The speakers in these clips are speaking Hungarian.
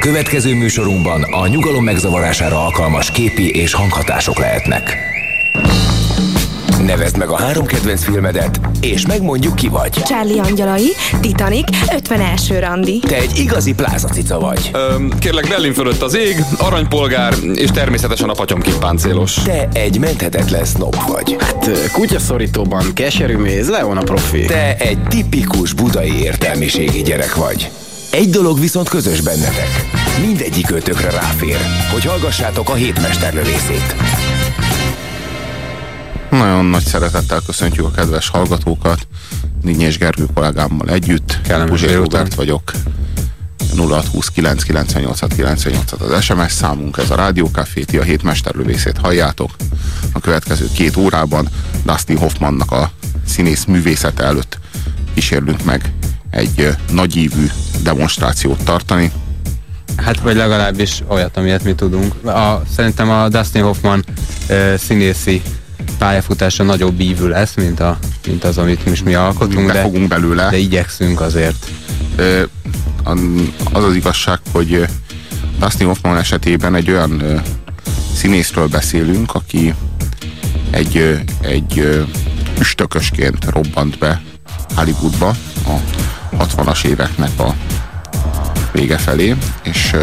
Következő műsorunkban a nyugalom megzavarására alkalmas képi és hanghatások lehetnek. Nevezd meg a 3 kedvenc filmedet, és megmondjuk, ki vagy. Charlie angyalai, Titanic, 51. randi. Te egy igazi plázacica vagy. Kérlek, Berlin fölött az ég, aranypolgár, és természetesen a patyomkin páncélos. Te egy menthetetlen sznob vagy. Hát kutyaszorítóban keserű méz, Leon a profi. Te egy tipikus budai értelmiségi gyerek vagy. Egy dolog viszont közös bennetek. Mindegyik ötökre ráfér, hogy hallgassátok a hétmesterlövészét. Nagyon nagy szeretettel köszöntjük a kedves hallgatókat. Nényes Gergő kollégámmal együtt. Puzsér Róbert vagyok. 0629 98 az SMS számunk, ez a Rádiókafé, ti a hétmesterlövészét halljátok. A következő 2 órában Dustin Hoffmannak a színész művészete előtt kísérlünk meg egy nagyívű demonstrációt tartani. Hát vagy legalábbis olyat, amilyet mi tudunk. Szerintem a Dustin Hoffman színészi pályafutása nagyobb ívű lesz, mint az, amit mi alkotunk, fogunk belőle. De igyekszünk azért. Az az igazság, hogy Dustin Hoffman esetében egy olyan színészről beszélünk, aki egy üstökösként robbant be Hollywoodba a 60-as éveknek a vége felé, és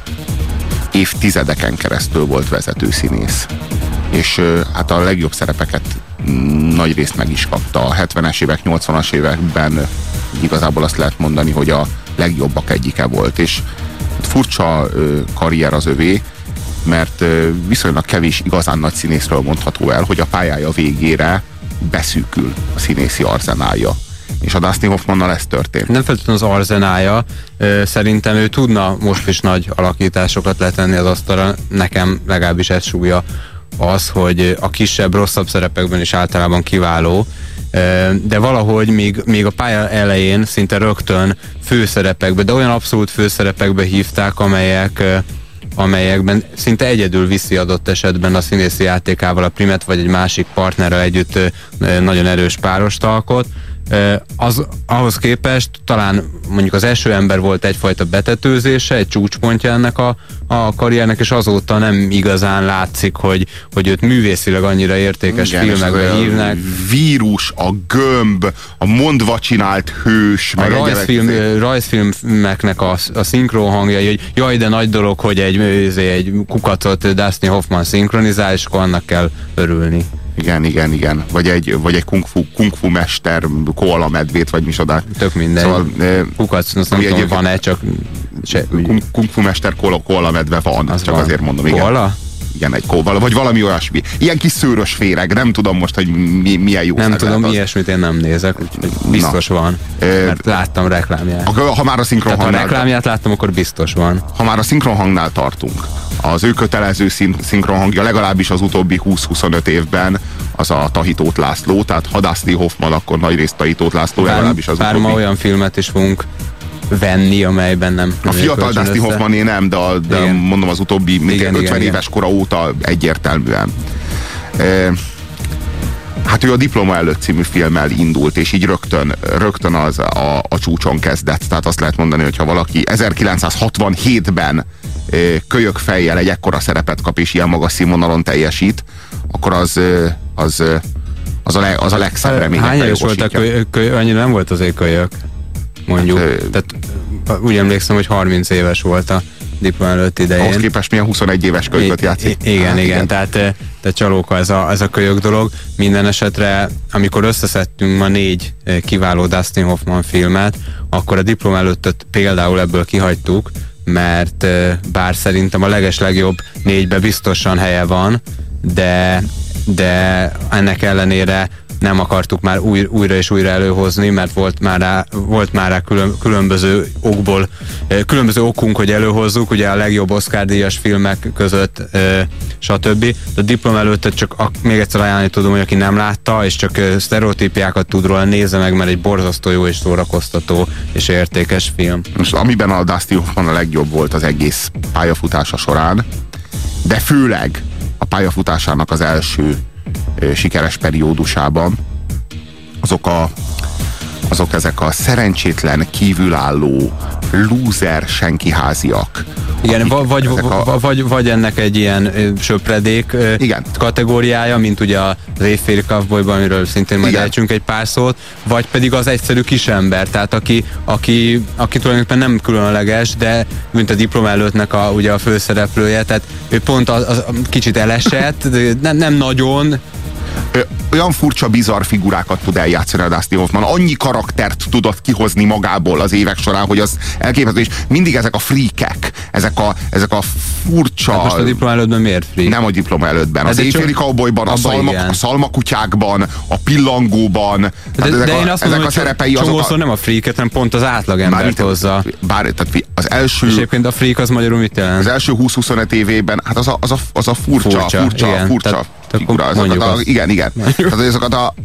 évtizedeken keresztül volt vezető színész. És hát a legjobb szerepeket nagy részt meg is kapta. A 70-es évek, 80-as években igazából azt lehet mondani, hogy a legjobbak egyike volt, és furcsa karrier az övé, mert viszonylag kevés igazán nagy színészről mondható el, hogy a pályája végére beszűkül a színészi arzenálja. És a Dustin Hoffmannal ez történt. Nem feltétlenül az arzenálja, szerintem ő tudna most is nagy alakításokat letenni az asztalra, nekem legalábbis ez súlya az, hogy a kisebb, rosszabb szerepekben is általában kiváló, de valahogy még a pálya elején szinte rögtön főszerepekbe, de olyan abszolút főszerepekbe hívták, amelyekben szinte egyedül viszi adott esetben a színészi játékával a primet, vagy egy másik partnerrel együtt nagyon erős párost alkot. Ahhoz képest talán mondjuk az Első ember volt egyfajta betetőzése, egy csúcspontja ennek a karriernek, és azóta nem igazán látszik, hogy őt művészileg annyira értékes filmekbe hívnak. Vírus, a gömb, a mondva csinált hős, a rajzfilmeknek a szinkronhangjai, hogy jaj, de nagy dolog, hogy egy kukacot Dustin Hoffman szinkronizál, és akkor annak kell örülni. Igen. Vagy egy kung fu mester, koala medvét, vagy misodát. Tök minden. Szóval, kukac, azt nem tudom, van-e, csak... Kung fu mester koala medve van, az csak van. Azért mondom, igen. Koala? Igen, egy koala, vagy valami olyasmi. Ilyen kis szőrös féreg, nem tudom most, hogy milyen jó. Nem tudom, ilyesmit én nem nézek, úgyhogy biztos van, mert láttam reklámját. Ha már a szinkronhangnál... Tehát ha reklámját láttam, akkor biztos van. Ha már a szinkronhangnál tartunk, az ő kötelező szinkronhangja legalábbis az utóbbi 20-25 évben az a Tahi Tóth László, tehát ha Dustin Hoffman, akkor nagyrészt Tahi Tóth László, legalábbis az utóbbi. Ma olyan filmet is fogunk venni, amelyben nem... A fiatal Dustin Hoffmané nem, de mondom az utóbbi 50 éves kora óta egyértelműen. Hát ő a Diploma előtt című filmmel indult, és így rögtön az a csúcson kezdett. Tehát azt lehet mondani, hogy ha valaki 1967-ben kölyök fejjel egy ekkora szerepet kap, és ilyen magas színvonalon teljesít, akkor az a legszebb reményekkel Hány éves volt a kölyök? Annyira nem volt azért kölyök, mondjuk. Tehát úgy emlékszem, hogy 30 éves volt a Diploma előtt idején. Ahhoz képest milyen 21 éves kölyököt játszik. Igen. Tehát csalóka ez a kölyök dolog. Minden esetre, amikor összeszedtünk ma 4 kiváló Dustin Hoffman filmet, akkor a Diploma előttet például ebből kihagytuk, mert bár szerintem a legeslegjobb 4-be biztosan helye van, de ennek ellenére nem akartuk már újra és újra előhozni, mert volt már rá különböző okból, különböző okunk, hogy előhozzuk, ugye a legjobb Oscar-díjas filmek között, stb. A Diploma előtt csak még egyszer ajánlani tudom, hogy aki nem látta, és csak sztereotípiákat tud róla, nézze meg, mert egy borzasztó jó és szórakoztató és értékes film. Most amiben a Dustin Hoffman a legjobb volt az egész pályafutása során, de főleg a pályafutásának az első sikeres periódusában azok ezek a szerencsétlen, kívülálló, lúzer senkiháziak, Igen, vagy ennek egy ilyen söpredék kategóriája, mint ugye az Éjféli Cowboyban, amiről szintén majd ejtsünk egy pár szót, vagy pedig az egyszerű kisember, tehát aki tulajdonképpen nem különleges, de mint a Diplomaelőttnek ugye a főszereplője, tehát ő pont az kicsit elesett, nem nagyon. Olyan furcsa, bizarr figurákat tud eljátszani a Dustin Hoffman. Annyi karaktert tudott kihozni magából az évek során, hogy az elképesztő, és mindig ezek a freakek, ezek a furcsa... Hát most a Diplomaelőttben miért freak? Nem a Diplomaelőttben, az Éjféli Cowboyban, a szalmakutyákban, a pillangóban. Ezek a szerepei azok... Csomószor nem a freaket, hanem pont az átlagembert hozza. Az első... És egyébként a freak az magyarul mit jelent? Az első 20-25 évében, hát az a furcsa figura. Igen. Tehát ezeket a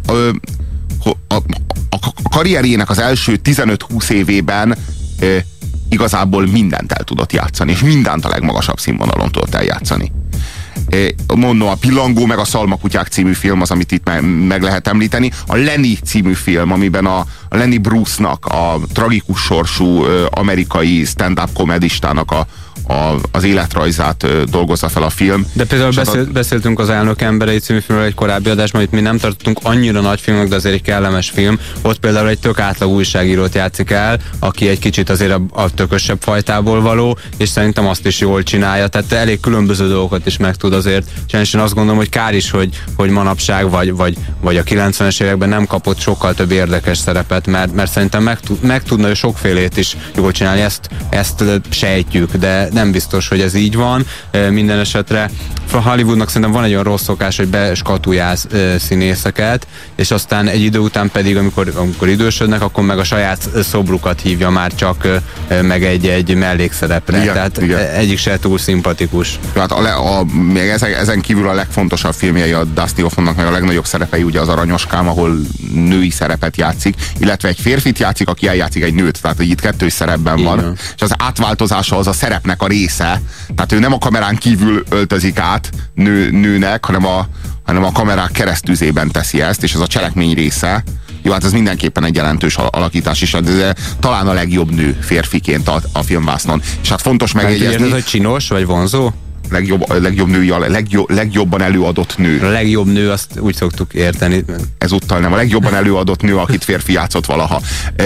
karrierjének az első 15-20 évében igazából mindent el tudott játszani, és mindent a legmagasabb színvonalon tudott eljátszani. Mondom, a Pillangó meg a Szalmakutyák című film az, amit itt meg lehet említeni. A Lenny című film, amiben a Lenny Bruce-nak, a tragikus sorsú amerikai stand-up komedistának az életrajzát dolgozza fel a film. De például beszéltünk az Elnök emberei című filmről egy korábbi adásban, itt mi nem tartottunk annyira nagy filmnek, de azért egy kellemes film. Ott például egy tök átlag újságírót játszik el, aki egy kicsit azért a tökösebb fajtából való, és szerintem azt is jól csinálja, tehát elég különböző dolgokat is meg tud azért csinálni, és én azt gondolom, hogy kár is, hogy manapság vagy a 90-es években nem kapott sokkal több érdekes szerepet, mert szerintem meg tudna sokfélét is jól csinálni, ezt sejtjük, de nem biztos, hogy ez így van. Minden esetre Hollywoodnak szerintem van egy olyan rossz szokás, hogy beskatujáz színészeket, és aztán egy idő után pedig, amikor idősödnek, akkor meg a saját szobrukat hívja már csak meg egy mellékszerepre. Igen, tehát egyik se túl szimpatikus. Hát még ezen kívül a legfontosabb filmjei a Dustin Hoffmannak, meg a legnagyobb szerepei ugye az Aranyoskám, ahol női szerepet játszik, illetve egy férfit játszik, aki eljátszik egy nőt, tehát itt kettős szerepben van, és az átváltozása az a szerepnek a része, tehát ő nem a kamerán kívül öltözik át nőnek, hanem a kamerák keresztüzében teszi ezt, és ez a cselekmény része. Jó, hát ez mindenképpen egy jelentős alakítás is, de talán a legjobb nő férfiként a filmvásznon. És hát fontos megjegyezni... hogy csinos vagy vonzó? Legjobb női, legjobban előadott nő. A legjobb nő, azt úgy szoktuk érteni. Ezúttal nem. A legjobban előadott nő, akit férfi játszott valaha.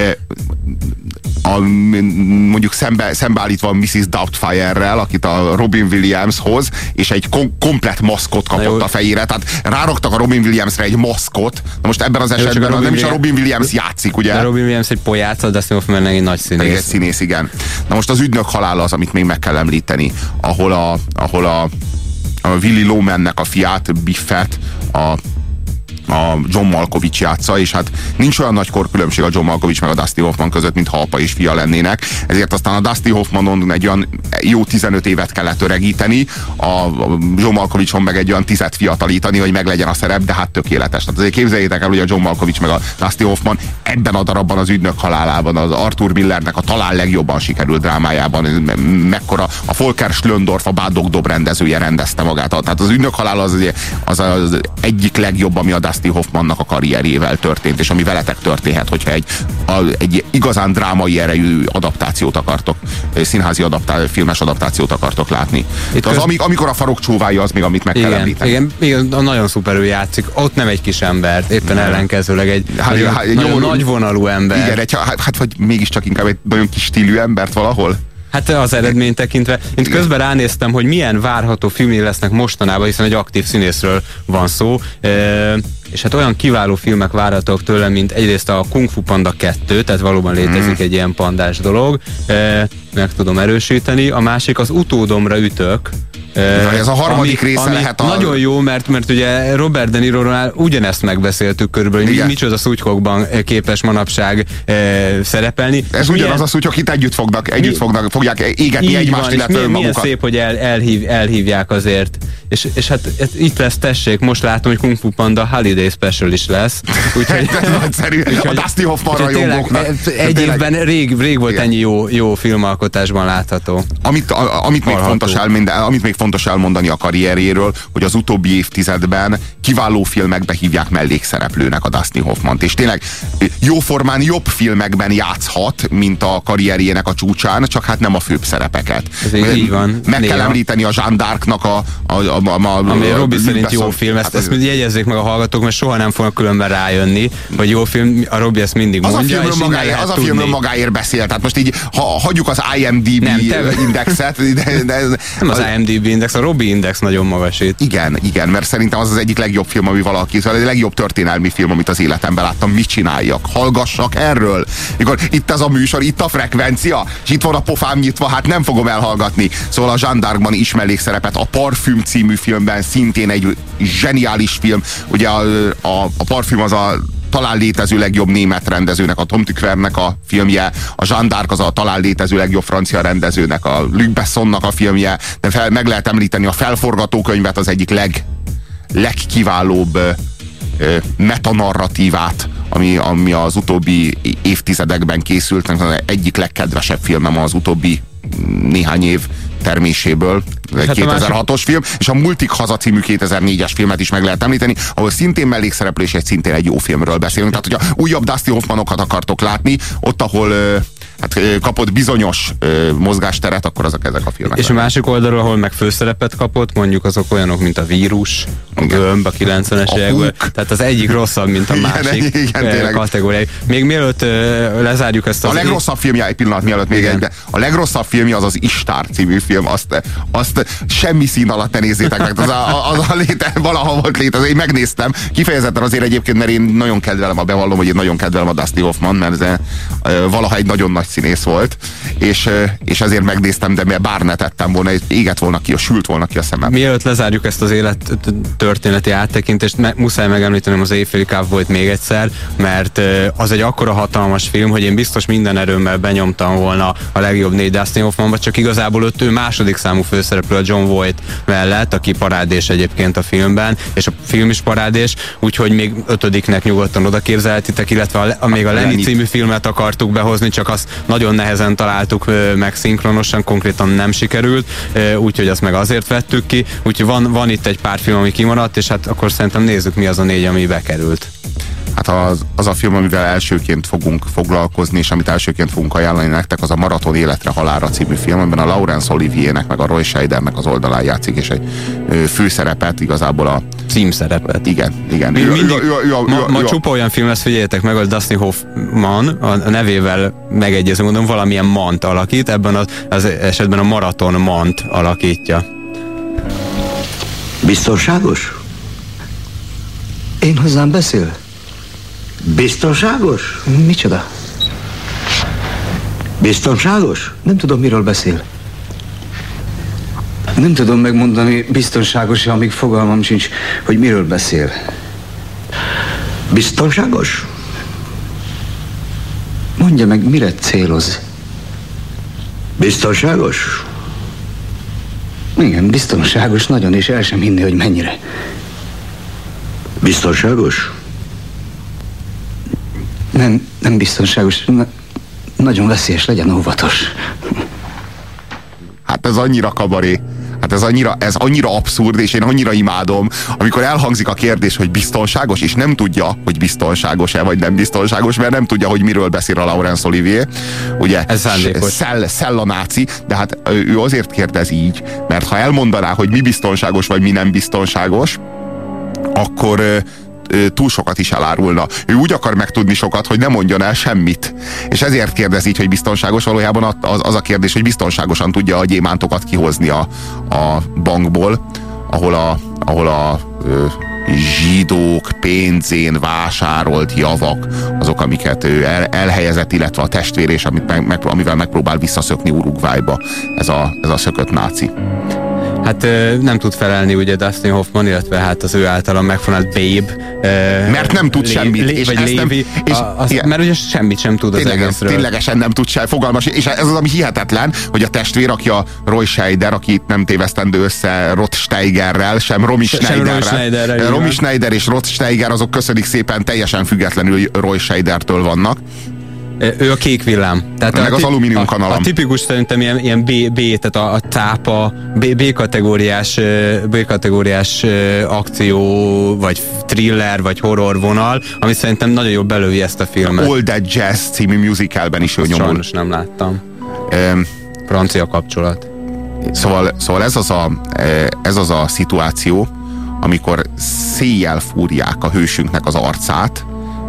Mondjuk szembeállítva Mrs. Doubtfire-rel, akit a Robin Williams hoz, és egy komplet maszkot kapott a fejére. Tehát ráraktak a Robin Williamsre egy maszkot. Na most ebben az esetben nem is a Robin Williams játszik, ugye? A Robin Williams egy pojáca, de Dustin Hoffman egy nagy színész. Egy színész, igen. Na most az Ügynök halála az, amit még meg kell említeni, ahol a Willy Loman-nek a fiát, Biffet, a John Malkovich játsza, és hát nincs olyan nagy korkülönbség a John Malkovich meg a Dustin Hoffman között, mint ha apa és fia lennének. Ezért aztán a Dustin Hoffmanon egy olyan jó 15 évet kellett öregíteni, a John Malkovichon meg egy olyan 10 fiatalítani, hogy meglegyen a szerep, de hát tökéletes. Tehát azért képzeljétek el, hogy a John Malkovich meg a Dustin Hoffman ebben a darabban, az Ügynök halálában, az Arthur Millernek a talán legjobban sikerült drámájában, mekkora a Volker Schlöndorff, a Bad Dog Dob rendezője rendezte magát. Tehát az Ügynök halál az egyik legjobb, ami a Dustin Hoffmannak a karrierjével történt, és ami veletek történhet, hogyha egy igazán drámai erejű adaptációt akartok, színházi filmes adaptációt akartok látni. Amikor a farok csóválja, az még amit meg kell említeni. Igen, nagyon szuperül játszik. Ott nem egy kis ember, éppen ellenkezőleg egy nagyon nagy vonalú ember. Igen, vagy mégiscsak inkább egy nagyon kis stílű embert valahol. Hát az eredményt tekintve. Én közben ránéztem, hogy milyen várható filmé lesznek mostanában, hiszen egy aktív színészről van szó. És hát olyan kiváló filmek várhatók tőle, mint egyrészt a Kung Fu Panda 2, tehát valóban létezik egy ilyen pandás dolog, meg tudom erősíteni. A másik az Utódomra ütök. Ez a harmadik része lehet nagyon jó, mert ugye Robert De Nirónál ugyanezt megbeszéltük körülbelül, hogy micsoda szutykokban képes manapság szerepelni. Ez ugyanaz a szutyok, itt együtt fogják égetni egymást, illetve önmagukat. Milyen szép, hogy elhívják azért. És hát itt lesz, tessék, most látom, hogy Kung Fu Panda Holiday Special is lesz. Úgyhogy a Dustin Hoffman rajongóknak. Egy évben rég volt ennyi jó filmalkotásban látható. Amit még fontos elmondani a karrierjéről, hogy az utóbbi évtizedben kiváló filmekbe hívják mellékszereplőnek a Dustin Hoffmant, és tényleg jóformán jobb filmekben játszhat, mint a karrierjének a csúcsán, csak hát nem a főbb szerepeket. Ez így van. Meg kell említeni a Jeanne d'Arcnak ami Robi szerint jó film, ezt jegyezzék meg a hallgatók, mert soha nem fognak különben rájönni, hogy jó film, a Robi ezt mindig mondja, az a film magáért beszél, tehát most így hagyjuk az IMDb indexet. Nem az IMDb index, a Robi index nagyon magas itt. Igen, mert szerintem az egyik legjobb film, ami valaki, a legjobb történelmi film, amit az életemben láttam. Mit csináljak? Hallgassak erről? Mikor itt ez a műsor, itt a frekvencia, és itt van a pofám nyitva, hát nem fogom elhallgatni. Szóval a Jeanne d'Arcban is mellékszerepet, a Parfüm című filmben szintén egy zseniális film. Ugye a Parfüm az a talán létező legjobb német rendezőnek, a Tom Tykwernek a filmje, a Jeanne d'Arc az a talán létező legjobb francia rendezőnek, a Luc Bessonnak a filmje, de meg lehet említeni a Felforgatókönyvet, az egyik legkiválóbb metanarratívát, ami az utóbbi évtizedekben készült, az egyik legkedvesebb filmem az utóbbi néhány év terméséből, egy 2006-os film, és a Multik haza című 2004-es filmet is meg lehet említeni, ahol szintén mellékszereplő és szintén egy jó filmről beszélünk. Tehát, hogyha újabb Dustin Hoffmanokat akartok látni, ott, ahol kapott bizonyos mozgásteret, akkor ezek a filmek. És a másik oldalról, ahol meg főszerepet kapott, mondjuk azok olyanok, mint a Vírus, a Gömb a 90-es évekből. Tehát az egyik rosszabb, mint a másik kategóriai. Még mielőtt lezárjuk ezt a legrosszabb filmje, egy pillanat mielőtt még egybe. A legrosszabb filmje az Istár című film. Azt semmi szín alatt ne nézzétek meg. Az a valaha volt létező. Én megnéztem. Kifejezetten azért egyébként, mert én nagyon kedvelem, bevallom, hogy én nagyon kedvelem a Dustin Hoffman, mert valaha egy nagyon nagy színész volt, és ezért megnéztem, de bár ne tettem volna, égett volna ki, sült volna ki a szemem. Mielőtt lezárjuk ezt az élettörténeti áttekintést, muszáj megemlítenem az Éjféli Cowboyt még egyszer, mert az egy akkora hatalmas film, hogy én biztos minden erőmmel benyomtam volna a legjobb 4 Dustin Hoffmanba, csak igazából ő második számú főszereplő a John Voight mellett, aki parádés egyébként a filmben, és a film is parádés, úgyhogy még 5-nek nyugodtan oda képzelhetitek, illetve még a Lenny című filmet akartuk behozni, csak azt nagyon nehezen találtuk meg szinkronosan, konkrétan nem sikerült, úgyhogy azt meg azért vettük ki, úgyhogy van itt egy pár film, ami kimaradt, és hát akkor szerintem nézzük, mi az a 4, ami bekerült. Hát az a film, amivel elsőként fogunk foglalkozni, és amit elsőként fogunk ajánlani nektek, az a Maraton életre halálra című film, amiben a Laurence Oliviernek, meg a Roy Scheidernek az oldalán játszik, és egy főszerepet, igazából a címszerepet. Igen. Ma csupa olyan film lesz, figyeljétek meg, hogy Dustin Hoffman a nevével megegyező módon valamilyen mant alakít, ebben az esetben a Maraton mant alakítja. Biztonságos? Én hozzám beszél? Biztonságos? Micsoda? Biztonságos? Nem tudom, miről beszél. Nem tudom megmondani, biztonságos-e, amíg fogalmam sincs, hogy miről beszél. Biztonságos? Mondja meg, mire céloz? Biztonságos? Igen, biztonságos nagyon, és el sem hinni, hogy mennyire. Biztonságos? Nem biztonságos. Nagyon veszélyes, legyen óvatos. Hát ez annyira kabaré. Hát ez annyira abszurd, és én annyira imádom, amikor elhangzik a kérdés, hogy biztonságos, és nem tudja, hogy biztonságos-e, vagy nem biztonságos, mert nem tudja, hogy miről beszél a Laurence Olivier. Ugye, Szell a náci, de hát ő azért kérdez így, mert ha elmondaná, hogy mi biztonságos, vagy mi nem biztonságos, akkor túl sokat is elárulna. Ő úgy akar megtudni sokat, hogy nem mondjon el semmit. És ezért kérdez így, hogy biztonságos. Valójában az a kérdés, hogy biztonságosan tudja a gyémántokat kihozni a bankból, ahol a zsidók pénzén vásárolt javak, azok, amiket ő elhelyezett, illetve a testvér, és amivel megpróbál visszaszökni Uruguayba ez a szökött náci. Hát nem tud felelni ugye Dustin Hoffman, illetve hát az ő általam megfonált Babe. Mert nem tud semmit. Vagy Lévi. Mert ugye semmit sem tud az egészről. Ténylegesen nem tud sem fogalmas. És ez az, ami hihetetlen, hogy a testvér, aki a Roy Scheider, akit nem tévesztendő össze Rod Steigerrel, sem Romy Schneiderrel. Romy Schneider és Rod Steiger, azok köszönik szépen, teljesen függetlenül Roy Scheidertől vannak. Ő a kék villám. Tehát meg az alumínium kanalam. A tipikus szerintem ilyen B tehát a cápa, B-kategóriás akció, vagy thriller, vagy horror vonal, ami szerintem nagyon jól belővi ezt a filmet. All That Jazz című musicalben is ő nyomul. Sajnos nem láttam. Francia kapcsolat. Szóval ez az a szituáció, amikor széjjel fúrják a hősünknek az arcát,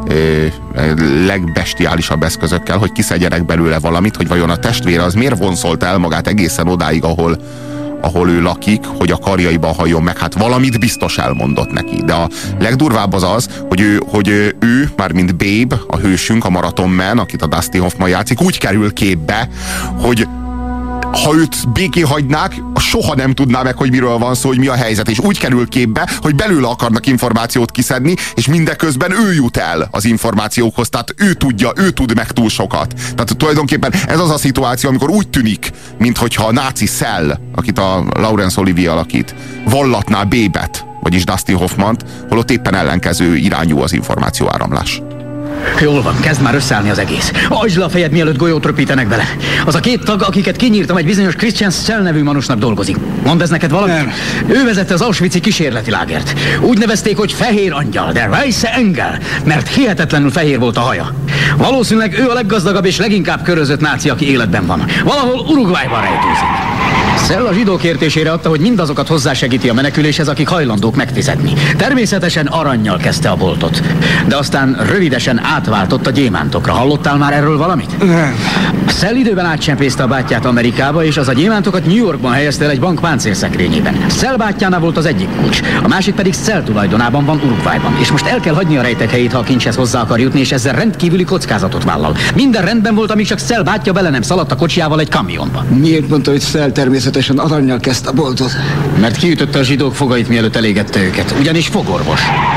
legbestiálisabb eszközökkel, hogy kiszedjenek belőle valamit, hogy vajon a testvére az miért vonszolta el magát egészen odáig, ahol ő lakik, hogy a karjaiban halljon meg. Hát valamit biztos elmondott neki. De a legdurvább az, hogy ő már mint Babe, a hősünk, a Marathon Man, akit a Dustin Hoffman játszik, úgy kerül képbe, hogy ha őt békén hagynák, soha nem tudná meg, hogy miről van szó, hogy mi a helyzet. És úgy kerül képbe, hogy belőle akarnak információt kiszedni, és mindeközben ő jut el az információkhoz. Tehát ő tud meg túl sokat. Tehát tulajdonképpen ez az a szituáció, amikor úgy tűnik, minthogyha a náci Cell, akit a Laurence Olivier alakít, vallatná Babe-et, vagyis Dustin Hoffmant, holott éppen ellenkező irányú az információ áramlás. Jól van, kezd már összeállni az egész. Ajtsd le a fejed, mielőtt golyót röpítenek bele. Az a két tag, akiket kinyírtam, egy bizonyos Christian Szell nevű manusnak dolgozik. Mondd ez neked valami? Nem. Ő vezette az auschwitzi kísérleti lágert. Úgy nevezték, hogy Fehér Angyal, de Weiße Engel, mert hihetetlenül fehér volt a haja. Valószínűleg ő a leggazdagabb és leginkább körözött náci, aki életben van. Valahol Uruguayban rejtőzik. Szell a zsidók értésére adta, hogy mindazokat hozzásegíti a meneküléshez, akik hajlandók megfizetni. Természetesen arannyal kezdte a boltot. De aztán rövidesen átváltott a gyémántokra. Hallottál már erről valamit? Nem. Szell időben átcsempészte a bátyját Amerikába, és az a gyémántokat New Yorkban helyezte el egy bank páncélszekrényében. Szell bátyjánál volt az egyik kulcs, a másik pedig Szell tulajdonában van Uruguayban. És most el kell hagyni a rejtek helyét, ha a kincshez hozzá akar jutni, és ezzel rendkívüli kockázatot vállal. Minden rendben volt, amíg csak Szell bátyja bele nem szaladt a kocsijával egy kamionba. Miért mondta, hogy Szell természetesen arannyal kezdte a boltot? Mert kiütötte a zsidók fogait, mielőtt elégette őket. Ugyanis fogorvos.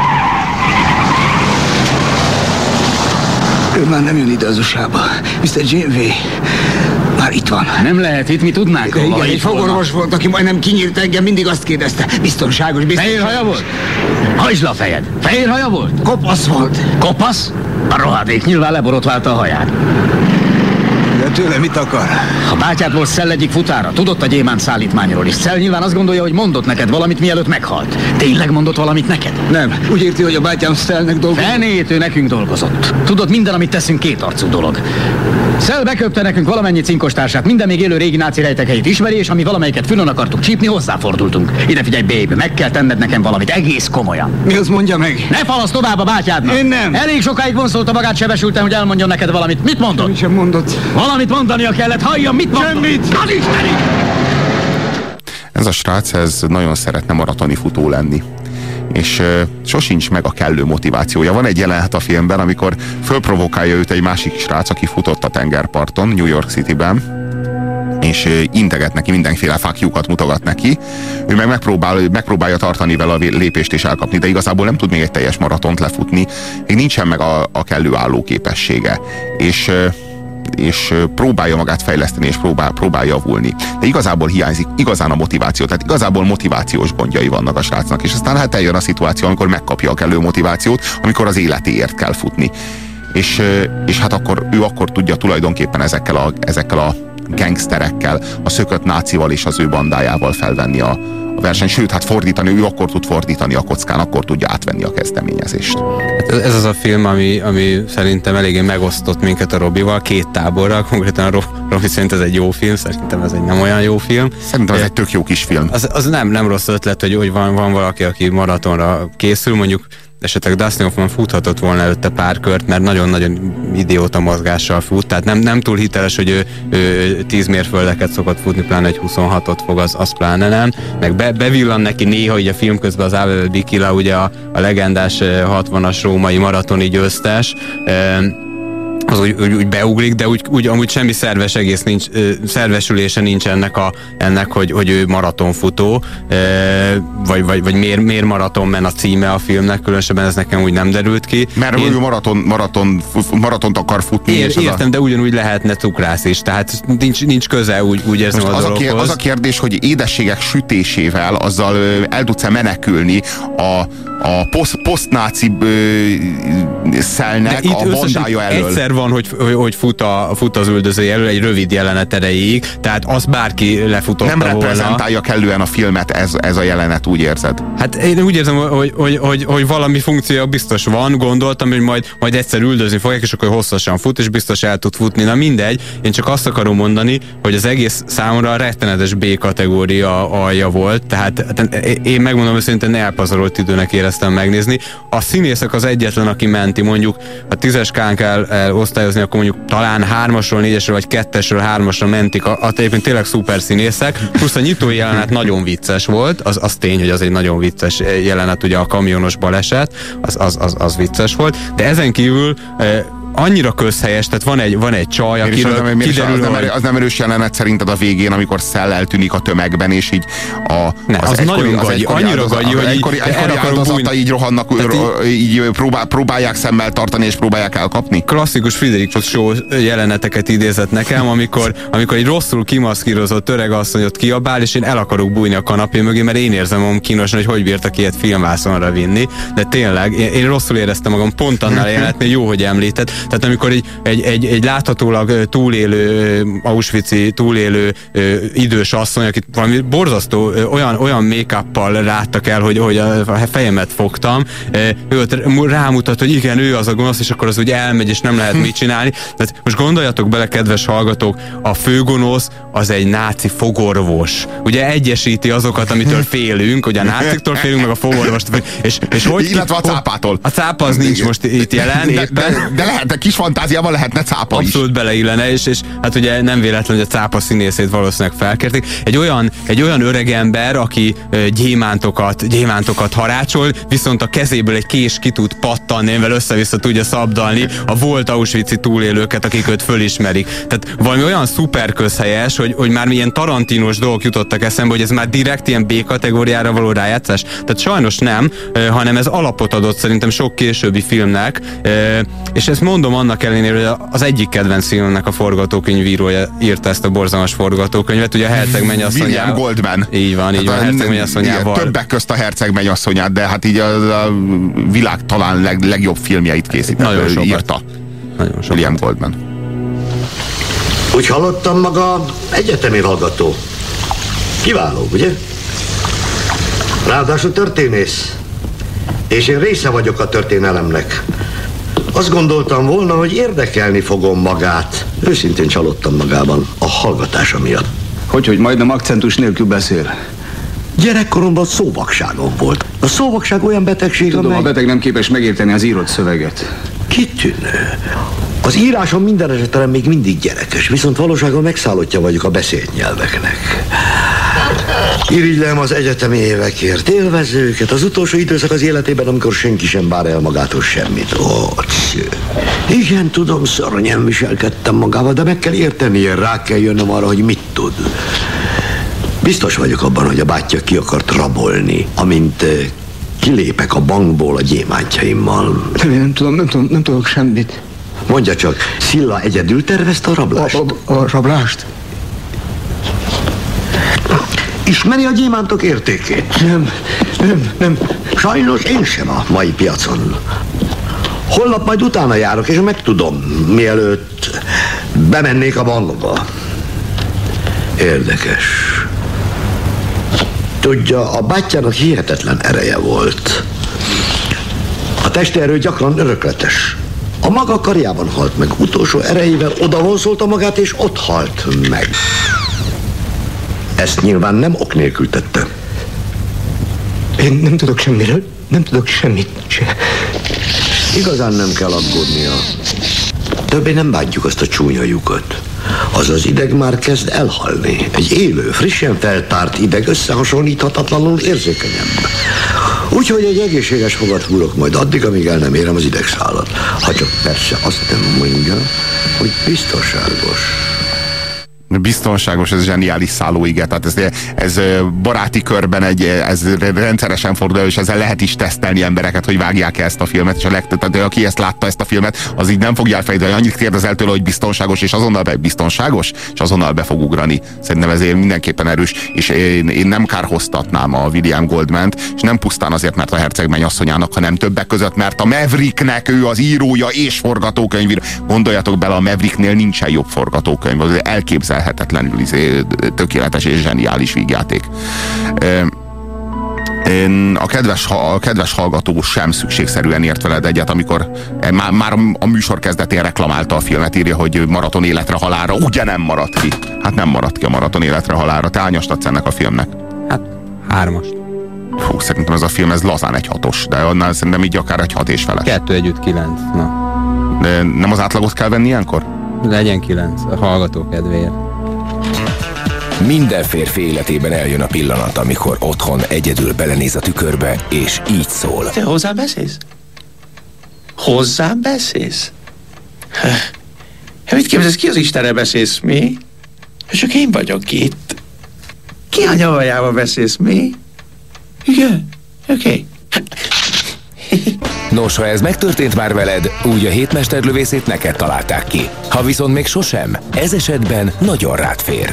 Ő már nem jön ide az USA-ba. Mr. Janeway már itt van. Nem lehet itt, mi tudnánk De róla. igen, egy fogorvos volt, aki majdnem kinyírt engem, mindig azt kérdezte. Biztonságos. Fehér haja volt? Hajtsd le a fejed. Fehér haja volt? Kopasz volt. Kopasz? A rohadék nyilván leborotválta a haját. De tőle mit akar? A bátyád volt Szell egyik futára, tudott a gyémánt szállítmányról is. Szell nyilván azt gondolja, hogy mondott neked valamit, mielőtt meghalt. Tényleg mondott valamit neked? Nem. Úgy érti, hogy a bátyám Szellnek dolgozott. Fenét, ő nekünk dolgozott. Tudod, minden, amit teszünk, kétarcú dolog. Szell beköpte nekünk valamennyi cinkostársát, minden még élő régi náci rejtekhelyét ismeri, és ami valamelyiket fülön akartuk csípni, hozzáfordultunk. Ide figyelj, Babe, meg kell tenned nekem valamit, egész komolyan. Mi az, mondja meg? Ne falaszt tovább a bátyádnak! Én nem! Elég sokáig vonszolta magát sebesülten, hogy elmondjon neked valamit. Mit mondott? Semmit sem mondott. Valamit mondania kellett, halljam, mit mondott? Semmit! Az Istenik! Ez a srác, ez nagyon szeretne maratoni futó lenni. És sosincs meg a kellő motivációja. Van egy jelenet a filmben, amikor fölprovokálja őt egy másik srác, aki futott a tengerparton, New York Cityben, és integet neki, mindenféle fuck-jukat mutogat neki. Ő meg megpróbálja tartani vele a lépést és elkapni, de igazából nem tud még egy teljes maratont lefutni, még nincsen meg a kellő állóképessége. És próbálja magát fejleszteni, és próbál javulni. De igazából hiányzik igazán a motiváció. Tehát igazából motivációs gondjai vannak a srácnak, és aztán hát eljön a szituáció, amikor megkapja a kellő motivációt, amikor az életéért kell futni. És hát ő akkor tudja tulajdonképpen ezekkel a gangsterekkel, a szökött nácival és az ő bandájával felvenni a verseny, sőt, hát ő akkor tud fordítani a kockán, akkor tudja átvenni a kezdeményezést. Ez az a film, ami szerintem eléggé megosztott minket a Robival, két táborral, konkrétan a Robi szerint ez egy jó film, szerintem ez egy nem olyan jó film. Szerintem ez egy tök jó kis film. Az nem rossz ötlet, hogy van valaki, aki maratonra készül, mondjuk esetleg Dustin Hoffman futhatott volna előtte pár kört, mert nagyon-nagyon idióta mozgással fut, tehát nem túl hiteles, hogy ő 10 mérföldeket szokott futni, pláne egy 26-ot fog, az pláne nem. Meg bevillan neki néha, így a film közben az Abel Bikila, ugye a legendás 60-as római maratoni győztes, az úgy beugrik, de úgy amúgy semmi szervesülése nincs ennek hogy ő maratonfutó, vagy miért maratonmen a címe a filmnek, különösebben ez nekem úgy nem derült ki. Mert ő maratont akar futni. Értem, de ugyanúgy lehetne cukrász is, tehát nincs köze, úgy érzem a dologhoz. Az a kérdés, hogy édességek sütésével azzal el tudsz-e menekülni a posztnáci szelnek a bandája elől. Egyszer van, hogy fut az üldözője elől egy rövid jelenet erejéig, tehát azt bárki lefutotta volna. Nem reprezentálja kellően a filmet ez a jelenet, úgy érzed? Hát én úgy érzem, hogy valami funkciója biztos van, gondoltam, hogy majd egyszer üldözni fogják, és akkor hosszasan fut, és biztos el tud futni. Na mindegy, én csak azt akarom mondani, hogy az egész számomra a rettenetes B-kategória alja volt, tehát én megmondom, hogy szerintem elpazarolt időnek éreztem megnézni. A színészek az egyetlen, aki menti, mondjuk a 10-es skálán kell osztályozni, akkor mondjuk talán 3-asról, 4-esről, vagy 2-esről 3-asra mentik, egyébként tényleg szuper színészek, plusz a nyitó jelenet nagyon vicces volt, az tény, hogy az egy nagyon vicces jelenet, ugye a kamionos baleset, az vicces volt, de ezen kívül annyira közhelyes, tehát van egy csaj, akiről kiderül, az nem erős jelenet szerinted a végén, amikor Cell eltűnik a tömegben, és így az nagyon gagyi, annyira gagyi, hogy egykori áldozata így rohannak, így próbálják szemmel tartani, és próbálják elkapni. Klasszikus Friedrich Show jeleneteket idézett nekem, amikor egy rosszul kimaszkírozott öreg asszonyot kiabál, és én el akarok bújni a kanapé mögé, mert én érzem magam kínosan, hogy bírtak ilyet filmvászonra vinni, de tényleg, én rosszul éreztem magam pont annál a jelenetnél, jó, hogy említett. Tehát amikor egy láthatólag Auschwitz-i túlélő idős asszony, akit valami borzasztó olyan make-uppal láttak el, hogy a fejemet fogtam, ő rámutat, hogy igen, ő az a gonosz, és akkor az úgy elmegy, és nem lehet mit csinálni. Tehát most gondoljatok bele, kedves hallgatók, a főgonosz az egy náci fogorvos. Ugye egyesíti azokat, amitől félünk, hogy a náciktól félünk, meg a fogorvost. És hogy illetve a cápától. A cápa az nincs most itt jelen. De lehet, kis fantáziában lehetne cápa is. Abszolút beleillene, és hát ugye nem véletlen, hogy a cápa színészét valószínűleg felkérték. Egy olyan öreg ember, aki gyémántokat harácsol, viszont a kezéből egy kés ki tud pattanni, mivel össze-vissza tudja szabdalni a volt Auschwitz-i túlélőket, akik őt fölismerik. Tehát valami olyan szuper közhelyes, hogy már ilyen tarantinos dolgok jutottak eszembe, hogy ez már direkt ilyen B-kategóriára való rájátszás. Tehát sajnos nem, hanem ez alapot adott szerintem sok későbbi filmnek, és ezt mondom annak ellenére, hogy az egyik kedvenc filmnek a forgatókönyvírója írta ezt a borzalmas forgatókönyvet, ugye a Herceg mennyasszonyával. William Goldman. Így van, a Herceg mennyasszonyával. Többek közt a Herceg mennyasszonyát, de hát így a világ talán legjobb filmjeit készített, írta. Nagyon sokat. William Goldman. Úgy hallottam, maga egyetemi hallgató. Kiváló, ugye? Ráadásul történész. És én része vagyok a történelemnek. Azt gondoltam volna, hogy érdekelni fogom magát. Őszintén csalódtam magában a hallgatása miatt. Hogy majdnem akcentus nélkül beszél. Gyerekkoromban szóvakságom volt. A szóvakság olyan betegség, tudom, amely... a beteg nem képes megérteni az írott szöveget. Kitűnő. Az írásom minden esetre még mindig gyerekes, viszont valóságban megszállottja vagyok a beszélt nyelveknek. Irigylem az egyetemi évekért, élvezze őket. Az utolsó időszak az életében, amikor senki sem vár el magától semmit. Igen, tudom, szörnyen viselkedtem magával, de meg kell értenie, rá kell jönnöm arra, hogy mit tud. Biztos vagyok abban, hogy a bátyja ki akart rabolni, amint kilépek a bankból a gyémántjaimmal. Nem tudok semmit. Mondja csak, Szilla egyedül tervezte a rablást? A rablást? Ismeri a gyémántok értékét? Nem. Sajnos én sem a mai piacon. Holnap majd utána járok, és megtudom, mielőtt bemennék a bankba. Érdekes. Tudja, a bátyjának hihetetlen ereje volt. A testerő gyakran örökletes. A maga karjában halt meg. Utolsó erejével odavonszolta magát, és ott halt meg. Ezt nyilván nem ok nélkül tette. Én nem tudok semmiről. Nem tudok semmit se. Igazán nem kell aggódnia. Többé nem bántjuk azt a csúnya lyukat. Az az ideg már kezd elhalni. Egy élő, frissen feltárt ideg összehasonlíthatatlanul érzékenyebb. Úgyhogy egy egészséges fogat húrok majd addig, amíg el nem érem az idegszálat. Ha csak persze azt nem mondja, hogy biztonságos. Biztonságos, ez zseniális szállóige, tehát ez baráti körben ez rendszeresen fordul, és ezzel lehet is tesztelni embereket, hogy vágják ezt a filmet, és tehát aki ezt látta, ezt a filmet, az így nem fogja elfelejteni, hogy annyit kérdezel tőle, hogy biztonságos, és azonnal biztonságos, és azonnal be fog ugrani. Szerintem ezért mindenképpen erős, és én nem kárhoztatnám a William Goldmant, és nem pusztán azért, mert a herceg mennyasszonyának, hanem többek között, mert a Mavericknek ő az írója és forgatókönyvíró. Gondoljatok bele, a Mavericknél nincsen jobb forgatókönyv, az elképzelhetetlenül tökéletes és zseniális vígjáték. A kedves hallgató sem szükségszerűen ért veled egyet, amikor már a műsor kezdetén reklamálta a filmet, írja, hogy maraton életre halálra. Ugye nem maradt ki? Hát nem maradt ki a maraton életre halálra. Te hányast adsz ennek a filmnek? Hát 3-ast. Hú, szerintem ez a film, ez lazán egy 6-os, de annál szerintem így akár egy 6 és feles. 2 együtt 9. Na. De nem az átlagot kell venni ilyenkor? Legyen 9, a hallgató kedvéért. Minden férfi életében eljön a pillanat, amikor otthon egyedül belenéz a tükörbe, és így szól. Te hozzám beszélsz? Hozzám beszélsz? Mit képzelsz, ki az Istenre beszélsz, mi? Csak én vagyok itt. Ki a nyavajába beszélsz, mi? Igen, oké. Nos, ha ez megtörtént már veled, úgy a hétmesterlövészét neked találták ki. Ha viszont még sosem, ez esetben nagyon rád fér.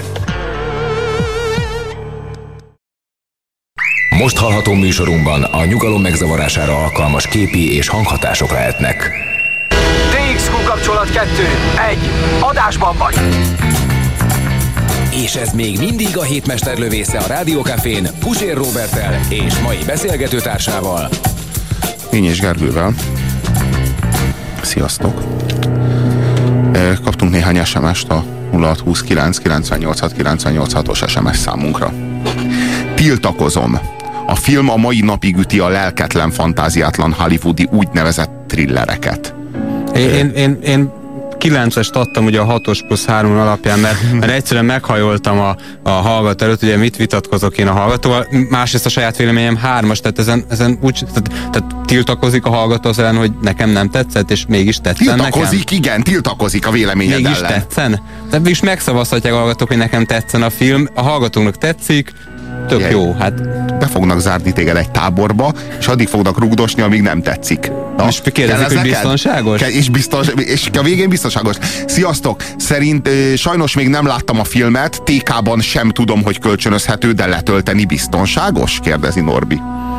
Most hallható műsorunkban a nyugalom megzavarására alkalmas képi és hanghatások lehetnek. DXQ kapcsolat 2. 1. Adásban vagy! És ez még mindig a hétmesterlövésze a Rádiókafén Puzsér Róberttel és mai beszélgetőtársával, Fényes Gergővel. Sziasztok! Kaptunk néhány SMS-t a 0629 986 986-os SMS számunkra. Tiltakozom. A film a mai napig üti a lelketlen, fantáziátlan hollywoodi úgynevezett thrillereket. Én 9-est adtam ugye a 6-os plusz 3 alapján, mert egyszerűen meghajoltam a hallgató előtt, ugye mit vitatkozok én a hallgatóval, másrészt a saját véleményem 3-as, tehát ezen úgy, tehát tiltakozik a hallgató az ellen, hogy nekem nem tetszett, és mégis tetszen tiltakozik, nekem. Igen, tiltakozik a véleményed mégis ellen. Tetszen? Tehát mégis megszavazhatják a hallgatók, hogy nekem tetszen a film, a hallgatóknak tetszik, tök jó, hát. Be fognak zárni téged egy táborba, és addig fognak rugdosni, amíg nem tetszik. Na, most kérdezik, hogy biztonságos? És a végén biztonságos. Sziasztok! Sajnos még nem láttam a filmet, TK-ban sem tudom, hogy kölcsönözhető, de letölteni biztonságos? Kérdezi Norbi.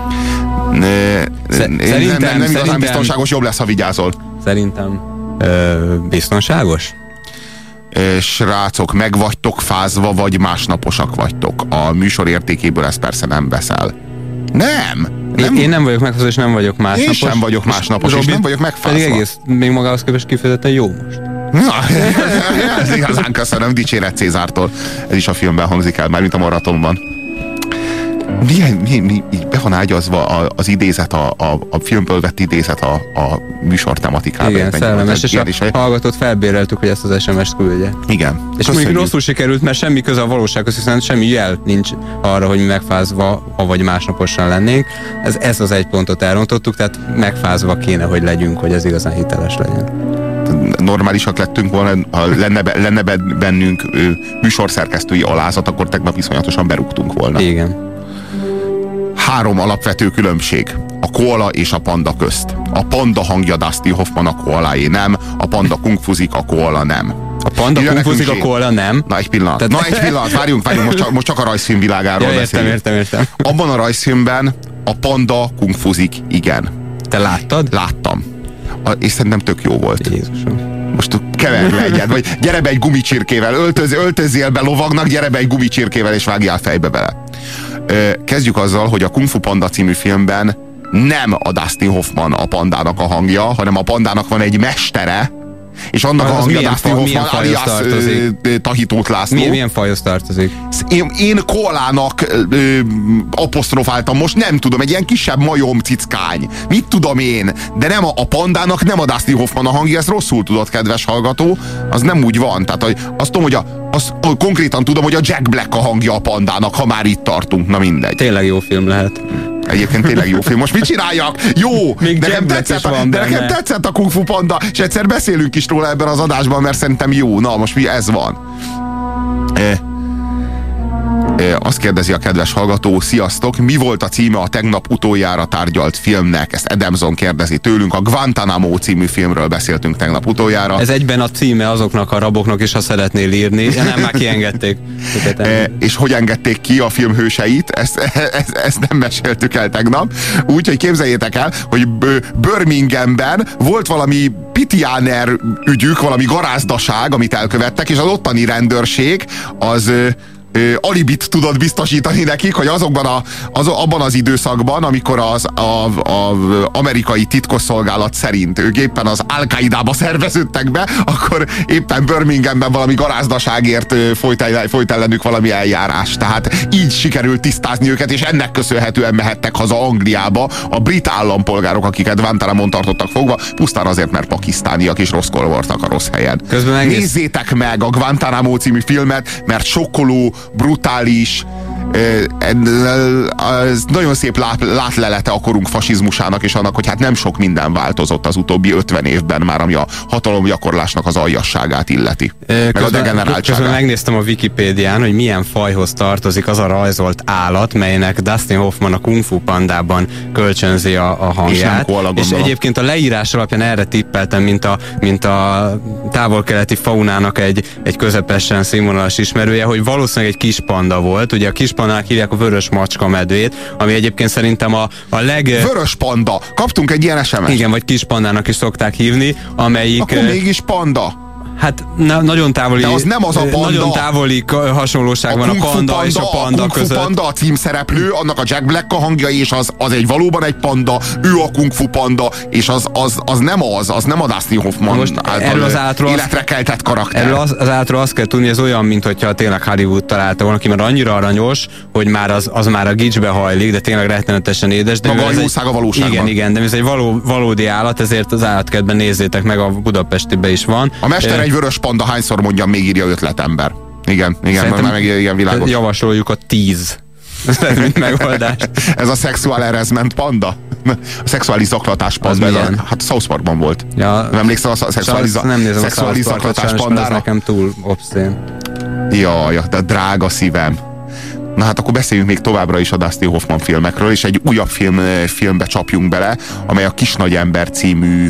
Nem igazán biztonságos, jobb lesz, ha vigyázol. Szerintem biztonságos? Srácok, meg vagytok fázva, vagy másnaposak vagytok. A műsor értékéből ez persze nem veszel. Nem! Én nem vagyok megfázva, és nem vagyok másnapos. Én sem vagyok másnapos, és nem vagyok megfázva. Pedig egész, még magához képest kifejezetten jó most. Na, ez igazán köszönöm, dicséret Cézártól. Ez is a filmben hangzik el, mármint a maratonban. Így be van ágyazva az idézet, a filmből vett idézet a műsor tematikába. Igen, szellemes, és a hallgatót felbéreltük, hogy ezt az SMS-t küldje. Igen. És mondjuk rosszul sikerült, mert semmi köze a valósághoz, hiszen semmi jel nincs arra, hogy mi megfázva, vagy másnaposan lennénk. Ez az egy pontot elrontottuk, tehát megfázva kéne, hogy legyünk, hogy ez igazán hiteles legyen. Normálisak lettünk volna, ha lenne bennünk műsorszerkesztői alázat, akkor tegnap iszonyatosan berúgtunk volna. Igen. 3 alapvető különbség a koala és a panda közt. A panda hangja Dustin Hoffman, a koaláé nem, a panda kungfuzik, a koala nem. A panda kungfuzik, a koala nem? Na egy pillanat, várjunk, most csak a rajzfilm világáról beszélünk. Értem. Abban a rajzfilmben a panda kungfuzik, igen. Te láttad? Láttam. És szerintem tök jó volt. Jézusom. Most keverd le egyet, vagy gyere be egy gumicsirkével, öltözzél be lovagnak, gyere be egy gumicsirkével, és vágjál fejbe bele. Kezdjük azzal, hogy a Kung Fu Panda című filmben nem a Dustin Hoffman a pandának a hangja, hanem a pandának van egy mestere, és annak a hangja Dustin Hoffman, alias Tahitót László. Milyen fajhoz tartozik? Én koalának apostrofáltam, most nem tudom, egy ilyen kisebb majom cickány. Mit tudom én? De nem a pandának nem a Dustin Hoffman a hangja, ezt rosszul tudod, kedves hallgató. Az nem úgy van. Tehát azt tudom, hogy konkrétan tudom, hogy a Jack Black a hangja a pandának, ha már itt tartunk. Na mindegy. Tényleg jó film lehet. Egyébként tényleg jó film. Most mit csináljak? Jó! Még nekem tetszett a Kung Fu Panda, és egyszer beszélünk is róla ebben az adásban, mert szerintem jó. Na, most ez van. Azt kérdezi a kedves hallgató, sziasztok, mi volt a címe a tegnap utoljára tárgyalt filmnek? Ezt Edemson kérdezi tőlünk, a Guantanamo című filmről beszéltünk tegnap utoljára. Ez egyben a címe azoknak a raboknak is, ha szeretnél írni, nem, már kiengedték. És hogy engedték ki a film hőseit? Ezt nem meséltük el tegnap. Úgyhogy képzeljétek el, hogy Birminghamben volt valami pitiáner ügyük, valami garázdaság, amit elkövettek, és az ottani rendőrség az alibit tudott biztosítani nekik, hogy abban az időszakban, amikor az amerikai titkosszolgálat szerint ők éppen az Al-Qaidába szerveződtek be, akkor éppen Birminghamben valami garázdaságért folyt ellenük valami eljárás. Tehát így sikerült tisztázni őket, és ennek köszönhetően mehettek haza Angliába a brit állampolgárok, akiket Guantanamon tartottak fogva, pusztán azért, mert pakisztániak is rosszkor voltak a rossz helyen. Nézzétek meg a Guantanamo című filmet, mert sokkoló, brutális, ez nagyon szép látlelete a korunk fasizmusának, és annak, hogy hát nem sok minden változott az utóbbi 50 évben már, ami a hatalomgyakorlásnak az aljasságát illeti. Meg a degeneráltságát. Közben megnéztem a Wikipédián, hogy milyen fajhoz tartozik az a rajzolt állat, melynek Dustin Hoffman a Kung Fu Pandában kölcsönzi a hangját. És egyébként a leírás alapján erre tippeltem, mint a távol-keleti faunának egy közepesen színvonalas ismerője, hogy valószínűleg egy kis panda volt. Ugye a kis pandának hívják a vörös macska medvét, ami egyébként szerintem a Vörös panda! Kaptunk egy ilyen SMS-t. Igen, vagy kis pandának is szokták hívni, amelyik... Akkor mégis panda. Hát nagyon távoli, de az nem az a panda. Nagyon távoli hasonlóság van a panda és a panda között. A Kung Fu Panda a címszereplő, annak a Jack Black a hangja, és az egy valóban egy panda, ő a Kung Fu Panda, és az nem a Dustin Hoffman most által életre keltett karakter. Erről az által azt kell tudni, ez olyan, mintha tényleg Hollywood találta volna ki, mert annyira aranyos, hogy már az már a gicsbe hajlik, de tényleg rettenetesen édes. De maga a jószág a valóságban. Igen, de ez egy valódi állat, ezért az állatkertben nézzétek meg, a Budapestiben is van. A mester egy vörös panda, hányszor mondjam, még írja ötletember. Igen, már meg ilyen világos. Javasoljuk a 10. mint megoldást. Ez a sexual harassment panda? A szexuális zaklatás panda. Hát South Parkban volt. Ja, nem emlékszel a szexuális zaklatás pandára? Ez nekem túl obszén. Jaj, de drága szívem. Na hát akkor beszéljünk még továbbra is a Dustin Hoffman filmekről, és egy újabb filmbe csapjunk bele, amely a Kisnagyember című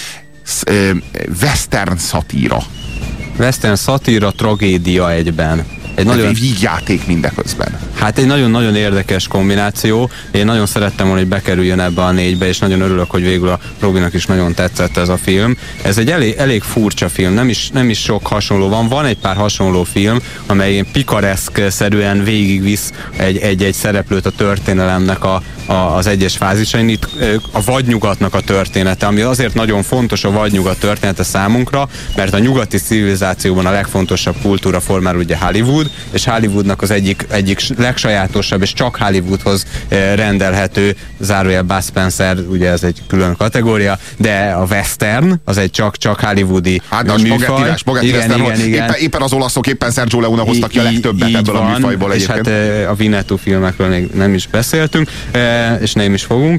western szatíra. Western szatíra, tragédia egyben. Egy vígjáték mindeközben. Hát egy nagyon-nagyon érdekes kombináció. Én nagyon szerettem volna, hogy bekerüljön ebbe a 4-be, és nagyon örülök, hogy végül a Robinak is nagyon tetszett ez a film. Ez egy elég furcsa film, nem is sok hasonló van. Van egy pár hasonló film, amely pikareszk-szerűen végigvisz egy szereplőt a történelemnek az egyes fázisain. Itt a vadnyugatnak a története, ami azért nagyon fontos a vadnyugat története számunkra, mert a nyugati civilizációban a legfontosabb kultúraformára ugye Hollywood, és Hollywoodnak az egyik legsajátosabb és csak Hollywoodhoz rendelhető, zárójel Bud Spencer, ugye ez egy külön kategória, de a western, az egy csak hollywoodi műfaj. Igen. Éppen az olaszok, éppen Sergio Leone hoztak ki a legtöbbet ebből a műfajból egyébként. És hát a Winnetou filmekről még nem is beszéltünk, és nem is fogunk.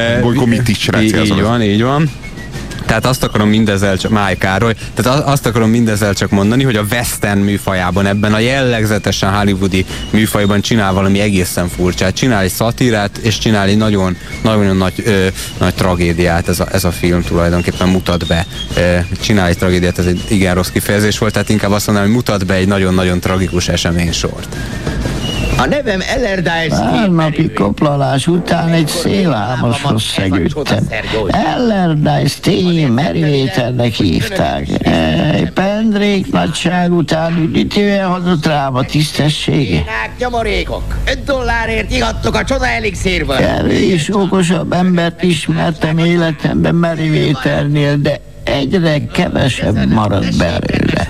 Így van. Tehát azt akarom mindezzel csak, Máj Károly, tehát azt akarom mindezzel csak mondani, hogy a western műfajában, ebben a jellegzetesen hollywoodi műfajban csinál valami egészen furcsát. Csinál egy szatírát, és csinál egy nagyon nagy tragédiát, ez a film tulajdonképpen mutat be. Csinál egy tragédiát, ez egy igen rossz kifejezés volt, tehát inkább azt mondanám, hogy mutat be egy nagyon-nagyon tragikus eseménysort. A nevem Allardyce. Pár napi koplalás után egy szélálmoshoz szegődtem. Allardyce T. Merriweathernek hívták. Pendrék nagyság után üdítően hazott rám a tisztessége. Nyomorékok, $5 ihattok a csoda elixírből. Kevés okosabb embert ismertem életemben Merriweathernél, de egyre kevesebb maradt belőle.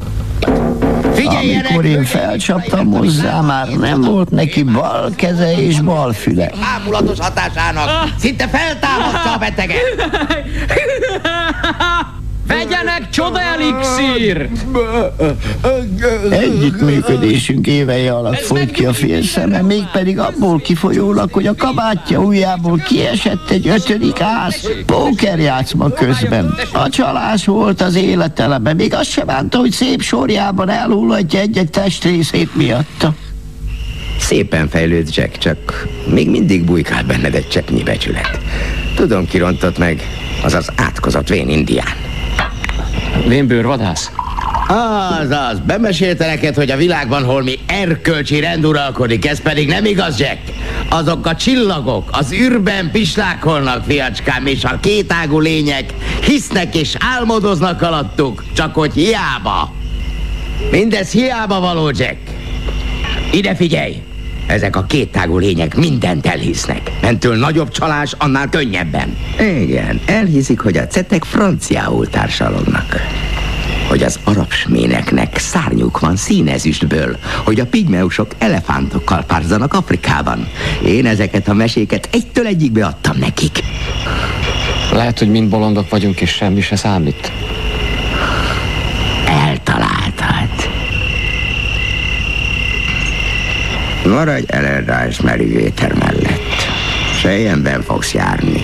Amikor én felcsaptam hozzá, már nem volt neki bal keze és bal füle. Ámulatos hatásának szinte feltámadta a beteget. Vegyenek csoda elixírt! Együttműködésünk évei alatt folyt ki a félszeme, mégpedig abból kifolyólag, hogy a kabátja ujjából kiesett egy 5. ász pókerjátszma közben. A csalás volt az életeleme, még azt sem bánta, hogy szép sorjában elhullatja egy-egy testrészét miatta. Szépen fejlődsz, Jack, csak még mindig bujkál benned egy cseppnyi becsület. Tudom, ki rontott meg, azaz átkozott vén indián. Vénbőrvadász? Azaz, bemesélte neked, hogy a világban holmi erkölcsi rend uralkodik, ez pedig nem igaz, Jack. Azok a csillagok az űrben pislákolnak, fiacskám, és a kétágú lények hisznek és álmodoznak alattuk, csak hogy hiába. Mindez hiába való, Jack. Ide figyelj! Ezek a kéttágú lények mindent elhisznek. Mentől nagyobb csalás, annál könnyebben. Igen, elhiszik, hogy a cetek franciául társalognak. Hogy az arab sméneknek szárnyuk van színezüstből, hogy a pigmeusok elefántokkal párzanak Afrikában. Én ezeket a meséket egytől egyikbe adtam nekik. Lehet, hogy mind bolondok vagyunk, és semmi se számít. Eltaláltad. Maradj Ellenrajz merüvéter mellett. Selyemben fogsz járni.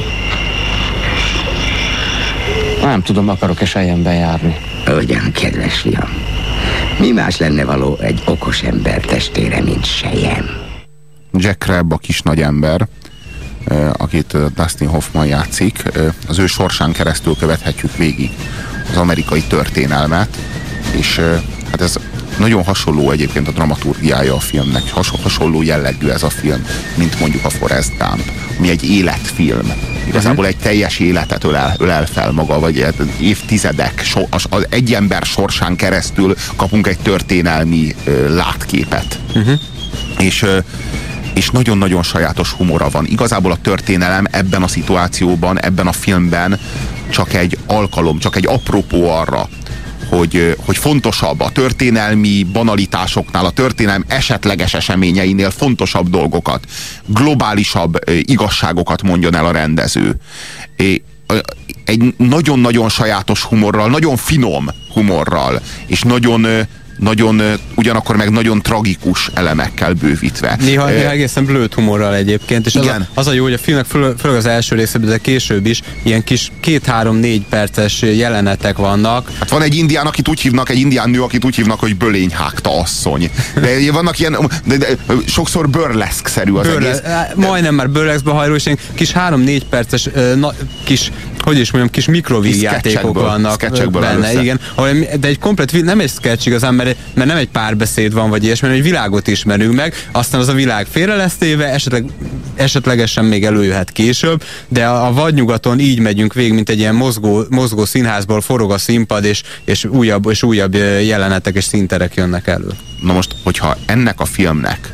Nem tudom, akarok-e Selyemben járni. Ugyan, kedves fiam. Mi más lenne való egy okos ember testére, mint Selyem? Jack Crabb, a kis nagy ember, akit Dustin Hoffman játszik, az ő sorsán keresztül követhetjük végig az amerikai történelmet, és hát ez nagyon hasonló egyébként a dramaturgiája a filmnek, hasonló jellegű ez a film, mint mondjuk a Forrest Gump, ami egy életfilm. Igazából egy teljes életet ölel fel maga, vagy évtizedek, egy ember sorsán keresztül kapunk egy történelmi látképet. És nagyon-nagyon sajátos humora van. Igazából a történelem ebben a szituációban, ebben a filmben csak egy alkalom, csak egy apropó arra, hogy fontosabb a történelmi banalitásoknál, a történelem esetleges eseményeinél fontosabb dolgokat, globálisabb igazságokat mondjon el a rendező. Egy nagyon-nagyon sajátos humorral, nagyon finom humorral, és nagyon ugyanakkor meg nagyon tragikus elemekkel bővítve. Néha egészen blőtt humorral egyébként, és az a jó, hogy a filmnek főleg az első részében, de később is ilyen kis 2-3-4 perces jelenetek vannak. Hát van egy indián, egy indián nő, akit úgy hívnak, hogy Bölényhágta asszony. De vannak ilyen, de sokszor burleszk-szerű az egész. Majdnem már burleszkbe hajló, és ilyen kis 3-4 perces kis mikrovígjátékok vannak benne, igen. De egy komplet, nem egy sketch igazán, mert nem egy párbeszéd van, vagy ilyesmi, egy világot ismerünk meg, aztán az a világ félre lesz téve, esetlegesen még előjöhet később, de a vadnyugaton így megyünk végig, mint egy ilyen mozgó színházból forog a színpad, és újabb jelenetek és színterek jönnek elő. Na most, hogyha ennek a filmnek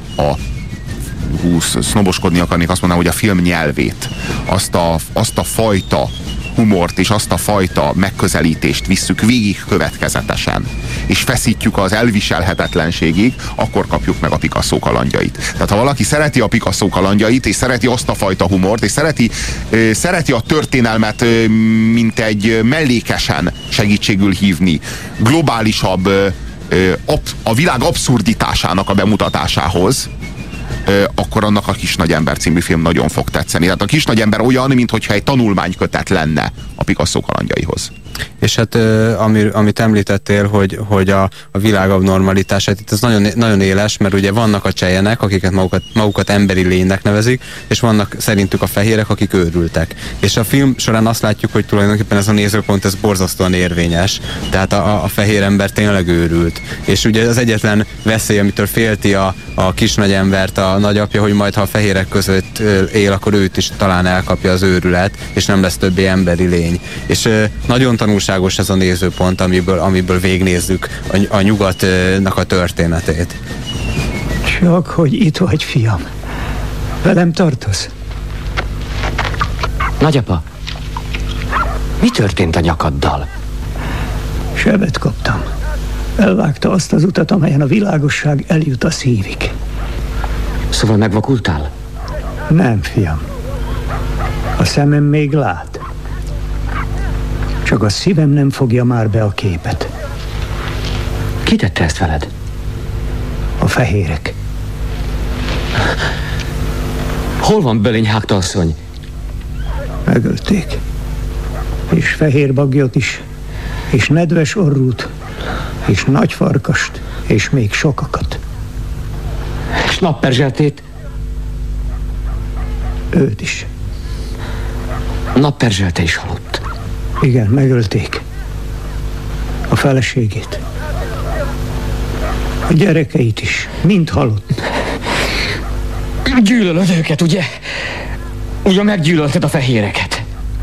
sznoboskodni akarnék, azt mondanám, hogy a film nyelvét, azt a fajta humort és azt a fajta megközelítést visszük végig következetesen, és feszítjük az elviselhetetlenségig, akkor kapjuk meg a Picasso kalandjait. Tehát ha valaki szereti a Picasso kalandjait, és szereti azt a fajta humort, és szereti a történelmet, mint egy mellékesen segítségül hívni, globálisabb, a világ abszurditásának a bemutatásához, akkor annak a Kis nagy ember című film nagyon fog tetszeni. Tehát a Kis nagy ember olyan, mintha egy tanulmánykötet lenne a Picasso kalandjaihoz. És hát amit említettél, hogy a világ abnormalitását, itt ez nagyon, nagyon éles, mert ugye vannak a csejenek, akiket magukat emberi lénynek nevezik, és vannak szerintük a fehérek, akik őrültek. És a film során azt látjuk, hogy tulajdonképpen ez a nézőpont, ez borzasztóan érvényes. Tehát a fehér ember tényleg őrült. És ugye az egyetlen veszély, amitől félti a kis nagy embert a nagyapja, hogy majd ha a fehérek között él, akkor őt is talán elkapja az őrület, és nem lesz többé emberi lény. És nagyon tanulságos ez a nézőpont, amiből végignézzük a nyugatnak a történetét. Csak hogy itt vagy, fiam. Velem tartoz? Nagyapa, mi történt a nyakaddal? Sebet kaptam. Elvágta azt az utat, amelyen a világosság eljut a szívig. Szóval megvakultál? Nem, fiam. A szemem még lát. Csak a szívem nem fogja már be a képet. Ki tette ezt veled? A fehérek. Hol van Bölény Hágta asszony? Megölték. És fehér baglyot is, és nedves orrút, és nagy farkast, és még sokakat. És Napperzseltét? Őt is. Napperzselte is halott. Igen, megölték. A feleségét. A gyerekeit is. Mind halott. Gyűlölöd őket, ugye? Ugye meggyűlölted a fehéreket?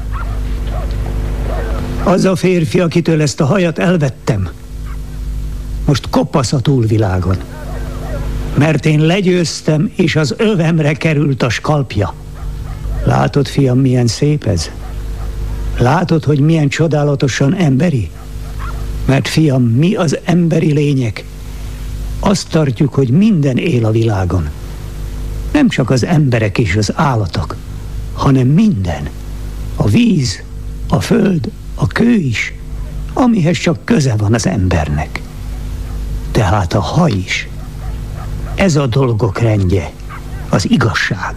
Az a férfi, akitől ezt a hajat elvettem, most kopasz a túlvilágon. Mert én legyőztem, és az övemre került a skalpja. Látod, fiam, milyen szép ez? Látod, hogy milyen csodálatosan emberi? Mert, fiam, mi az emberi lények? Azt tartjuk, hogy minden él a világon. Nem csak az emberek és az állatok, hanem minden. A víz, a föld, a kő is, amihez csak köze van az embernek. Tehát a haj is. Ez a dolgok rendje, az igazság.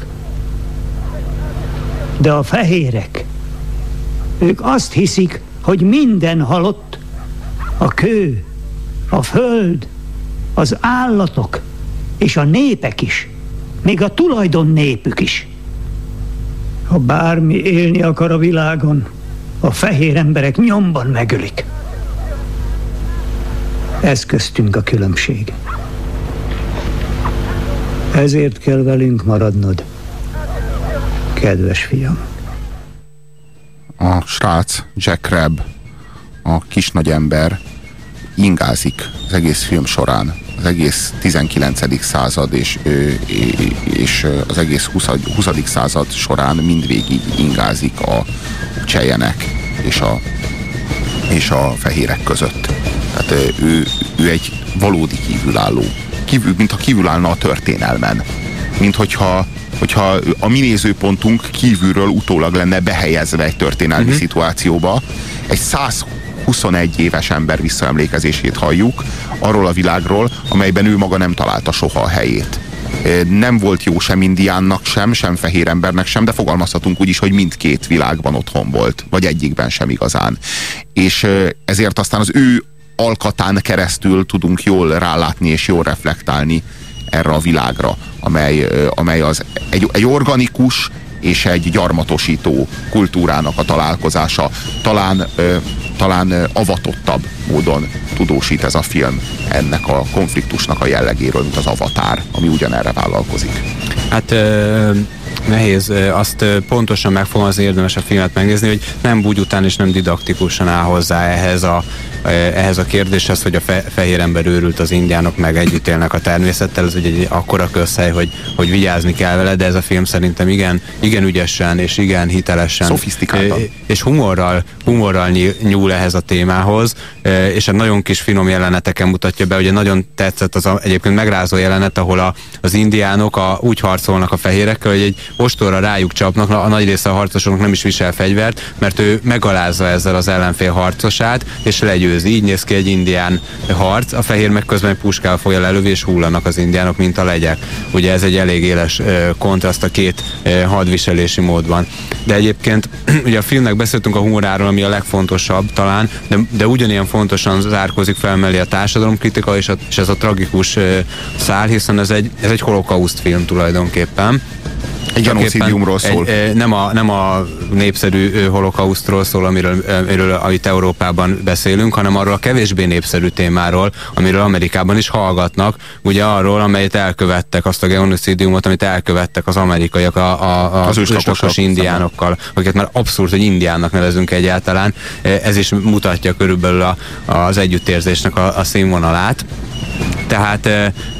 De a fehérek, ők azt hiszik, hogy minden halott, a kő, a föld, az állatok és a népek is, még a tulajdon népük is. Ha bármi élni akar a világon, a fehér emberek nyomban megölik. Ez köztünk a különbség. Ezért kell velünk maradnod, kedves fiam. A srác, Jack Rabb, a kis nagy ember ingázik az egész film során. Az egész 19. század és az egész 20. század során mindvégig ingázik a cseljenek és a fehérek között. Tehát ő egy valódi kívülálló. Mintha kívülállna a történelmen. Mint hogyha a mi nézőpontunk kívülről utólag lenne behelyezve egy történelmi szituációba. Egy 121 éves ember visszaemlékezését halljuk arról a világról, amelyben ő maga nem találta soha a helyét. Nem volt jó sem indiánnak sem fehér embernek sem, de fogalmazhatunk úgy is, hogy mindkét világban otthon volt, vagy egyikben sem igazán. És ezért aztán az ő alkatán keresztül tudunk jól rálátni és jól reflektálni erre a világra, amely az egy organikus és egy gyarmatosító kultúrának a találkozása. Talán avatottabb módon tudósít ez a film ennek a konfliktusnak a jellegéről, mint az Avatar, ami ugyanerre vállalkozik. Hát nehéz azt pontosan megfogalmazni, érdemes a filmet megnézni, hogy nem búgy után és nem didaktikusan áll hozzá ehhez a kérdéshez, hogy a fehér ember őrült, az indiánok meg együtt élnek a természettel, ez egy akkora közhely, hogy vigyázni kell vele, de ez a film szerintem igen ügyesen és igen hitelesen szofisztikáltan és humorral nyúl ehhez a témához, és egy nagyon kis finom jeleneteken mutatja be, ugye nagyon tetszett az egyébként megrázó jelenet, ahol az indiánok úgy harcolnak a fehérekkel, hogy egy ostorra rájuk csapnak, a nagy része a harcosoknak nem is visel fegyvert, mert ő megalázza ezzel az ellenfél harcosát, és legyőzi. Így néz ki egy indián harc, a fehér meg közben egy puskával fogja lelövi, és hullanak az indiánok, mint a legyek. Ugye ez egy elég éles kontraszt a két hadviselési módban. De egyébként ugye a filmnek beszéltünk a humoráról, ami a legfontosabb talán, de ugyanilyen fontosan zárkózik fel mellé a társadalomkritika és ez a tragikus szál, hiszen ez egy holokauszt film tulajdonképpen. Egy genocidiumról szól. Nem a népszerű holokausztról szól, amit Európában beszélünk, hanem arról a kevésbé népszerű témáról, amiről Amerikában is hallgatnak, ugye arról, amelyet elkövettek, azt a genocidiumot, amit elkövettek az amerikaiak az őslakos indiánokkal, akiket már abszurd, hogy indiánnak nevezünk egyáltalán. Ez is mutatja körülbelül az együttérzésnek a színvonalát. Tehát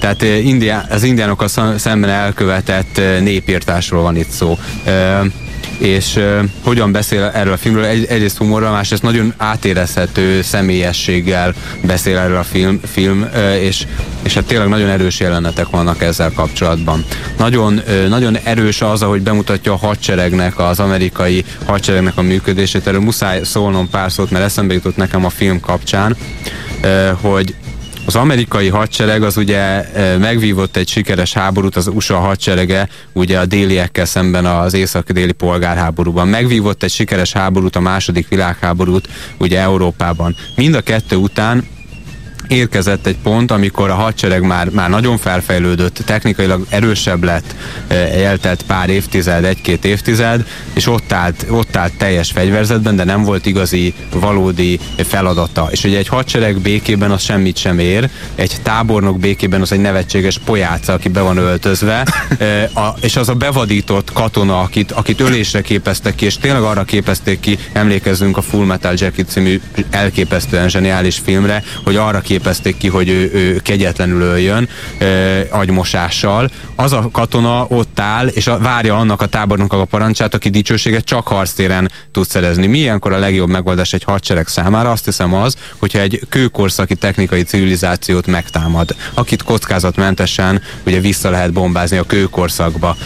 az indiánokkal szemben elkövetett népírtásról van itt szó. és hogyan beszél erről a filmről, egyrészt humorral, másrészt nagyon átérezhető személyességgel beszél erről a film, és hát tényleg nagyon erős jelenetek vannak ezzel kapcsolatban. Nagyon erős az, ahogy bemutatja a hadseregnek, az amerikai hadseregnek a működését. Erről muszáj szólnom pár szót, mert eszembe jutott nekem a film kapcsán, hogy az amerikai hadsereg az ugye megvívott egy sikeres háborút, az USA hadserege ugye a déliekkel szemben az észak-déli polgárháborúban. Megvívott egy sikeres háborút, a második világháborút ugye Európában. Mind a kettő után érkezett egy pont, amikor a hadsereg már nagyon felfejlődött, technikailag erősebb lett, eltelt pár évtized, egy-két évtized, és ott állt teljes fegyverzetben, de nem volt igazi, valódi feladata. És ugye egy hadsereg békében az semmit sem ér, egy tábornok békében az egy nevetséges pojáca, aki be van öltözve, és az a bevadított katona, akit ölésre képeztek ki, és tényleg arra képezték ki, emlékezzünk a Full Metal Jacket című elképesztően zseniális filmre, hogy arra képezték ki, hogy ő kegyetlenül öljön agymosással. Az a katona ott áll, és várja annak a tábornoknak a parancsát, aki dicsőséget csak harctéren tud szerezni. Mi ilyenkor a legjobb megoldás egy hadsereg számára? Azt hiszem az, hogyha egy kőkorszaki technikai civilizációt megtámad, akit kockázatmentesen ugye vissza lehet bombázni a kőkorszakba.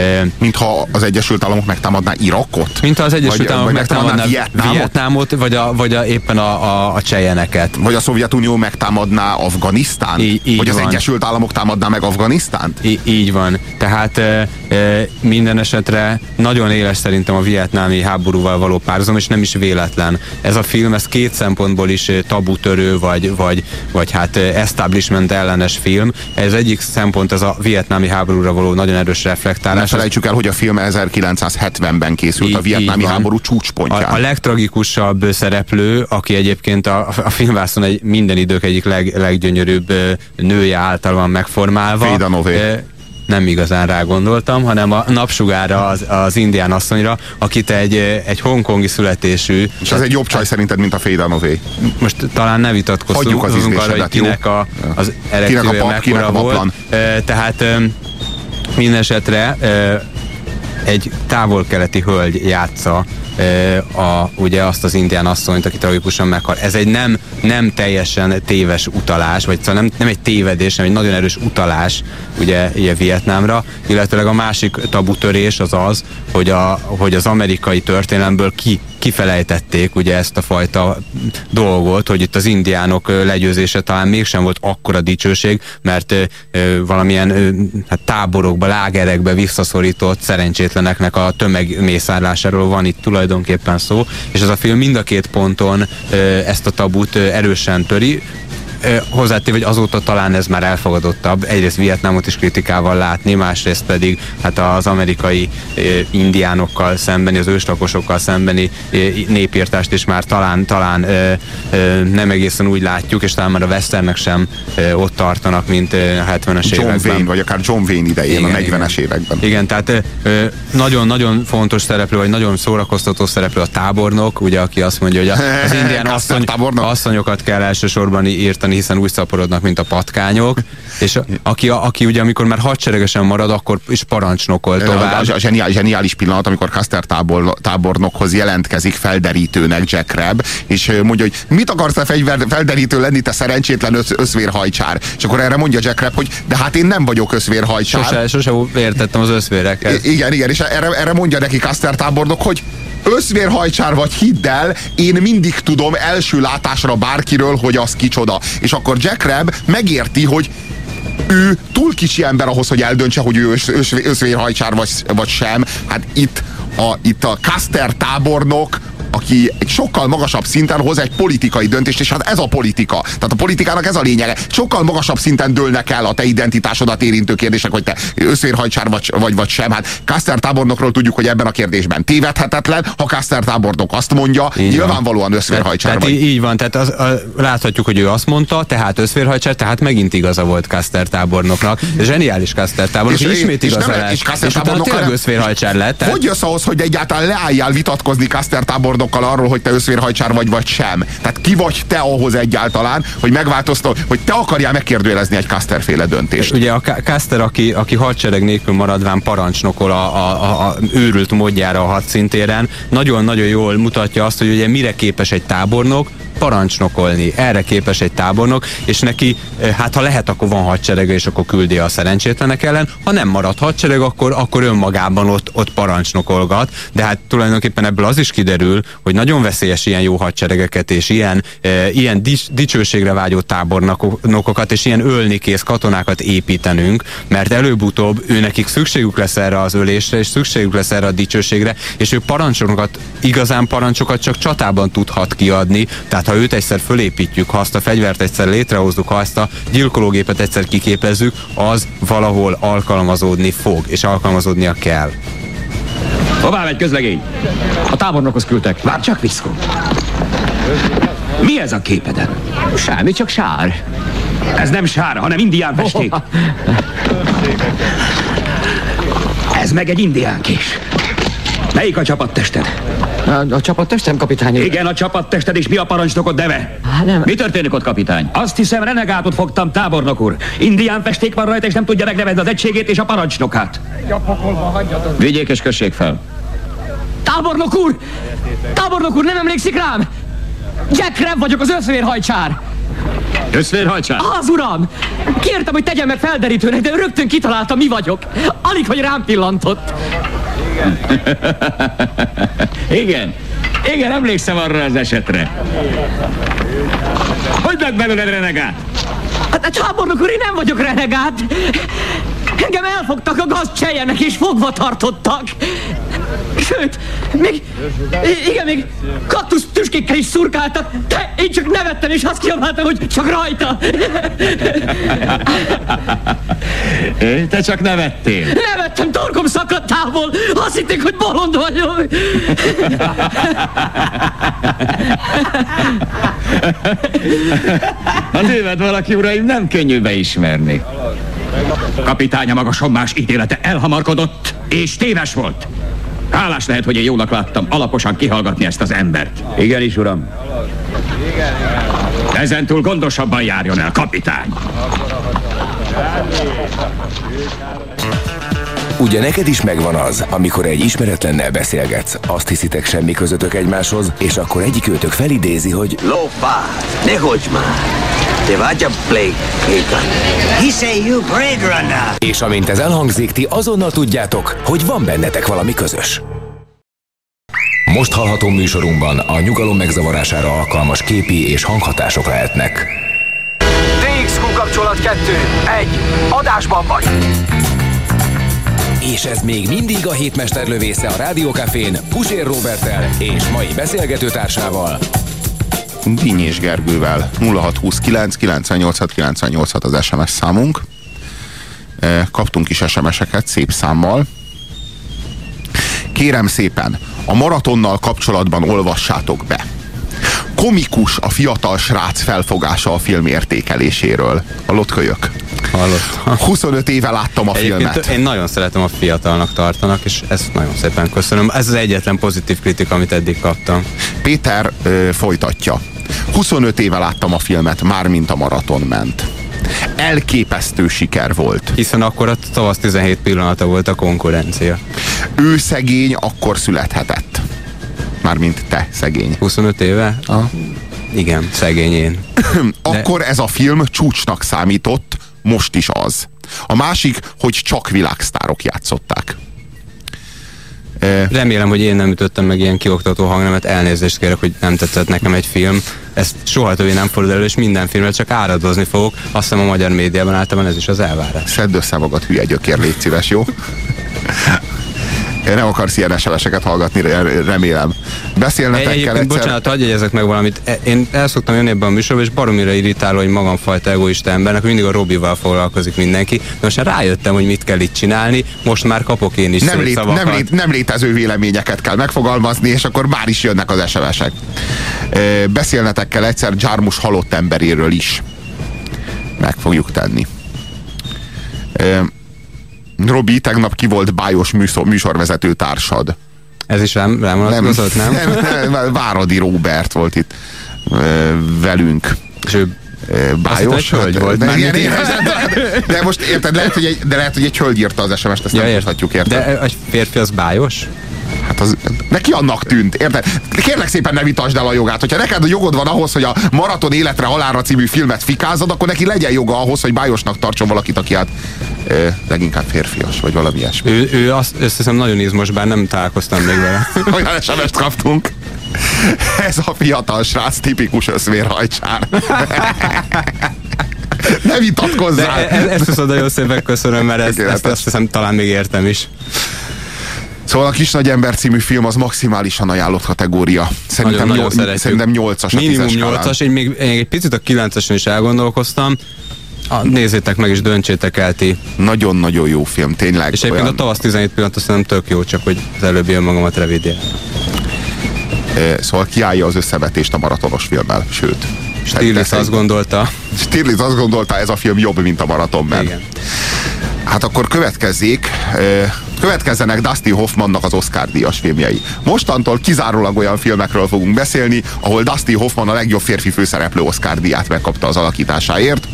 Mintha az Egyesült Államok megtámadná Irakot? Mintha az Egyesült Államok megtámadná Vietnámot, vagy éppen a csejeneket. Vagy a Szovjetunió megtámadná Afganisztánt? Vagy az Egyesült Államok támadná meg Afganisztánt? Így van. Tehát minden esetre nagyon éles szerintem a vietnámi háborúval való párhuzam, és nem is véletlen. Ez a film, ez két szempontból is tabutörő, vagy hát establishment ellenes film. Ez egyik szempont, ez a vietnámi háborúra való nagyon erős reflektálás. Ne felejtsük el, hogy a film 1970-ben készült, a vietnámi háború csúcspontján. A legtragikusabb szereplő, aki egyébként a filmvászon minden idők egyik leggyönyörűbb nője által van megformálva. Faye Dunaway. Nem igazán rá gondoltam, hanem a Napsugára, az indián asszonyra, akit egy hongkongi születésű... És az egy jobb csaj szerinted, mint a Faye Dunaway? Most talán ne vitatkozzunk. Hagyjuk az ízlésedet, arra, kinek az erekciója mekkora volt. Tehát minden esetre egy távol-keleti hölgy játsza ugye azt az indián asszonyt, aki tragikusan meghal. Ez egy nem teljesen téves utalás, vagy szóval nem egy tévedés, hanem egy nagyon erős utalás ugye Vietnámra, illetőleg a másik tabutörés az, hogy az amerikai történelemből kifelejtették ugye ezt a fajta dolgot, hogy itt az indiánok legyőzése talán mégsem volt akkora dicsőség, mert valamilyen táborokba, lágerekbe visszaszorított szerencsétleneknek a tömegmészárlásáról van itt tulajdonképpen szó, és ez a film mind a két ponton ezt a tabut erősen töri. Hozzátéve, hogy azóta talán ez már elfogadottabb. Egyrészt Vietnámot is kritikával látni, másrészt pedig hát az amerikai indiánokkal szembeni, az őslakosokkal szembeni népírtást is már talán nem egészen úgy látjuk, és talán már a westernek sem ott tartanak, mint a 70-es években. John Wayne, vagy akár John Wayne idején, igen, a 40-es években. Igen, tehát nagyon-nagyon fontos szereplő, vagy nagyon szórakoztató szereplő a tábornok, ugye, aki azt mondja, hogy az indián asszonyokat kell elsősorban írtani, hiszen úgy szaporodnak, mint a patkányok, és aki ugye, amikor már hadseregesen marad, akkor is parancsnokol tovább. A zseniális pillanat, amikor Custer tábornokhoz jelentkezik felderítőnek Jack Crab, és mondja, hogy mit akarsz te felderítő lenni, te szerencsétlen összvérhajcsár. És akkor erre mondja Jack Crab, hogy de hát én nem vagyok összvérhajcsár. Sose értettem az összvéreket. Igen, és erre mondja neki Custer tábornok, hogy összvérhajcsár vagy, hidd el, én mindig tudom első látásra bárkiről, hogy az kicsoda. És akkor Jack Crab megérti, hogy ő túl kicsi ember ahhoz, hogy eldöntse, hogy ő összvérhajcsár vagy sem. Hát itt a Custer tábornok, aki egy sokkal magasabb szinten hoz egy politikai döntést, és hát ez a politika. Tehát a politikának ez a lényege. Sokkal magasabb szinten dőlnek el a te identitásodat érintő kérdések, hogy te összvérhajcsár vagy sem. Hát Custer tábornokról tudjuk, hogy ebben a kérdésben tévedhetetlen. Ha Custer tábornok azt mondja, nyilvánvalóan összvérhajcsár vagy. Így van, tehát láthatjuk, hogy ő azt mondta, tehát összvérhajcsár, tehát megint igaza volt Custer tábornoknak. Zseniális Custer tábornok, és ismét igaza lett. És utána tényleg összvérhajcsár lett. Hogy jössz ahhoz, hogy egyáltalán leálljál vitatkozni Custer tábornokkal, sokkal arról, hogy te összvérhajcsár vagy sem. Tehát ki vagy te ahhoz egyáltalán, hogy megváltoztatod, hogy te akarjál megkérdőjelezni egy Custer-féle döntést. Ugye a Custer, aki hadsereg nélkül maradván parancsnokol a őrült módjára a hadszintéren, nagyon-nagyon jól mutatja azt, hogy ugye mire képes egy tábornok, parancsnokolni. Erre képes egy tábornok, és neki, hát ha lehet, akkor van hadserege, és akkor küldi a szerencsétlenek ellen. Ha nem marad hadsereg, akkor önmagában ott parancsnokolgat. De hát tulajdonképpen ebből az is kiderül, hogy nagyon veszélyes ilyen jó hadseregeket, és ilyen dicsőségre vágyó tábornokokat, és ilyen ölnikész katonákat építenünk, mert előbb-utóbb őnekik szükségük lesz erre az ölésre, és szükségük lesz erre a dicsőségre, és ő igazán parancsokat csak csatában tudhat kiadni. Tehát ha őt egyszer fölépítjük, ha azt a fegyvert egyszer létrehozzuk, ha ezt a gyilkológépet egyszer kiképezzük, az valahol alkalmazódni fog, és alkalmazódnia kell. Hová megy, közlegény? A tábornokhoz küldtek. Várj csak, Viszkó. Mi ez a képeden? Semmi, csak sár. Ez nem sár, hanem indián festék. Ez meg egy indián kés. Melyik a csapattested? A csapattestem, kapitány? Igen, a csapattested, és mi a parancsnokod neve? Nem. Mi történik ott, kapitány? Azt hiszem, renegátot fogtam, tábornok úr. Indián festék van rajta, és nem tudja megnevezni az egységét és a parancsnokát. Vigyék és kössék fel. Tábornok úr! Tábornok úr, nem emlékszik rám? Jack Rebb vagyok, az összvérhajcsár. Összvérhajcsár? Az uram! Kértem, hogy tegyen meg felderítőnek, de rögtön kitalálta, mi vagyok. Alig, hogy rám pillantott. Igen, emlékszem arra az esetre. Hogy meg belőled, renegát? Hát, tábornok úr, én nem vagyok renegát. Engem elfogtak a gazdsejjenek és fogva tartottak. Sőt, még kaktusz tüskékkel is szurkáltak, de én csak nevettem és azt kiabáltam, hogy csak rajta. Te csak nevettél. Nevettem, torkom szakadt távol. Azt hitték, hogy bolond vagyok. A tővet valaki, uraim, nem könnyű beismerni. Kapitánya maga sommás ítélete elhamarkodott, és téves volt. Hálás lehet, hogy én jónak láttam alaposan kihallgatni ezt az embert. Igenis, uram. Ezentúl gondosabban járjon el, kapitány. Ugye neked is megvan az, amikor egy ismeretlennel beszélgetsz, azt hiszitek semmi közöttök egymáshoz, és akkor egyikőtök felidézi, hogy Lófá, ne hogy már! Te vagy a Blake Hagan. Hisze you Blade Runner. És amint ez elhangzik, ti azonnal tudjátok, hogy van bennetek valami közös. Most hallható műsorunkban a nyugalom megzavarására alkalmas képi és hanghatások lehetnek. DXQ kapcsolat 2. 1. Adásban vagy. És ez még mindig a hétmesterlövésze a Rádiókafén Pusér Róberttel és mai beszélgetőtársával, Dinnyés Gergővel. 0629 986 986 az SMS számunk. Kaptunk is SMS-eket szép számmal. Kérem szépen, a maratonnal kapcsolatban olvassátok be. Komikus a fiatal srác felfogása a film értékeléséről. Hallott, kölyök? Hallott. 25 éve láttam a filmet. Én nagyon szeretem, a fiatalnak tartanak, és ezt nagyon szépen köszönöm. Ez az egyetlen pozitív kritika, amit eddig kaptam. Péter folytatja. 25 éve láttam a filmet, mármint a maraton ment. Elképesztő siker volt. Hiszen akkor a tavasz 17 pillanata volt a konkurencia. Ő szegény akkor születhetett. Mármint te szegény. 25 éve? Igen, szegény én. Akkor ez a film csúcsnak számított, most is az. A másik, hogy csak világsztárok játszották. Remélem, hogy én nem ütöttem meg ilyen kioktató hangnemet, elnézést kérek, hogy nem tetszett nekem egy film. Ezt soha többé nem fordul elő, és minden filmre csak áradozni fogok. Azt hiszem, a magyar médiában általában ez is az elvárás. Szedd össze magad, hülye gyökér, légy szíves, jó? Nem akarsz ilyen SMS-eket hallgatni, remélem. Beszélnetek kell egyszer... Bocsánat, hagyj jegyezzek meg valamit. Én el szoktam jönni ebben a műsorba, és baromira irritáló, hogy magamfajta egoista embernek, mindig a Robival foglalkozik mindenki. De most már rájöttem, hogy mit kell itt csinálni, most már kapok én is nem létező véleményeket kell megfogalmazni, és akkor már is jönnek az SMS-ek. Beszélnetek kell egyszer Jarmus halott emberéről is. Meg fogjuk tenni. Robi, tegnap ki volt bájos műsorvezető társad? Ez is rám vonatkozott, nem? Nem, Váradi Róbert volt itt velünk. És ő bájos hölgy volt. De most érted, lehet, hogy egy hölgy írta az SMS-t, ezt nem tudhatjuk, érted? De egy férfi az bájos? Hát az, neki annak tűnt, érted? Kérlek szépen, ne vitasd el a jogát. Hogyha neked a jogod van ahhoz, hogy a Maraton életre halálra című filmet fikázod, akkor neki legyen joga ahhoz, hogy bájosnak tartson valakit, aki hát leginkább férfias, vagy valami ilyesmi. Ő azt hiszem nagyon izmos, bár nem találkoztam még vele. Olyan SMS-t kaptunk. Ez a fiatal srác tipikus összvérhajcsár. Ne vitatkozzál! Ezt viszont nagyon szépen köszönöm, mert ezt azt hiszem talán még értem is. Szóval a Kis Nagy Ember című film az maximálisan ajánlott kategória. Szerintem 8-as. Minimum 8-as, én még egy picit a 9-esen is elgondolkoztam. Nézzétek meg és döntsétek el ti. Nagyon-nagyon jó film, tényleg. És egyébként a Tavasz 17 pillanat azt szerintem tök jó, csak hogy az előbb önmagamat revidél. Szóval kiállja az összevetést a maratonos filmmel, sőt. Stirlitz azt gondolta, ez a film jobb, mint a Maratonman. Igen. Hát akkor következzenek Dustin Hoffmannak az Oscar-díjas filmjei. Mostantól kizárólag olyan filmekről fogunk beszélni, ahol Dustin Hoffman a legjobb férfi főszereplő Oscar-díját megkapta az alakításáért.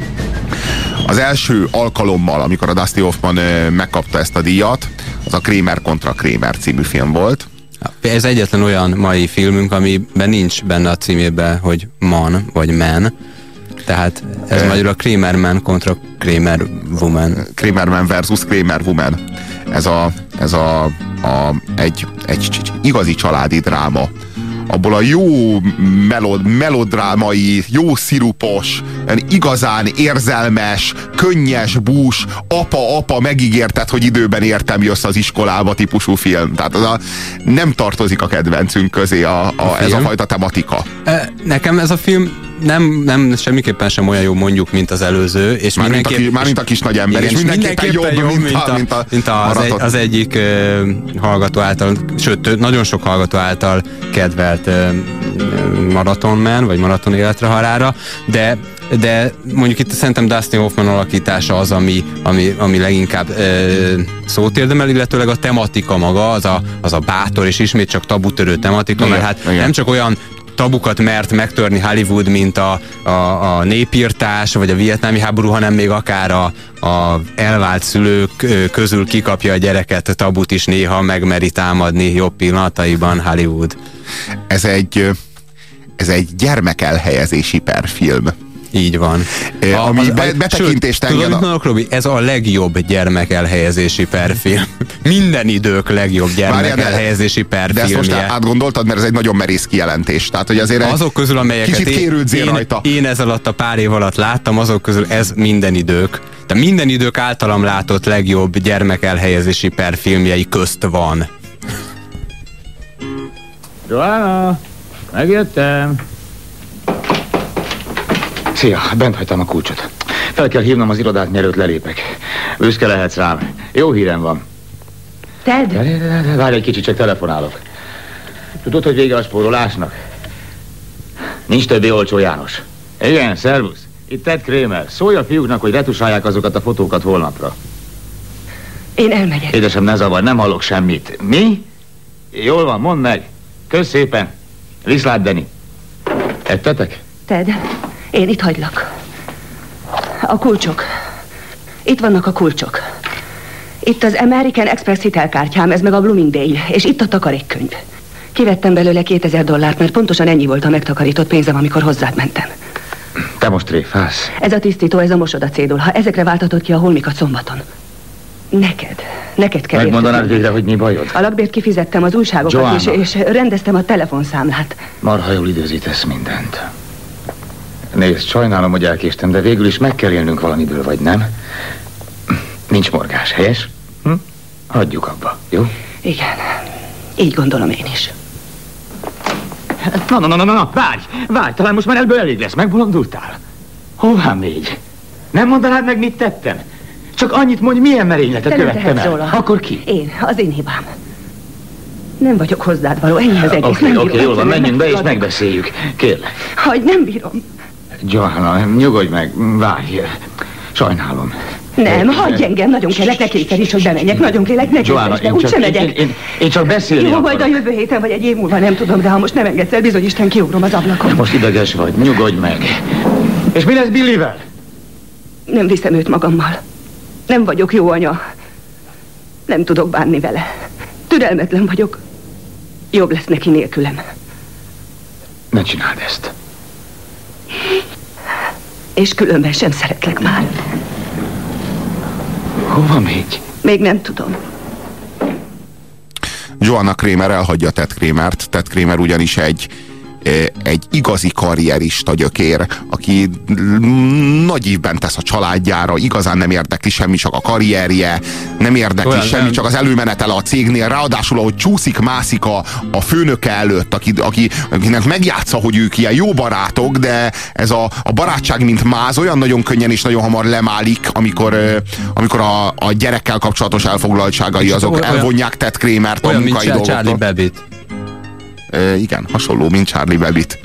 Az első alkalommal, amikor a Dustin Hoffman megkapta ezt a díjat, az a Kramer kontra Kramer című film volt. Ez egyetlen olyan mai filmünk, amiben nincs benne a címében, hogy man vagy man. Tehát ez magyarul a Kramer Man kontra Kramer Woman. Kramer Man versus Kramer Woman. Ez egy igazi családi dráma. Abból a jó melodrámai, jó szirupos, igazán érzelmes, könnyes bús, apa, megígérted, hogy időben értem, jössz az iskolába típusú film. Tehát nem tartozik a kedvencünk közé ez a fajta tematika. Nekem ez a film nem semmiképpen sem olyan jó mondjuk, mint az előző. És mármint a Kis Nagy Ember, és mindenképpen jobb, mint az egyik hallgató által, sőt, nagyon sok hallgató által kedvelt Maratonman, vagy Maraton életre halálra, de mondjuk itt szerintem Dustin Hoffman alakítása az, ami leginkább szót érdemel, illetőleg a tematika maga, az a bátor és ismét csak tabutörő tematika, mert hát nem csak olyan tabukat mert megtörni Hollywood, mint a népírtás, vagy a vietnámi háború, hanem még akár a elvált szülők közül kikapja a gyereket, tabut is néha megmeri támadni jobb pillanataiban Hollywood. Ez egy gyermekelhelyezési perfilm. Így van. Ami betekintést enged. Tudod, Robi, ez a legjobb gyermekelhelyezési perfilm. Minden idők legjobb gyermekelhelyezési perfilmje. De ezt most átgondoltad, mert ez egy nagyon merész kijelentés. Tehát, hogy azért azok közül, amelyeket én ez alatt a pár év alatt láttam, azok közül ez minden idők. De minden idők általam látott legjobb gyermekelhelyezési perfilmjei közt van. Joanna, megjöttem. Szia, bent hagytam a kulcsot. Fel kell hívnom az irodát, mielőtt lelépek. Büszke lehetsz rám. Jó hírem van. Ted? Várj egy kicsit, csak telefonálok. Tudod, hogy vége a spórolásnak? Nincs többé olcsó János. Igen, szervusz. Itt Ted Kramer. Szólj a fiúknak, hogy retusálják azokat a fotókat holnapra. Én elmegyek. Édesem, ne zavarj, nem hallok semmit. Mi? Jól van, mondd meg. Kösz szépen. Viszlát, Deni. Ettetek? Ted, én itt hagylak. A kulcsok. Itt vannak a kulcsok. Itt az American Express hitelkártyám, ez meg a Bloomingdale, és itt a takarékkönyv. Kivettem belőle $2000, mert pontosan ennyi volt a megtakarított pénzem, amikor hozzád mentem. Te most tréfálsz. Ez a tisztító, ez a mosoda cédul. Ha ezekre váltatod ki a holmikat szombaton. Neked kell. Megmondanád végre, hogy mi bajod? A lakbért kifizettem, az újságokat is, és rendeztem a telefonszámlát. Marha jól időzítesz mindent. Nézd, sajnálom, hogy elkéstem, de végül is meg kell élnünk valamiből, vagy nem? Nincs morgás, helyes? Hagyjuk abba, jó? Igen, így gondolom én is. Na, várj, talán most már ebből elég lesz, megbolondultál? Hová még? Nem mondanád meg, mit tettem? Csak annyit mondj, milyen merényletet követtem el. Róla. Akkor ki? Én, az én hibám. Nem vagyok hozzád való, ennyi az egész. Oké, jól van, menjünk be és megbeszéljük. Kérlek. Hagy, nem bírom. Johanna, nyugodj meg, várj. Sajnálom. Nem, hagyj engem, nagyon kérlek, ne kényszeríts, hogy bemenjek, nagyon kérlek, ne kényszeríts, de úgysem megyek. Én csak beszélni Jó, majd a jövő héten vagy egy év múlva, nem tudom, de ha most nem engedsz el, bizony Isten kiugrom az ablakon. Most ideges vagy, nyugodj meg. És mi lesz Billyvel? Nem viszem őt magammal. Nem vagyok jó anya. Nem tudok bánni vele. Türelmetlen vagyok. Jobb lesz neki nélkülem. Ne csináld ezt. És különben sem szeretlek már. Hova megy? Még nem tudom. Joanna Kramer elhagyja Ted Kramert. Ted Kramer ugyanis egy igazi karrierista gyökér, aki nagy ívben tesz a családjára, igazán nem érdekli semmi, csak a karrierje, nem érdekli olyan, semmi, csak az előmenetele a cégnél, ráadásul ahogy csúszik-mászik a főnöke előtt, akinek megjátsza, hogy ők ilyen jó barátok, de ez a barátság, mint máz, olyan nagyon könnyen és nagyon hamar lemálik, amikor a gyerekkel kapcsolatos elfoglaltságai azok elvonják Ted Kramert a munkai dolgoktól. Charlie Babbitt. Igen, hasonló, mint Charlie Babbitt.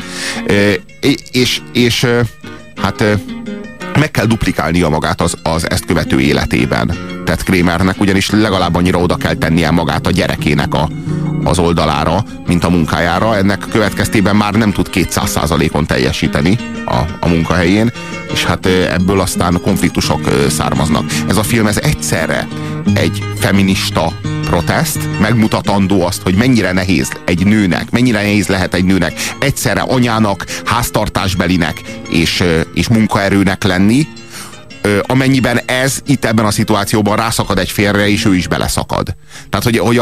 És hát meg kell duplikálnia magát az ezt követő életében. Ted Kramernek, ugyanis legalább annyira oda kell tennie magát a gyerekének az oldalára, mint a munkájára. Ennek következtében már nem tud 200%-on teljesíteni a munkahelyén, és hát ebből aztán konfliktusok származnak. Ez a film, ez egyszerre egy feminista protest, megmutatandó azt, hogy mennyire nehéz egy nőnek, mennyire nehéz lehet egy nőnek egyszerre anyának, háztartásbelinek és munkaerőnek lenni, amennyiben ez itt ebben a szituációban rászakad egy férjre, és ő is beleszakad. Tehát, hogy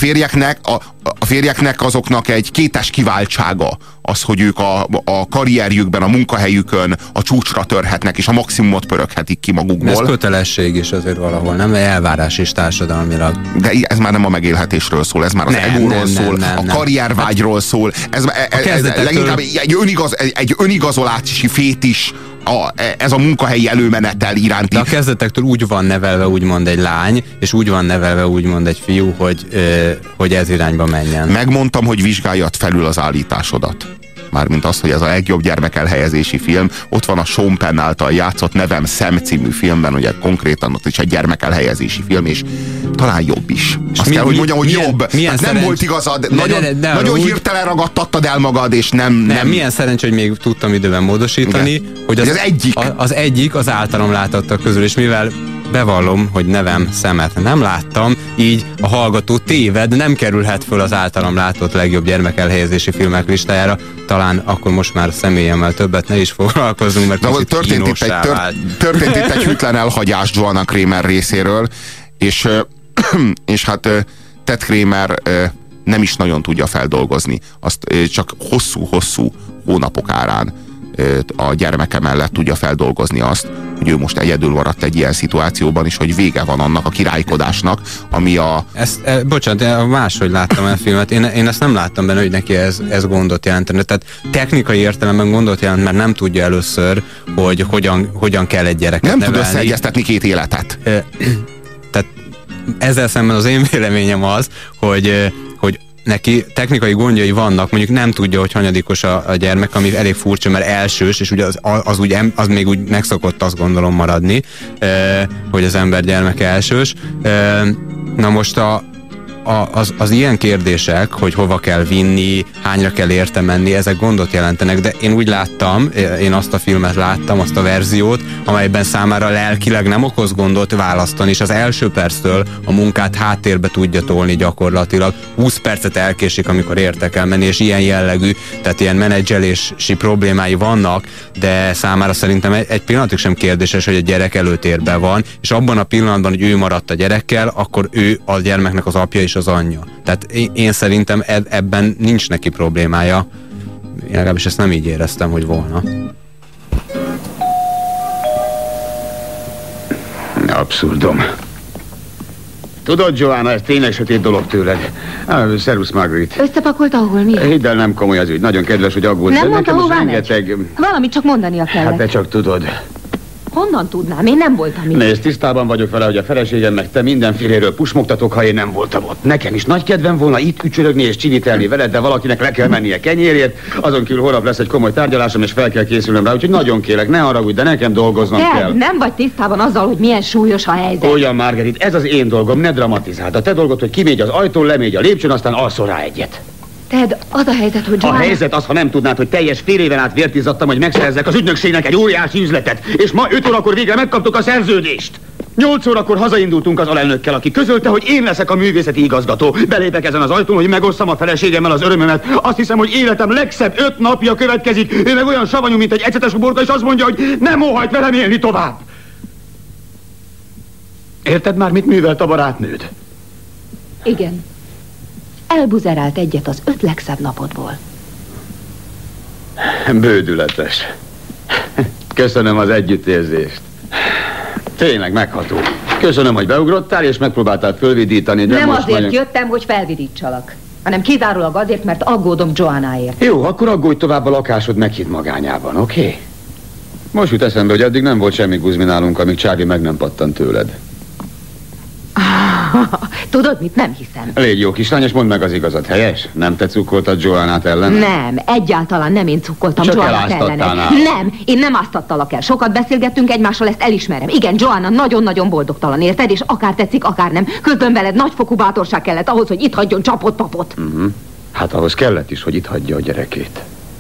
a férjeknek azoknak egy kétes kiváltsága az, hogy ők a karrierjükben, a munkahelyükön a csúcsra törhetnek, és a maximumot pöröghetik ki magukból. Ez kötelesség is azért valahol, nem elvárás is társadalmilag. De ez már nem a megélhetésről szól, ez már az egóról szól, a karriervágyról szól. Ez leginkább egy önigazolási fétis, ez a munkahelyi előmenetel iránti. De a kezdetektől úgy van nevelve úgymond egy lány, és úgy van nevelve úgymond egy fiú, hogy ez irányba menjen. Megmondtam, hogy vizsgáljad felül az állításodat. Mármint az, hogy ez a legjobb gyermekelhelyezési film. Ott van a Sean Penn által játszott Nevem Sam című filmben, ugye konkrétan ott is egy gyermekelhelyezési film, és talán jobb is. Azt kell, hogy mondjam, hogy jobb. Nem volt igazad, nagyon hirtelen ragadtattad el magad, és nem... Milyen szerencsé, hogy még tudtam időben módosítani, hogy az egyik az általam látottak közül, és mivel bevallom, hogy Nevem Samet nem láttam, így a hallgató téved, nem kerülhet föl az általam látott legjobb gyermekelhelyezési filmek listájára. Talán akkor most már személyemmel többet ne is foglalkozunk, mert kicsit kínossá vált. Történt itt egy hűtlen elhagyás Joanna Kramer részéről, és hát Ted Kramer nem is nagyon tudja feldolgozni. Azt csak hosszú-hosszú hónapok árán a gyermeke mellett tudja feldolgozni azt, hogy ő most egyedül maradt egy ilyen szituációban, és hogy vége van annak a királykodásnak, ami a... Bocsánat, máshogy láttam a filmet. Én ezt nem láttam benne, hogy neki ez gondot jelentene. Tehát technikai értelemben gondot jelent, mert nem tudja először, hogy hogyan kell egy gyereket nevelni. Nem tud összeegyeztetni két életet. Tehát ezzel szemben az én véleményem az, hogy neki technikai gondjai vannak, mondjuk nem tudja, hogy hanyadikos a gyermek, ami elég furcsa, mert elsős, és ugye az még úgy megszokott, azt gondolom, maradni, hogy az ember gyermeke elsős. Na most az ilyen kérdések, hogy hova kell vinni, hányra kell érte menni, ezek gondot jelentenek, de én úgy láttam, én azt a filmet láttam, azt a verziót, amelyben számára lelkileg nem okoz gondot választani, és az első perctől a munkát háttérbe tudja tolni gyakorlatilag. 20 percet elkésik, amikor érte kell menni, és ilyen jellegű, tehát ilyen menedzselési problémái vannak, de számára szerintem egy pillanatig sem kérdéses, hogy a gyerek előtérben van, és abban a pillanatban, hogy ő maradt a gyerekkel, akkor ő a gyermeknek az apja és az anyja. Tehát én szerintem ebben nincs neki problémája. Én legalábbis ezt nem így éreztem, hogy volna. Abszurdum. Tudod, Joanna, ez tényleg sötét dolog tőled. Szervusz, Margaret. Összepakolt ahol mi? Hidd el, nem komoly az ügy. Nagyon kedves, hogy aggódsz. Nem mondta, hová megy? Valamit csak mondania kell. Hát te csak tudod. Honnan tudnám? Én nem voltam itt. Nézd, tisztában vagyok vele, hogy a feleségem meg te mindenféléről pusmogtatok, ha én nem voltam ott. Nekem is nagy kedvem volna itt ücsörögni és csivitelni veled, de valakinek le kell mennie kenyérért. Azon kívül holnap lesz egy komoly tárgyalásom, és fel kell készülnöm rá, úgyhogy nagyon kérlek, ne haragudj, de nekem dolgoznom kell. Nem vagy tisztában azzal, hogy milyen súlyos a helyzet. Olyan, Margaret, ez az én dolgom, ne dramatizáld. A te dolgod, hogy kimégy az ajtón, lemégy a lépcsőn, aztán alszol rá egyet. Ted, az a helyzet, hogy A helyzet az, ha nem tudnád, hogy teljes fél éven át vértizzadtam, hogy megszerezzek az ügynökségnek egy óriási üzletet, és ma 5 órakor végre megkaptuk a szerződést. 8 órakor hazaindultunk az alelnökkel, aki közölte, hogy én leszek a művészeti igazgató. Belépek ezen az ajtón, hogy megosszam a feleségemmel az örömömet. Azt hiszem, hogy életem legszebb 5 napja következik. Ő meg olyan savanyú, mint egy ecetes uborka, és azt mondja, hogy nem óhajt velem élni tovább. Érted már, mit művelt a barátnőd? Igen. Elbuzerált egyet az 5 legszebb napodból. Bődületes. Köszönöm az együttérzést. Tényleg megható. Köszönöm, hogy beugrottál és megpróbáltál fölvidítani, de nem most azért nagyon... jöttem, hogy felvidítsalak, hanem kizárólag azért, mert aggódom Joannáért. Jó, akkor aggódj tovább a lakásod meghitt magányában, oké? Most jut eszembe, hogy addig nem volt semmi guzmi nálunk, amíg Charlie meg nem pattant tőled. Tudod mit? Nem hiszem. Légy jó kislány, és mondd meg az igazat, helyes? Nem te cukkoltad Joannát ellen? Nem, egyáltalán nem én cukkoltam Joannát ellene. Nem, én nem áztattalak el. Sokat beszélgettünk egymással, ezt elismerem. Igen, Joanna nagyon-nagyon boldogtalan, érted? És akár tetszik, akár nem. Közben veled nagyfokú bátorság kellett ahhoz, hogy itt hagyjon csapot-papot. Hát ahhoz kellett is, hogy itt hagyja a gyerekét.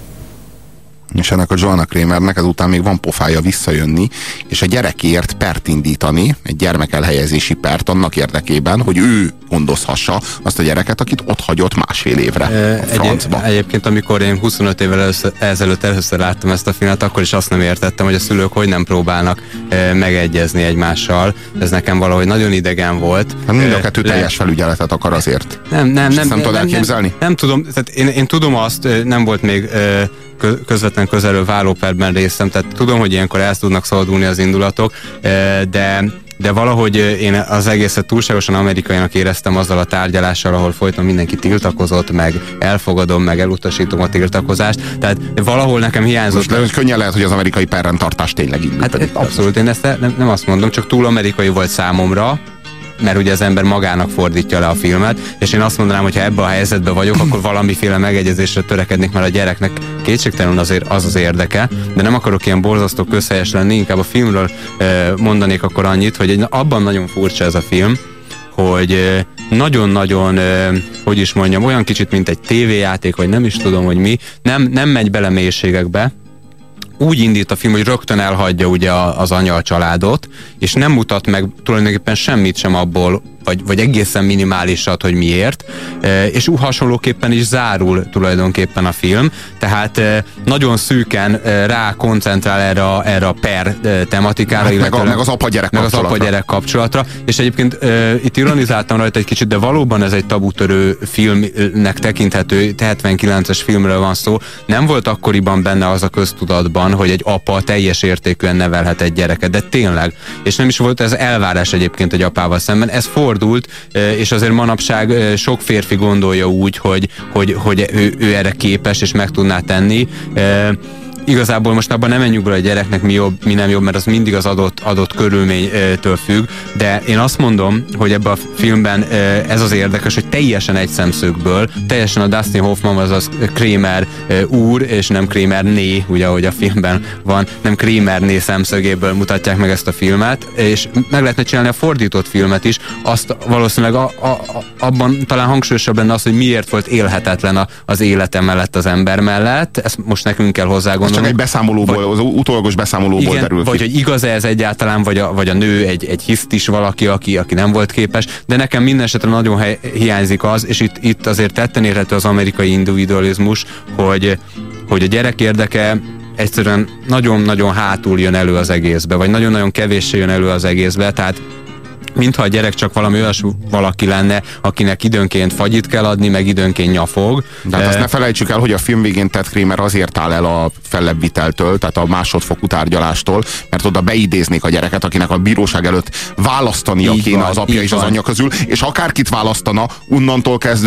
És ennek a Joanna Kramernek ezután még van pofája visszajönni, és a gyerekért pert indítani, egy gyermekelhelyezési pert annak érdekében, hogy ő gondozhassa azt a gyereket, akit ott hagyott másfél évre a francba. Egyébként, amikor én 25 évvel ezelőtt először láttam ezt a filmet, akkor is azt nem értettem, hogy a szülők hogy nem próbálnak megegyezni egymással. Ez nekem valahogy nagyon idegen volt. Hát mind a kettő teljes felügyeletet akar azért. Nem tudod elképzelni? Nem tudom, tehát én tudom azt, nem volt még közvetlen közelről vállóperben részem, tehát tudom, hogy ilyenkor el tudnak szabadulni az indulatok, de valahogy én az egészet túlságosan amerikainak éreztem azzal a tárgyalással, ahol folyton mindenki tiltakozott, meg elfogadom, meg elutasítom a tiltakozást, tehát valahol nekem hiányzott. Most könnyen lehet, hogy az amerikai perrendtartás tényleg így működik. Hát abszolút, én ezt nem azt mondom, csak túl amerikai volt számomra, mert ugye az ember magának fordítja le a filmet, és én azt mondanám, hogy ha ebben a helyzetben vagyok, akkor valamiféle megegyezésre törekednék, mert a gyereknek kétségtelenül azért az érdeke, de nem akarok ilyen borzasztó közhelyes lenni, inkább a filmről mondanék akkor annyit, hogy abban nagyon furcsa ez a film, hogy nagyon-nagyon, hogy is mondjam, olyan kicsit, mint egy tévéjáték, vagy nem is tudom, hogy mi, nem megy bele mélységekbe, úgy indít a film, hogy rögtön elhagyja ugye az anya a családot, és nem mutat meg tulajdonképpen semmit sem abból, vagy egészen minimálisat, hogy miért, és hasonlóképpen is zárul tulajdonképpen a film, tehát nagyon szűken rá koncentrál erre a per tematikára, illetve meg az apa-gyerek kapcsolatra, és egyébként itt ironizáltam rajta egy kicsit, de valóban ez egy tabutörő filmnek tekinthető, 79-es filmről van szó, nem volt akkoriban benne az a köztudatban, hogy egy apa teljes értékűen nevelhet egy gyereket, de tényleg, és nem is volt ez elvárás egyébként egy apával szemben, ez fordult, és azért manapság sok férfi gondolja úgy, hogy ő erre képes, és meg tudná tenni. Igazából most abban nem menjünk bele, a gyereknek mi jobb, mi nem jobb, mert az mindig az adott körülménytől függ, de én azt mondom, hogy ebben a filmben ez az érdekes, hogy teljesen egy szemszögből, teljesen a Dustin Hoffman, azaz Kramer úr, és nem Kramer né, ugye ahogy a filmben van, nem Kramer né szemszögéből mutatják meg ezt a filmet, és meg lehetne csinálni a fordított filmet is, azt valószínűleg abban talán hangsúlyosabb lenne az, hogy miért volt élhetetlen az élete mellett az ember mellett, ezt most nekünk kell hozzá gondolni. Csak egy beszámolóból, az utólagos beszámolóból igen, derül ki. Vagy hogy igaz-e ez egyáltalán, vagy a nő egy hisztis valaki, aki nem volt képes, de nekem minden esetre nagyon hiányzik az, és itt azért tetten érhető az amerikai individualizmus, hogy a gyerek érdeke egyszerűen nagyon-nagyon hátul jön elő az egészbe, vagy nagyon-nagyon kevéssé jön elő az egészbe, tehát mintha a gyerek csak valami olyas valaki lenne, akinek időnként fagyit kell adni, meg időnként nyafog. De hát azt ne felejtsük el, hogy a film végén Ted Kramer azért áll el a fellebbviteltől, tehát a másodfokú tárgyalástól, mert oda beidéznék a gyereket, akinek a bíróság előtt választania kéne az apja és az anyja közül, és akárkit választana, onnantól kezdve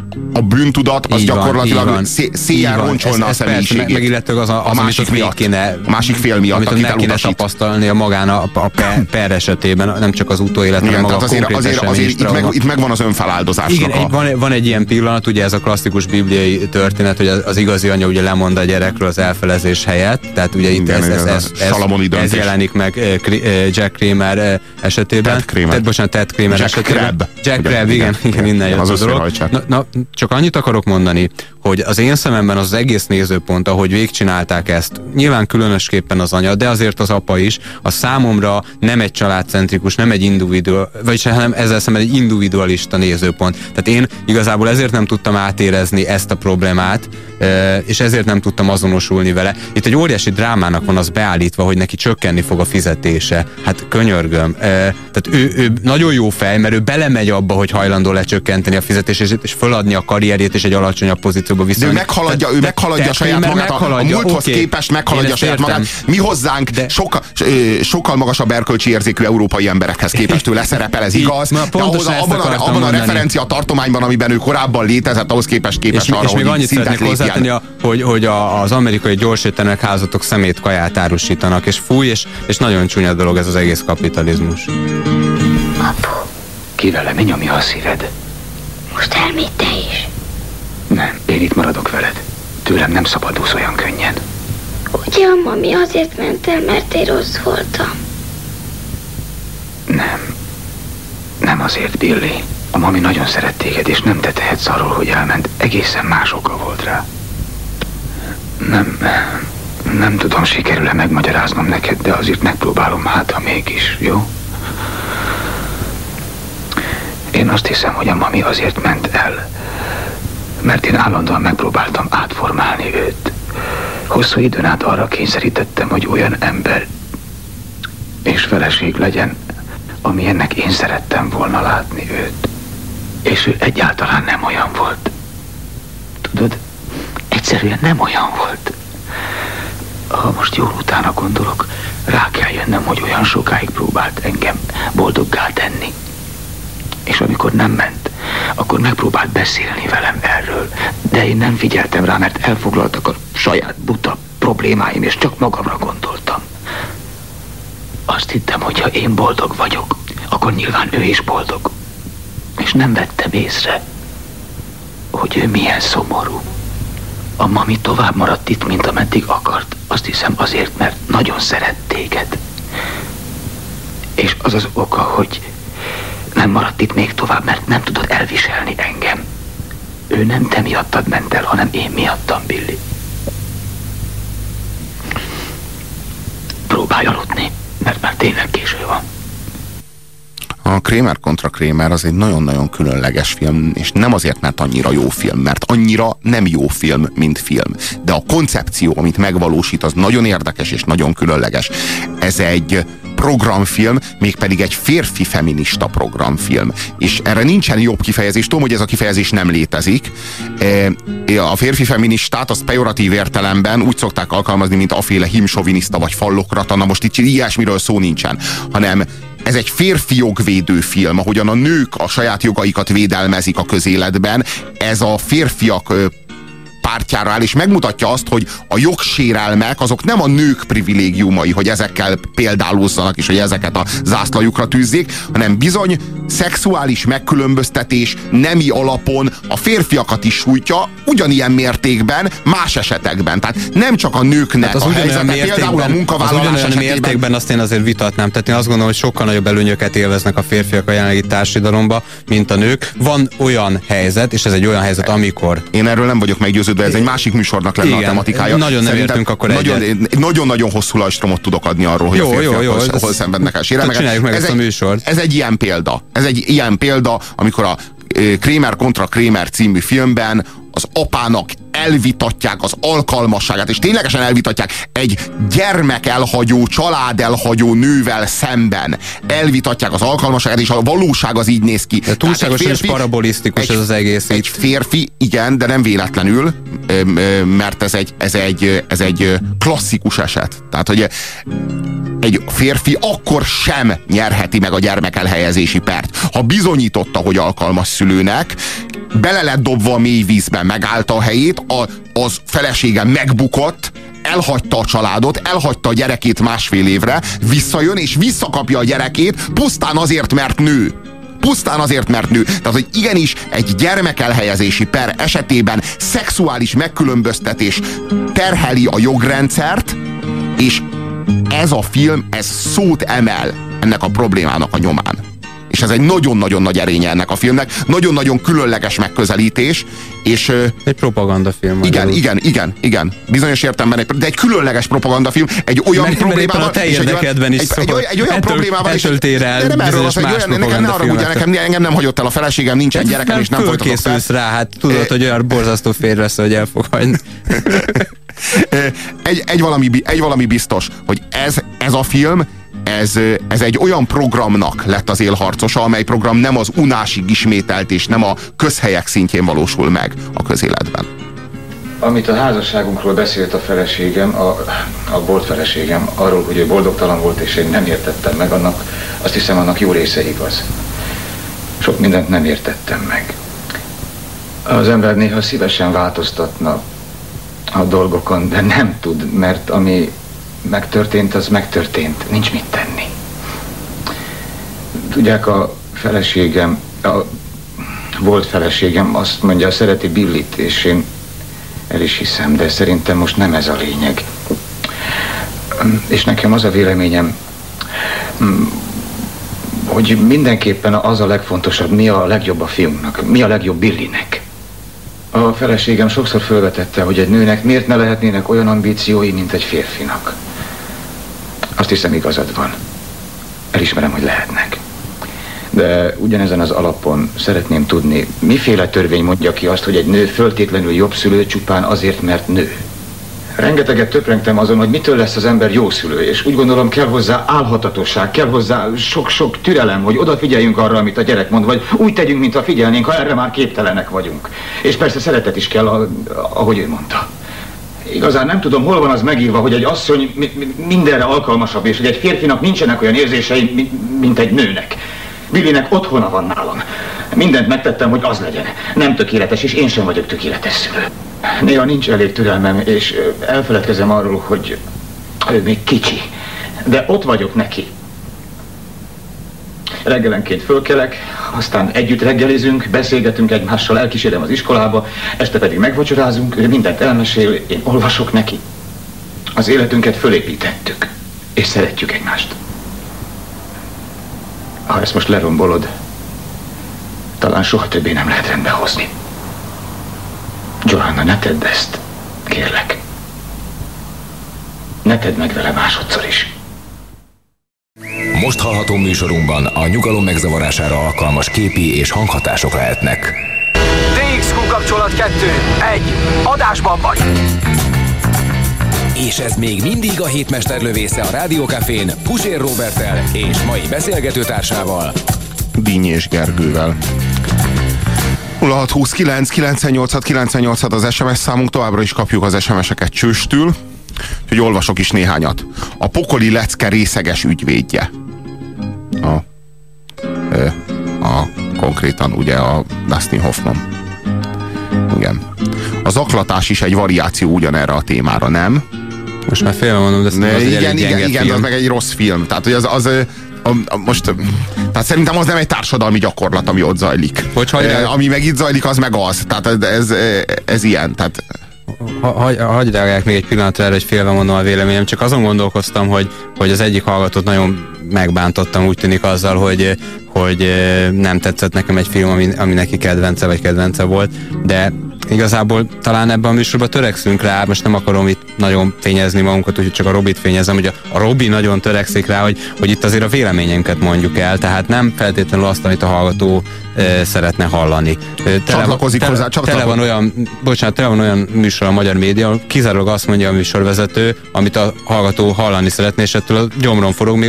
a bűntudat az gyakorlatilag széjjel roncsolna a személyiségét. Meg illetve az másik miatt. A másik fél miatt, amit meg kéne tapasztalnia magán a per esetében, nem csak az utóélet, hanem maga a konkrét esemény. Itt megvan az önfeláldozásnak. Igen, van egy ilyen pillanat, ugye ez a klasszikus bibliai történet, hogy az igazi anya ugye lemond a gyerekről az elfelezés helyett, tehát ugye itt ez jelenik meg Jack Kramer esetében. Ted Kramer esetében. Jack Crab, igen, innen jött a dolog. Na, csak annyit akarok mondani, hogy az én szememben az egész nézőpont, ahogy végigcsinálták ezt, nyilván különösképpen az anya, de azért az apa is, a számomra nem egy családcentrikus, nem egy hanem ezzel szemben egy individualista nézőpont. Tehát én igazából ezért nem tudtam átérezni ezt a problémát, és ezért nem tudtam azonosulni vele. Itt egy óriási drámának van az beállítva, hogy neki csökkenni fog a fizetése. Hát könyörgöm. Tehát ő nagyon jó fej, mert ő belemegy abba, hogy hajlandó lecsökkenteni a fizetését, és föladni a karrierjét, és egy alacsonyabb pozícióba viszonyítani. De ő meghaladja saját magát, a múlthoz képest meghaladja saját magát. Mi hozzánk sokkal magasabb erkölcsi érzékű európai emberekhez képest ő leszerepel, ez igaz, de abban a referencia tartományban, amiben ő korábban létezett, ahhoz képest arra, hogy még annyit szeretnék hozzátenni, hogy az amerikai gyorséttermek házatok szemétkaját árusítanak, és fúj, és nagyon csúnya dolog ez az egész kapitalizmus. Apu. Ki vele, mi nyomja a szíved? Most elmégy te is. Nem, én itt maradok veled. Tőlem nem szabadulsz olyan könnyen. Ugye a mami azért ment el, mert én rossz voltam? Nem azért, Billy. A mami nagyon szeret téged, és nem te tehetsz arról, hogy elment. Egészen más oka volt rá. Nem tudom, sikerül-e megmagyaráznom neked, de azért megpróbálom, hát ha mégis, jó? Én azt hiszem, hogy a mami azért ment el, mert én állandóan megpróbáltam átformálni őt. Hosszú időn át arra kényszerítettem, hogy olyan ember és feleség legyen, amilyennek én szerettem volna látni őt. És ő egyáltalán nem olyan volt. Tudod, egyszerűen nem olyan volt. Ha most jól utána gondolok, rá kell jönnöm, hogy olyan sokáig próbált engem boldoggá tenni. És amikor nem ment, akkor megpróbált beszélni velem erről. De én nem figyeltem rá, mert elfoglaltak a saját buta problémáim, és csak magamra gondoltam. Azt hittem, hogy ha én boldog vagyok, akkor nyilván ő is boldog. És nem vettem észre, hogy ő milyen szomorú. A mami tovább maradt itt, mint ameddig akart. Azt hiszem azért, mert nagyon szeret téged. És az az oka, hogy nem maradt itt még tovább, mert nem tudod elviselni engem. Ő nem te miattad ment el, hanem én miattam, Billy. Próbálj aludni, mert már tényleg késő van. A Kramer kontra Kramer az egy nagyon-nagyon különleges film, és nem azért, mert annyira jó film, mert annyira nem jó film, mint film. De a koncepció, amit megvalósít, az nagyon érdekes és nagyon különleges. Ez egy programfilm, mégpedig egy férfi feminista programfilm. És erre nincsen jobb kifejezés. Tudom, hogy ez a kifejezés nem létezik. A férfi feministát azt pejoratív értelemben úgy szokták alkalmazni, mint aféle himsoviniszta vagy fallokrata. Na most itt ilyesmiről szó nincsen, hanem ez egy férfi jogvédő film, ahogyan a nők a saját jogaikat védelmezik a közéletben. Ez a férfiak pártjára áll, és megmutatja azt, hogy a jogsérelmek azok nem a nők privilégiumai, hogy ezekkel példálózzanak, és hogy ezeket a zászlajukra tűzzék, hanem bizony szexuális megkülönböztetés nemi alapon a férfiakat is sújtja, ugyanilyen mértékben, más esetekben. Tehát nem csak a nőknek hát a helyzete, például a munkavállalás esetében. Mértékben azt én azért vitatnám. Tehát én azt gondolom, hogy sokkal nagyobb előnyöket élveznek a férfiak a jelenlegi társadalomba, mint a nők. Van olyan helyzet, és ez egy olyan helyzet, amikor... Én erről nem vagyok meggyőződve, ez egy másik műsornak lenne a tematikája. Nagyon nem értünk akkor nagyon hosszú lajstromot tudok adni arról, hogy a férfiak hol szenvednek el sérelmeket. Csináljuk meg ezt a műsort. Ez egy ilyen példa. Ez egy ilyen példa, amikor a Kramer kontra Kramer című filmben az apának elvitatják az alkalmasságát, és ténylegesen elvitatják egy gyermekelhagyó, családelhagyó nővel szemben. Elvitatják az alkalmasságát, és a valóság az így néz ki. De túlságosan és parabolisztikus ez az egész. Egy férfi, igen, de nem véletlenül, mert ez egy klasszikus eset. Tehát, hogy egy férfi akkor sem nyerheti meg a gyermekelhelyezési pert, ha bizonyította, hogy alkalmas szülőnek, bele lett dobva a mély vízbe, megállta a helyét, az felesége megbukott, elhagyta a családot, elhagyta a gyerekét 1,5 évre, visszajön és visszakapja a gyerekét, pusztán azért, mert nő. Pusztán azért, mert nő. Tehát, hogy igenis egy gyermekelhelyezési per esetében szexuális megkülönböztetés terheli a jogrendszert, és ez a film, ez szót emel ennek a problémának a nyomán. És ez egy nagyon-nagyon nagy erénye ennek a filmnek, nagyon-nagyon különleges megközelítés, és... Egy propagandafilm. Igen. Bizonyos értelemben, de egy különleges propagandafilm, egy olyan problémával... a te érdekedben is egy olyan problémával... Ettől tér el bizonyos más propagandafilmet. Engem nem hagyott el a feleségem, nincsen gyerekem, és nem folytatok el. Rá, hát tudod, hogy olyan borzasztó fér lesz, hogy el fog hagyni. Egy valami biztos, hogy ez a film, ez egy olyan programnak lett az élharcosa, amely program nem az unásig ismételt, és nem a közhelyek szintjén valósul meg a közéletben. Amit a házasságunkról beszélt a feleségem, a volt feleségem, arról, hogy ő boldogtalan volt, és én nem értettem meg, azt hiszem, annak jó része igaz. Sok mindent nem értettem meg. Az ember néha szívesen változtatna a dolgokon, de nem tud, mert ami megtörtént, az megtörtént. Nincs mit tenni. Tudják, a feleségem, a volt feleségem azt mondja, szereti Billit, és én el is hiszem, de szerintem most nem ez a lényeg. És nekem az a véleményem, hogy mindenképpen az a legfontosabb, mi a legjobb a fiúnknak, mi a legjobb Billinek. A feleségem sokszor felvetette, hogy egy nőnek miért ne lehetnének olyan ambíciói, mint egy férfinak. Azt hiszem, igazad van. Elismerem, hogy lehetnek. De ugyanezen az alapon szeretném tudni, miféle törvény mondja ki azt, hogy egy nő föltétlenül jobb szülő csupán azért, mert nő. Rengeteget töprengtem azon, hogy mitől lesz az ember jó szülő, és úgy gondolom, kell hozzá álhatatosság, kell hozzá sok-sok türelem, hogy odafigyeljünk arra, amit a gyerek mond, vagy úgy tegyünk, mintha figyelnénk, ha erre már képtelenek vagyunk. És persze szeretet is kell, ahogy ő mondta. Igazán nem tudom, hol van az megírva, hogy egy asszony mindenre alkalmasabb, és hogy egy férfinak nincsenek olyan érzései, mint egy nőnek. Billinek otthona van nálam. Mindent megtettem, hogy az legyen. Nem tökéletes, és én sem vagyok tökéletes szülő. Néha nincs elég türelmem, és elfeledkezem arról, hogy ő még kicsi. De ott vagyok neki. Reggelenként fölkelek, aztán együtt reggelizünk, beszélgetünk egymással, elkísérem az iskolába, este pedig megvacsorázunk, ő mindent elmesél, én olvasok neki. Az életünket fölépítettük, és szeretjük egymást. Ha ezt most lerombolod, talán soha többé nem lehet rendbe hozni. Johanna, ne tedd ezt, kérlek. Ne tedd meg vele másodszor is. Most hallható műsorunkban a nyugalom megzavarására alkalmas képi és hanghatások lehetnek. DXQ kapcsolat 2. 1. Adásban vagy! És ez még mindig a hétmesterlövésze a Rádiókafén Pusér Róberttel és mai beszélgetőtársával, Dínyés Gergővel. 0629 986 986 az SMS számunk, továbbra is kapjuk az SMS-eket csőstül, úgyhogy olvasok is néhányat. A pokoli lecke részeges ügyvédje. Konkrétan ugye a Dustin Hoffman. Igen. A zaklatás is egy variáció ugyanerre a témára, nem? Most már félre mondom, de az igen, de az meg egy rossz film. Tehát, hogy tehát szerintem az nem egy társadalmi gyakorlat, ami ott zajlik. Ami meg itt zajlik, az meg az. Tehát ez ilyen. Tehát... Hagyj reagálják még egy pillanatra erre, hogy félve mondom a véleményem. Csak azon gondolkoztam, hogy az egyik hallgatót nagyon megbántottam, úgy tűnik azzal, hogy nem tetszett nekem egy film, ami neki kedvence volt, de igazából talán ebben a műsorban törekszünk rá, most nem akarom itt nagyon fényezni magunkat, úgyhogy csak a Robit fényezem, hogy a Robi nagyon törekszik rá, hogy itt azért a véleményünket mondjuk el, tehát nem feltétlenül azt, amit a hallgató szeretne hallani. Csatlakozik hozzá, tele van olyan műsor a magyar média, kizárólag azt mondja a műsorvezető, amit a hallgató hallani szeretné, és ettől a gyomron forog, még akkor is, ha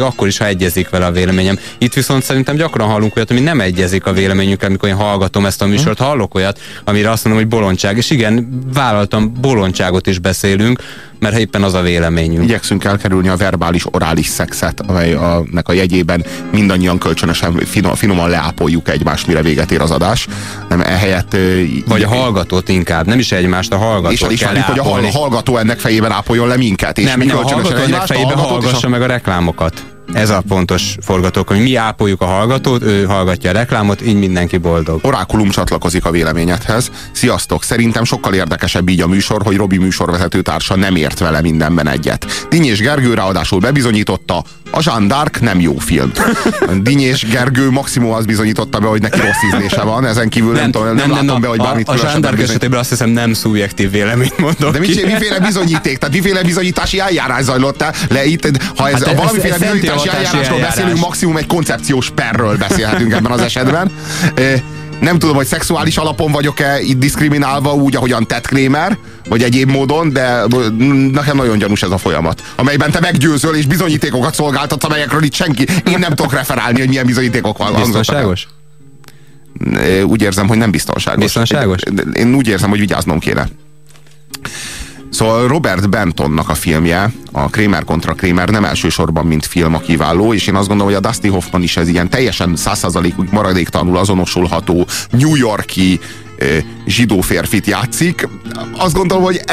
egyezik vele a véleményem. Itt viszont szerintem gyakran hallunk olyat, ami nem egyezik a véleményünkkel, amikor én hallgatom ezt a műsort, hallok olyat, amire azt mondom, hogy bolondság. És igen, vállaltam, bolondságot is beszélünk, mert éppen az a véleményünk. Igyekszünk elkerülni a verbális, orális szexet, amelynek a jegyében mindannyian kölcsönösen finoman leápoljuk egymást, mire véget ér az adás. Nem ehelyett... Vagy a hallgatót inkább, nem is egymást, a hallgatót kell leápolni. Hogy a hallgató ennek fejében ápoljon le minket. És nem, a hallgató ennek fejében hallgassa meg a reklámokat. Ez a pontos forgatókönyv, hogy mi ápoljuk a hallgatót, ő hallgatja a reklámot, így mindenki boldog. Orákulum csatlakozik a véleményedhez. Sziasztok! Szerintem sokkal érdekesebb így a műsor, hogy Robi műsorvezető társa nem ért vele mindenben egyet. Dinnyés Gergő ráadásul bebizonyította, a Jeanne d'Arc nem jó film. Dinnyés Gergő maximum azt bizonyította be, hogy neki rossz ízlése van, ezen kívül nem látom be, hogy bármit a Jeanne d'Arc esetében azt hiszem nem szubjektív véleményt mondok. De miféle bizonyíték? Tehát miféle bizonyítási eljárás zajlott le itt? Ha valamiféle bizonyítási eljárásról beszélünk, maximum egy koncepciós perről beszélhetünk ebben az esetben. Nem tudom, hogy szexuális alapon vagyok-e itt diszkriminálva úgy, ahogyan Ted Kramer, vagy egyéb módon, de nekem nagyon gyanús ez a folyamat, amelyben te meggyőzöl és bizonyítékokat szolgáltatsz, amelyekről itt senki. Én nem tudok referálni, hogy milyen bizonyítékok van. Biztonságos? Úgy érzem, hogy nem biztonságos. Biztonságos? Én úgy érzem, hogy vigyáznom kéne. Szóval Robert Bentonnak a filmje, a Kramer kontra Kramer nem elsősorban mint film a kiváló, és én azt gondolom, hogy a Dustin Hoffman is ez ilyen teljesen 100%-ig maradéktalanul azonosulható New York-i zsidó férfit játszik. Azt gondolom, hogy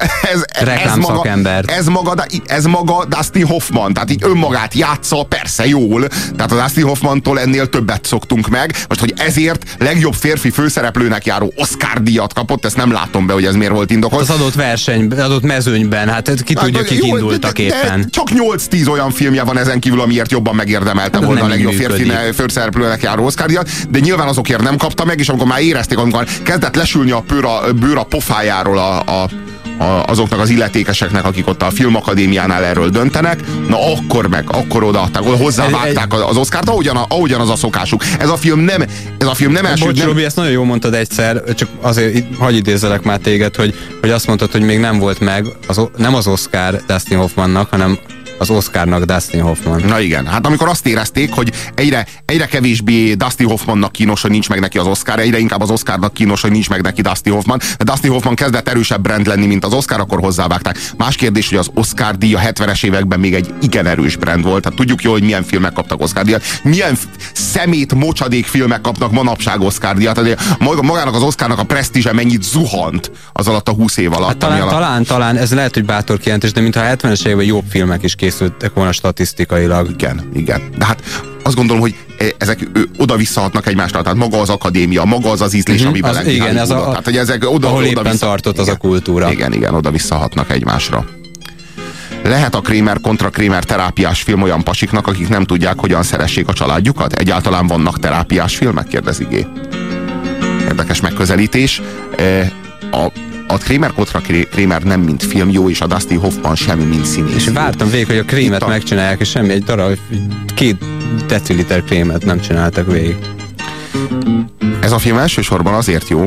ez maga Dustin Hoffman, tehát így önmagát játsza, persze jól, tehát a Dustin Hoffmantól ennél többet szoktunk meg. Most, hogy ezért legjobb férfi főszereplőnek járó Oscar-díjat kapott, ezt nem látom be, hogy ez miért volt indokolt. Az adott versenyben, adott mezőnyben, hát ki tudja, kik indultak éppen. Csak 8-10 olyan filmje van ezen kívül, amiért jobban megérdemelte volna a legjobb férfi főszereplőnek járó Oscar-díjat, de nyilván azokért nem kapta meg, és amikor már érezték, amikor kezdett lesülni a bőr a pofájáról azoknak az illetékeseknek, akik ott a Filmakadémiánál erről döntenek, na akkor odaadták, hozzávágták az Oscart, ahogyan az a szokásuk. Ez a film nem első... Bocs, Robi, ezt nagyon jól mondtad egyszer, csak azért hadd idézzelek már téged, hogy azt mondtad, hogy még nem volt meg, nem az Oscar Dustin Hoffmannak, hanem az Oscarnak Dustin Hoffman. Na igen, hát amikor azt érezték, hogy egyre kevésbé Dustin Hoffmannak kínos, hogy nincs meg neki az Oscar, egyre inkább az Oscarnak kínos, hogy nincs meg neki Dustin Hoffman, de Dustin Hoffman kezdett erősebb brand lenni, mint az Oscar, akkor hozzávágták. Más kérdés, hogy az Oscar díj a 70-es években még egy igen erős brand volt. Tehát tudjuk jó, hogy milyen filmek kaptak Oscar díjat. Milyen szemét mocsadék filmek kapnak manapság Oscar díjat. Magának az Oscarnak a presztízse mennyit zuhant az alatt a 20 év alatt. Hát talán ez lehet, hogy bátor kijelentés, de mintha a 70-es években jobb filmek is készültek volna statisztikailag. Igen. De hát azt gondolom, hogy ezek oda-visszahatnak egymásra. Tehát maga az akadémia, maga az ízlés, amiben lenni. Igen, ez tehát, hogy ezek ahol éppen tartott az a kultúra. Igen, oda-visszahatnak egymásra. Lehet a Kramer kontra Kramer terápiás film olyan pasiknak, akik nem tudják, hogyan szeressék a családjukat? Egyáltalán vannak terápiás filmek? Kérdezi G. Érdekes megközelítés. A Kramer kontra Kramer nem mint film jó, és a Dustin Hoffman sem mint színész. És vártam végig, hogy a krémet megcsinálják, és semmi, egy darab, 2 deciliter krémet nem csináltak végig. Ez a film elsősorban azért jó,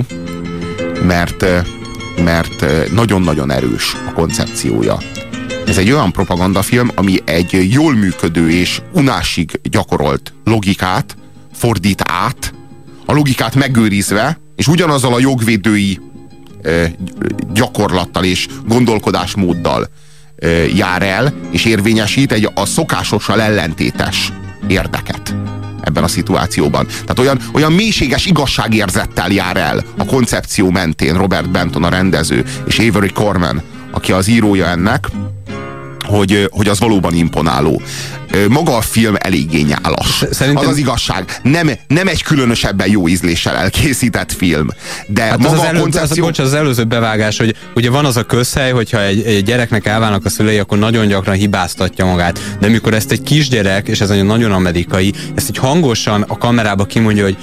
mert nagyon-nagyon erős a koncepciója. Ez egy olyan propagandafilm, ami egy jól működő és unásig gyakorolt logikát fordít át, a logikát megőrizve, és ugyanazzal a jogvédői gyakorlattal és gondolkodásmóddal jár el, és érvényesít a szokásossal ellentétes érdeket ebben a szituációban. Tehát olyan mélységes igazságérzettel jár el a koncepció mentén Robert Benton a rendező, és Avery Corman, aki az írója ennek, hogy az valóban imponáló. Maga a film eléggé nyálas. Szerintem... Az az igazság. Nem egy különösebben jó ízléssel elkészített film. De hát maga a koncepció... Az előző bevágás, hogy ugye van az a közhely, hogyha egy gyereknek elválnak a szülei, akkor nagyon gyakran hibáztatja magát. De mikor ezt egy kisgyerek, és ez nagyon amerikai, ezt egy hangosan a kamerába kimondja, hogy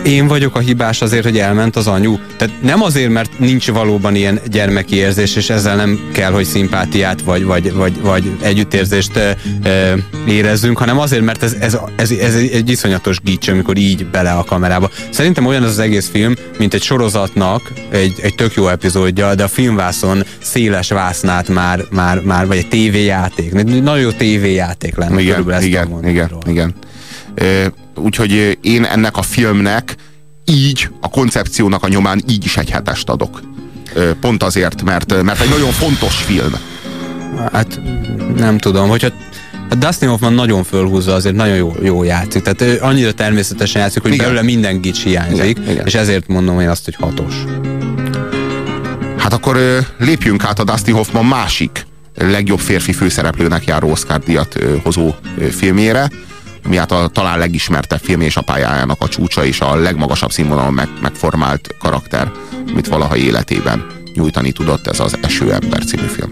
én vagyok a hibás azért, hogy elment az anyu. Tehát nem azért, mert nincs valóban ilyen gyermeki érzés, és ezzel nem kell, hogy szimpátiát vagy együttérzést érezzünk, hanem azért, mert ez egy iszonyatos gics, amikor így bele a kamerába. Szerintem olyan az egész film, mint egy sorozatnak egy tök jó epizódja, de a filmvászon széles vásznát már vagy egy tévéjáték. Nagyon jó tévéjáték lenne. Igen. Úgyhogy én ennek a filmnek így, a koncepciónak a nyomán így is egy 7-est adok. Pont azért, mert egy nagyon fontos film. Hát nem tudom, hogyha a Dustin Hoffman nagyon fölhúzza, azért nagyon jó játszik. Tehát annyira természetesen játszik, hogy belőle minden gics hiányzik, igen. És ezért mondom én azt, hogy 6-os. Hát akkor lépjünk át a Dustin Hoffman másik legjobb férfi főszereplőnek járó Oscar-díjat hozó filmjére, ami hát a talán legismertebb film és a pályájának a csúcsa, és a legmagasabb színvonalon megformált karakter, amit valaha életében nyújtani tudott, ez az Eső ember című film.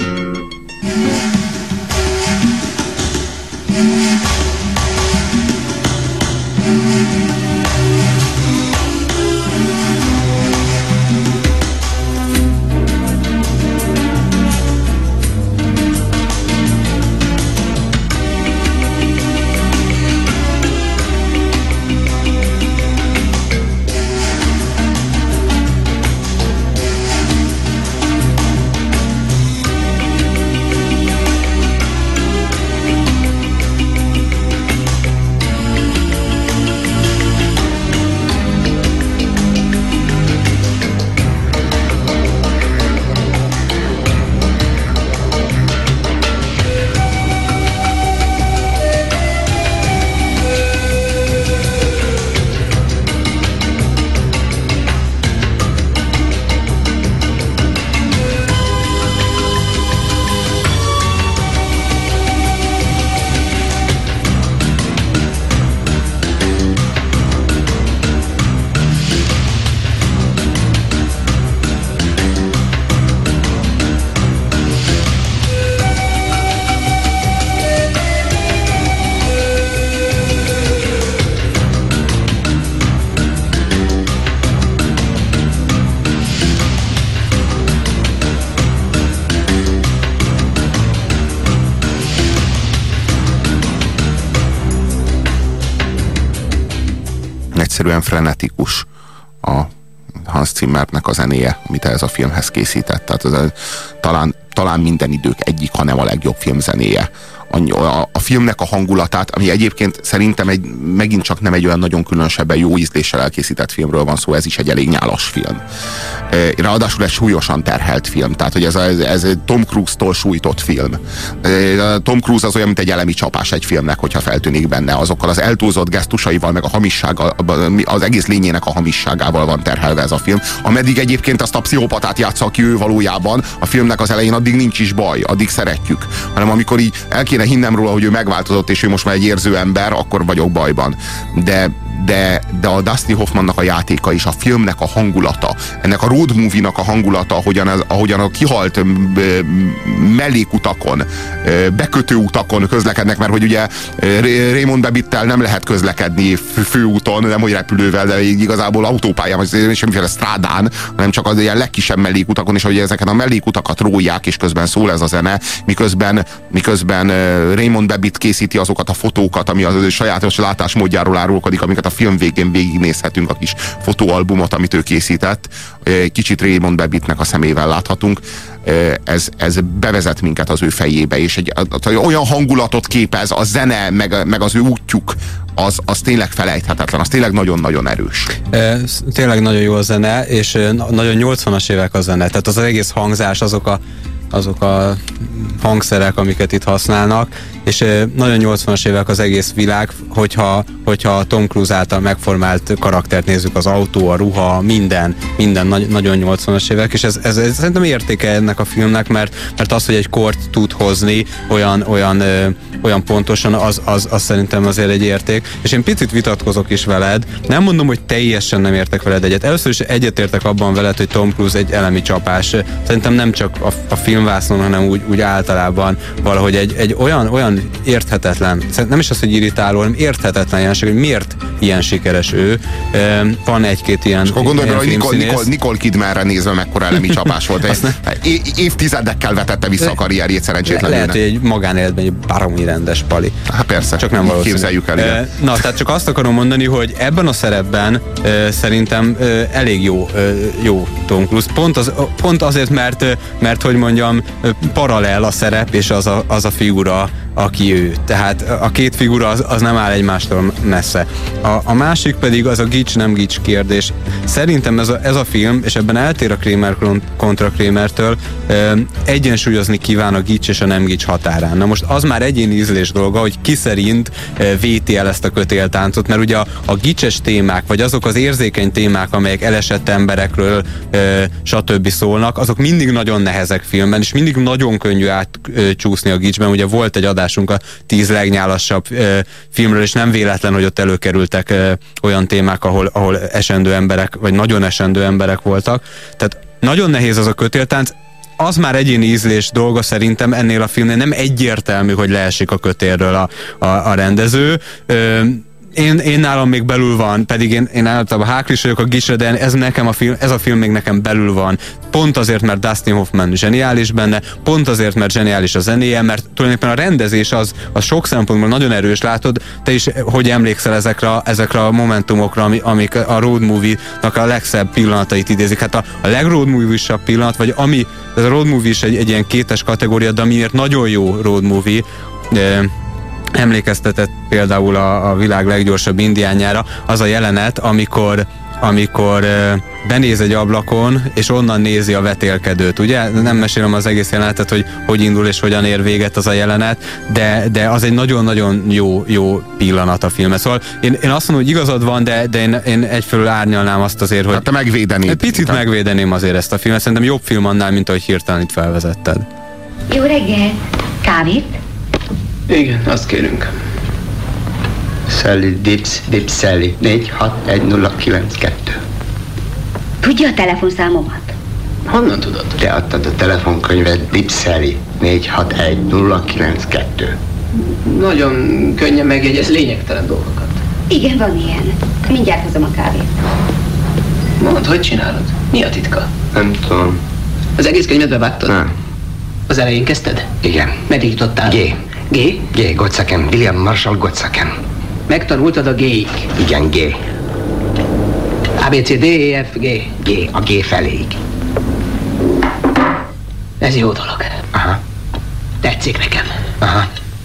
Egyszerűen frenetikus a Hans Zimmernek a zenéje, amit ez a filmhez készített. Tehát ez talán minden idők egyik, ha nem a legjobb filmzenéje. A filmnek a hangulatát, ami egyébként szerintem megint csak nem egy olyan nagyon különösebben jó ízléssel elkészített filmről van szó, ez is egy elég nyálas film. Ráadásul egy súlyosan terhelt film, tehát hogy ez Tom Cruise-tól sújtott film. Tom Cruise az olyan, mint egy elemi csapás egy filmnek, hogyha feltűnik benne, azokkal az eltúlzott gesztusaival, meg a hamissággal, az egész lényének a hamisságával van terhelve ez a film. Ameddig egyébként azt a pszichopatát játsza, aki ő valójában a filmnek az elején, addig nincs is baj, addig szeretjük. Hanem amikor így el kéne hinnem róla, hogy ő megváltozott, és ő most már egy érző ember, akkor vagyok bajban. De a Dustin Hoffmannak a játéka és a filmnek a hangulata, ennek a road movie-nak a hangulata, ahogyan a kihalt mellékutakon, bekötőutakon közlekednek, mert hogy ugye Raymond Babbitt-tel nem lehet közlekedni főúton, nem hogy repülővel, de igazából autópályán, vagy semmiféle strádán, hanem csak az ilyen legkisebb mellékutakon, és hogy ezeket a mellékutakat rólják, és közben szól ez a zene, miközben Raymond Babbitt készíti azokat a fotókat, ami a sajátos látásmódjáról árulkodik, amiket a film végén végignézhetünk, a kis fotóalbumot, amit ő készített. Kicsit Raymond Babbittnek a szemével láthatunk. Ez bevezet minket az ő fejébe, és olyan hangulatot képez, a zene, meg az ő útjuk, az tényleg felejthetetlen, az tényleg nagyon-nagyon erős. Tényleg nagyon jó a zene, és nagyon 80-as évek a zene, tehát az egész hangzás, azok a hangszerek, amiket itt használnak, és nagyon 80-as évek az egész világ, hogyha Tom Cruise által megformált karaktert nézzük, az autó, a ruha, minden nagyon 80-as évek, és ez szerintem értéke ennek a filmnek, mert az, hogy egy kort tud hozni olyan pontosan, az szerintem azért egy érték, és én picit vitatkozok is veled, nem mondom, hogy teljesen nem értek veled egyet. Először is egyetértek abban veled, hogy Tom Cruise egy elemi csapás. Szerintem nem csak a film filmvásznon, hanem úgy általában valahogy egy olyan érthetetlen, nem is az, hogy irritáló, hanem érthetetlen jelenség, hogy miért ilyen sikeres ő. Van egy-két ilyen. És akkor gondolj bele, hogy Nicole Kidmanre nézve mekkora elemi csapás volt. Évtizedekkel vetette vissza a karrierjét szerencsétlenül. Lehet, hogy egy magánéletben egy baromi rendes pali. Hát persze. Csak nem valószínű. Képzeljük el. Na, tehát csak azt akarom mondani, hogy ebben a szerepben szerintem elég jó Tom Cruise. Pont azért, mert hogy mondjam, paralel a szerep és az a figura, aki ő. Tehát a két figura az nem áll egymástól messze. A másik pedig az a gics-nem gics kérdés. Szerintem ez a film, és ebben eltér a Kramer kontra Kramertől, egyensúlyozni kíván a gics és a nem gics határán. Na most az már egyéni ízlés dolga, hogy ki szerint véti el ezt a kötéltáncot, mert ugye a gicses témák, vagy azok az érzékeny témák, amelyek elesett emberekről stb. Szólnak, azok mindig nagyon nehezek filmben, és mindig nagyon könnyű átcsúszni a gicsben. Ugye volt egy adásunk a 10 legnyálasabb filmről, és nem véletlen, hogy ott előkerültek olyan témák, ahol esendő emberek, vagy nagyon esendő emberek voltak. Tehát nagyon nehéz az a kötéltánc. Az már egyéni ízlés dolga szerintem ennél a filmnél, nem egyértelmű, hogy leesik a kötélről a rendező. Én nálam még belül van, pedig én általában háklis vagyok a gicsre, de ez a film még nekem belül van. Pont azért, mert Dustin Hoffman zseniális benne, pont azért, mert zseniális a zenéje, mert tulajdonképpen a rendezés az sok szempontból nagyon erős. Látod, te is, hogy emlékszel ezekre a momentumokra, amik a road movie-nak a legszebb pillanatait idézik. Hát a legroad movie-sabb pillanat, vagy ez a road movie is egy ilyen kétes kategória, de amiért nagyon jó road movie, emlékeztetett például a világ leggyorsabb indiánjára, az a jelenet, amikor benéz egy ablakon, és onnan nézi a vetélkedőt, ugye? Nem mesélem az egész jelenetet, hogy indul és hogyan ér véget az a jelenet, de az egy nagyon-nagyon jó pillanat a filmben. Szóval én azt mondom, hogy igazad van, de én egyfelől árnyalnám azt azért, hogy... Hát te megvédenéd. Picit megvédeném azért ezt a filmet. Szerintem jobb film annál, mint ahogy hirtelen itt felvezetted. Jó reggel! Kávét? Igen, azt kérünk. Sally, Dips, Sally. 461092. Tudja a telefonszámomat? Honnan tudod? Te adtad a telefonkönyvet, Dips Sally. 461092. Nagyon könnyen megjegyez lényegtelen dolgokat. Igen, van ilyen. Mindjárt hozom a kávét. Mondd, hogy csinálod? Mi a titka? Nem tudom. Az egész könyvet bevágtad? Nem. Az elején kezdted? Igen. Meddig jutottál? G. G? G, Gotzaken. William Marshall Gotzaken. Megtanultad a G-ig? Igen, G. A, B, C, D, E, F, G. G, a G feléig. Ez jó dolog. Aha. Tetszik nekem. Aha.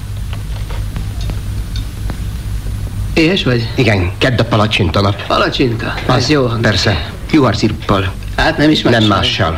Éhes vagy? Igen, kedd a palacsintanap. Palacsinta? Ez jó hang. Persze. Juharsziruppal. Hát nem is mással. Nem mással.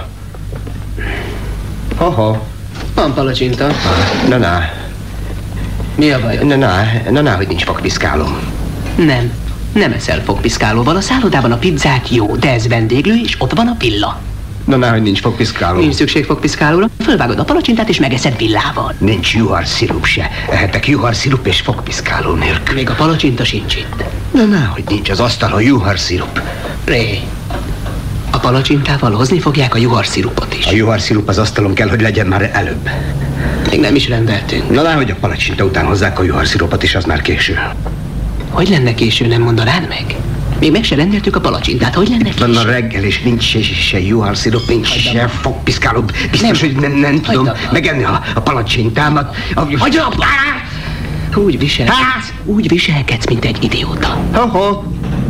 Hoho. Van palacsinta. Na. Mi a baj? Na, hogy nincs fogpiszkálóm. Nem eszel fogpiszkálóval. A szállodában a pizzák jó, de ez vendéglő, és ott van a villa. Na, hogy nincs fogpiszkáló. Nincs szükség fogpiszkálóra. Fölvágod a palacsintát, és megeszed villával. Nincs juharszirup se. Ehetek juharszirup és fogpiszkáló nélkül. Még a palacsinta sincs itt. Na, hogy nincs az asztalon juharszirup. Ré. A palacsintával hozni fogják a juharszirupot is. A juharszirup az asztalon kell, hogy legyen már előbb. Még nem is rendeltünk. Na, hogy a palacsinta után hozzák a juharszirupot is, az már késő. Hogy lenne késő, nem mondanád meg? Még meg se rendeltük a palacsintát, hogy lenne késő? Van a reggel, és nincs se juharszirup, nincs se fogpiszkáló. Biztos, hogy nem tudom megenni a palacsintámat. Hagyja! Úgy viselkedsz, mint egy idióta. Ho-ho!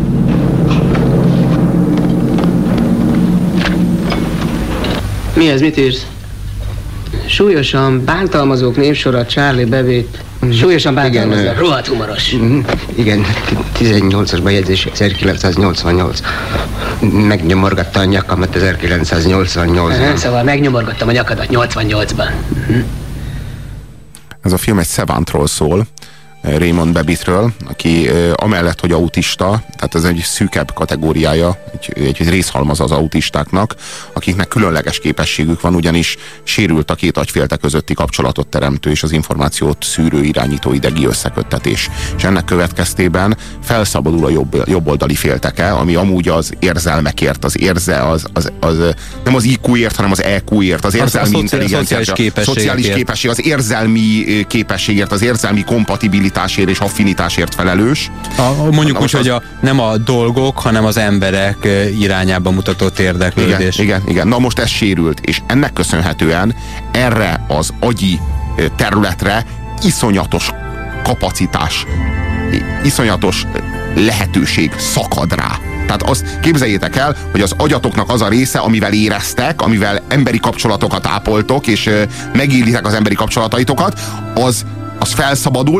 Mi ez, mit írsz? Súlyosan bántalmazók névsora, Charlie bevét. Súlyosan bántalmazók. Rohadt humoros. Igen, 18-as bejegyzés 1988. Megnyomorgatta a nyakamat 1988-ban. Szóval megnyomorgattam a nyakadat 88-ban. Ez a film egy Savantról szól. Raymond Babbittről, aki amellett, hogy autista, tehát ez egy szűkebb kategóriája, egy részhalmaz az autistáknak, akiknek különleges képességük van, ugyanis sérült a két agyfélte közötti kapcsolatot teremtő és az információt szűrő irányító idegi összeköttetés. És ennek következtében felszabadul a jobboldali félteke, ami amúgy az érzelmekért, nem az IQ-ért, hanem az EQ-ért, az érzelmi intelligenciáért, szociális képesség, az érzelmi képességért, az érzelmi kompatibilitásért és affinitásért felelős. Mondjuk úgy, hogy nem a dolgok, hanem az emberek irányába mutatott érdeklődés. Igen. Na most ez sérült, és ennek köszönhetően erre az agyi területre iszonyatos kapacitás, iszonyatos lehetőség szakad rá. Tehát azt képzeljétek el, hogy az agyatoknak az a része, amivel éreztek, amivel emberi kapcsolatokat ápoltok, és megélitek az emberi kapcsolataitokat, az felszabadul,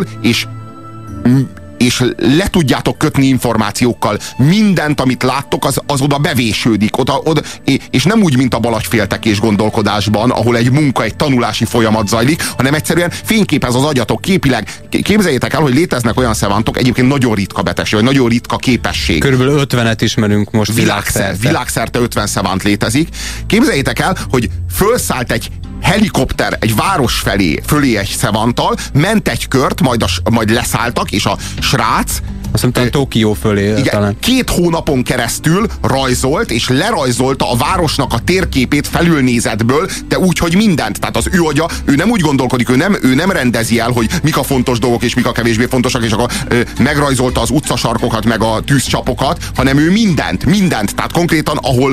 és le tudjátok kötni információkkal. Mindent, amit láttok, az oda bevésődik. Oda, és nem úgy, mint a balagyféltekés gondolkodásban, ahol egy munka, egy tanulási folyamat zajlik, hanem egyszerűen fényképez az agyatok képileg. Képzeljétek el, hogy léteznek olyan szevántok, egyébként nagyon ritka betegség, vagy nagyon ritka képesség. Körülbelül 50-et ismerünk most világszerte. Világszerte 50 szevánt létezik. Képzeljétek el, hogy fölszállt egy helikopter egy város fölé egy szevanttal, ment egy kört, majd leszálltak, és a srác Azt Tokió fölé. Igen, talán. 2 hónapon keresztül rajzolt, és lerajzolta a városnak a térképét felülnézetből, de úgy, hogy mindent. Tehát az ő agya, ő nem úgy gondolkodik, ő nem rendezi el, hogy mik a fontos dolgok, és mik a kevésbé fontosak, és akkor megrajzolta az utcasarkokat, meg a tűzcsapokat, hanem ő mindent. Tehát konkrétan, ahol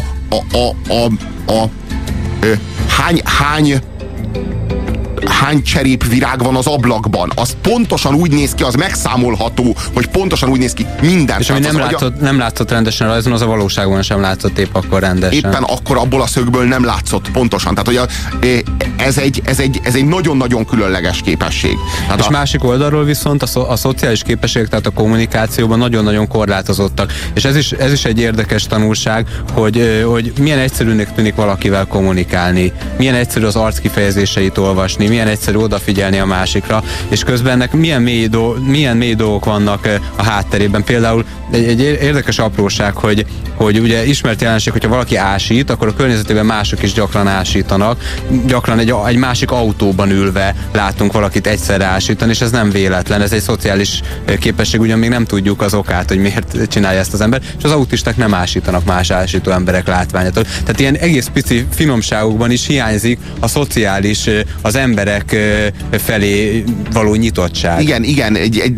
hány cserépvirág van az ablakban, az pontosan úgy néz ki, az megszámolható, hogy pontosan úgy néz ki minden. És ami nem látszott rendesen rajzon, az a valóságban sem látszott épp akkor rendesen. Éppen akkor abból a szögből nem látszott pontosan. Tehát, hogy ez egy nagyon-nagyon különleges képesség. Tehát és másik oldalról viszont a szociális képességek, tehát a kommunikációban nagyon-nagyon korlátozottak. És ez is egy érdekes tanulság, hogy milyen egyszerűnek tűnik valakivel kommunikálni, milyen egyszerű az arckifejezéseit olvasni, milyen egyszerű odafigyelni a másikra, és közben ennek milyen mély dolgok vannak a hátterében. Például egy érdekes apróság, hogy ugye ismert jelenség, hogyha valaki ásít, akkor a környezetében mások is gyakran ásítanak. Gyakran egy másik autóban ülve látunk valakit egyszerre ásítani, és ez nem véletlen. Ez egy szociális képesség, ugyan még nem tudjuk az okát, hogy miért csinálja ezt az ember, és az autisták nem ásítanak más ásító emberek látványától. Tehát ilyen egész pici finomságokban is hiányzik a szociális, az emberek felé való nyitottság. Igen,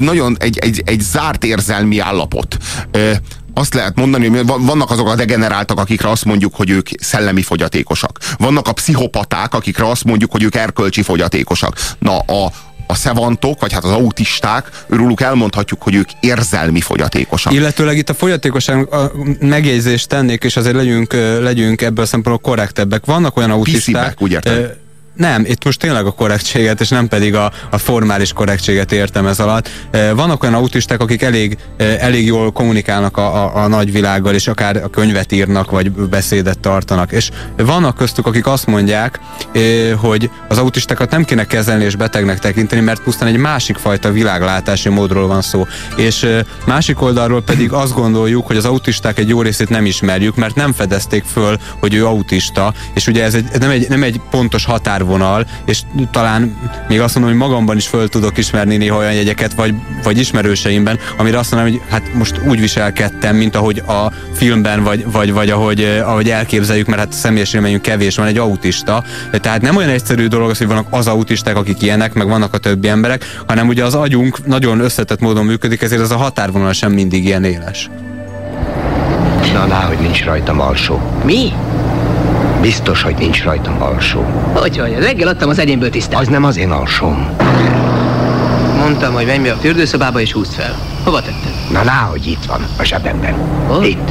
egy zárt érzelmi állapot. Azt lehet mondani, hogy vannak azok a degeneráltak, akikre azt mondjuk, hogy ők szellemi fogyatékosak. Vannak a pszichopaták, akikre azt mondjuk, hogy ők erkölcsi fogyatékosak. Na, a szevantok, vagy hát az autisták, őróluk elmondhatjuk, hogy ők érzelmi fogyatékosak. Illetőleg itt a fogyatékosság megjegyzést tennék, és azért legyünk ebből a szempontból korrektebbek. Vannak olyan autisták... Piszibek, úgy értem. Nem, itt most tényleg a korrektséget, és nem pedig a formális korrektséget értem ez alatt. Vannak olyan autisták, akik elég jól kommunikálnak a nagyvilággal, és akár a könyvet írnak, vagy beszédet tartanak. És vannak köztük, akik azt mondják, hogy az autistákat nem kéne kezelni és betegnek tekinteni, mert pusztán egy másik fajta világlátási módról van szó. És másik oldalról pedig azt gondoljuk, hogy az autisták egy jó részét nem ismerjük, mert nem fedezték föl, hogy ő autista, és ugye ez nem egy pontos határvonal, és talán még azt mondom, hogy magamban is föl tudok ismerni néha olyan jegyeket, vagy ismerőseimben, amire azt mondom, hogy hát most úgy viselkedtem, mint ahogy a filmben, vagy ahogy elképzeljük, mert hát személyes élményünk kevés, van egy autista. Tehát nem olyan egyszerű dolog az, hogy vannak az autisták, akik ilyenek, meg vannak a többi emberek, hanem ugye az agyunk nagyon összetett módon működik, ezért ez a határvonal sem mindig ilyen éles. Na, hogy nincs rajtam alsó. Mi? Biztos, hogy nincs rajtam alsó. Hogy, reggel adtam az enyémből tisztán. Az nem az én alsóm. Mondtam, hogy menj be a fürdőszobába és húzd fel. Hova tetted? Na, hogy itt van, a zsebemben. Hol? Itt.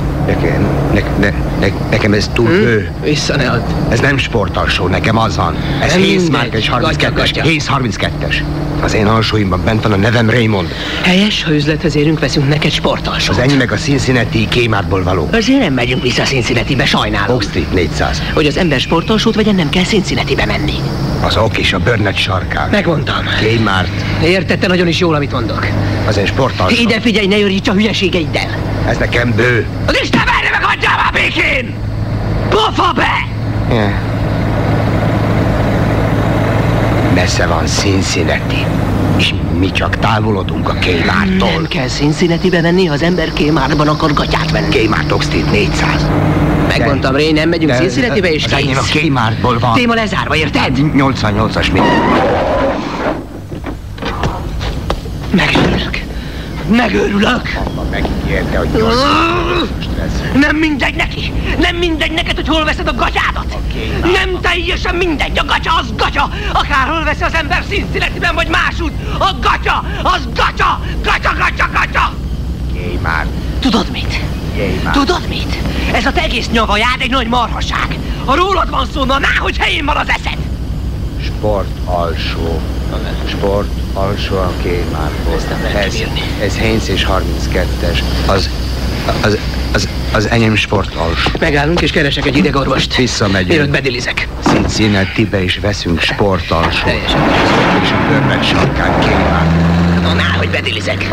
Nekem ez túl bő. Vissza ne add. Ez nem sportalsó, nekem az van. Ez Hész márka és 32-es. Hész 32-es. Az én alsóimban bent van a nevem Raymond. Helyes, ha üzlethez érünk, veszünk neked sportalsót. Az enyém meg a Cincinnati Kmartból való. Azért nem megyünk vissza Cincinnatibe, sajnálom. Oak Street 400. Hogy az ember sportalsót vegyen, nem kell Cincinnatibe menni. Az ok és a bőrnek sarkán. Megmondtam. Kmart. Értette nagyon is jól, amit mondok. Az egy sportalsó. Ide figyelj, ne jöjj a hülyeségeiddel. Ez nekem bő. Az Isten verje meg, hagyjál már békén! Pofa be! Yeah. Messze van Cincinnati, és mi csak távolodunk a Kmarttól. Nem kell Cincinnatibe menni, ha az ember Kmartban akar gatyát venni. Kmart Oak Street 400. Megmondtam, Ray, nem megyünk Cincinnatibe, és az enyém a Kmartból van. Téma lezárva, érted? 88-as minden. Megőrülök. Megőrülök. Megígérte, hogy nem mindegy neki. Nem mindegy neked, hogy hol veszed a gatyádat. Nem teljesen mindegy. A gatya az gatya. Akárhol veszi az ember Cincinnatiben vagy másút. A gatya az gatya. Gatya, gatya, gatya. Kmart. Tudod mit? Kmart. Tudod mit? Ez a te egész nyavajád egy nagy marhaság. Ha rólad van szó, na hogy helyén van az eszed. Sport alsó. Sport alsó a Kmartból. Ez Heinz és 32-es. Az enyém sport alsó. Megállunk és keresek egy idegorvost. Visszamegyünk. Mielőtt bedilizek. Cincinnatibe is veszünk sport alsó. És a bőrnek sarkán Kmart. Na, hogy bedilizek.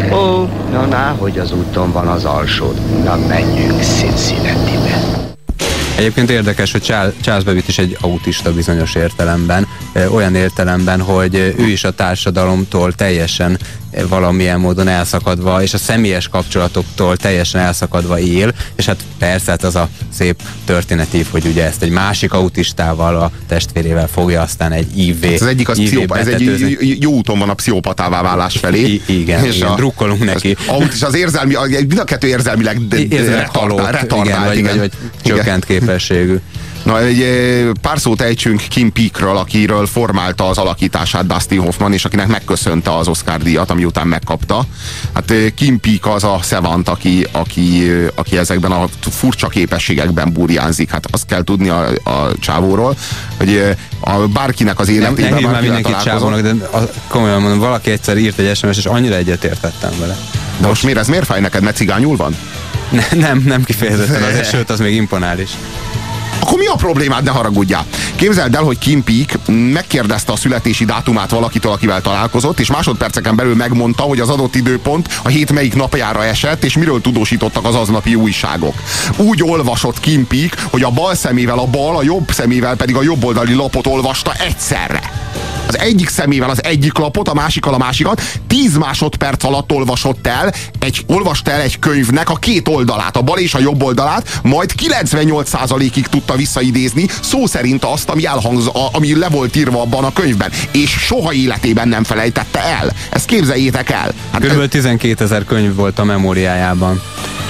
Na, hogy az úton van az alsó. Na, menjünk Cincinnatibe. Egyébként érdekes, hogy Charles Babbitt is egy autista bizonyos értelemben, olyan értelemben, hogy ő is a társadalomtól teljesen valamilyen módon elszakadva, és a személyes kapcsolatoktól teljesen elszakadva él, és hát persze hát az a szép történetív, hogy ugye ezt egy másik autistával, a testvérével fogja aztán egy IV-vé. Az egyik az ez egy jó úton van a pszichopatává válás felé. Igen, drukkolunk neki. Az érzelmi, mind a kettő érzelmileg retardált, vagy csökkent képességű. Na, egy pár szót ejtsünk Kim Peekről, akiről formálta az alakítását Dustin Hoffman, és akinek megköszönte az Oscar-díjat, ami után megkapta. Hát Kim Peek az a savant, aki ezekben a furcsa képességekben burjánzik. Hát azt kell tudni a csávóról, hogy bárkinek az életében... Nem már mindenkit csávónak, de komolyan mondom, valaki egyszer írt egy SMS, és annyira egyetértettem vele. De most miért fáj neked, mert cigányul van? Nem kifejezetten azért, sőt, az még imponál is. Akkor mi a problémád, ne haragudjál? Képzeld el, hogy Kim Peek megkérdezte a születési dátumát valakitől, akivel találkozott, és másodperceken belül megmondta, hogy az adott időpont a hét melyik napjára esett, és miről tudósítottak az aznapi újságok. Úgy olvasott Kim Peek, hogy a bal szemével a bal, a jobb szemével pedig a jobb oldali lapot olvasta egyszerre. Az egyik szemével az egyik lapot, a másikkal a másikat, 10 másodperc alatt olvast el egy könyvnek a két oldalát, a bal és a jobb oldalát, majd 98%-ig tudta visszaidézni szó szerint azt, ami le volt írva abban a könyvben. És soha életében nem felejtette el. Ezt képzeljétek el. Hát kb. 12 000 könyv volt a memóriájában.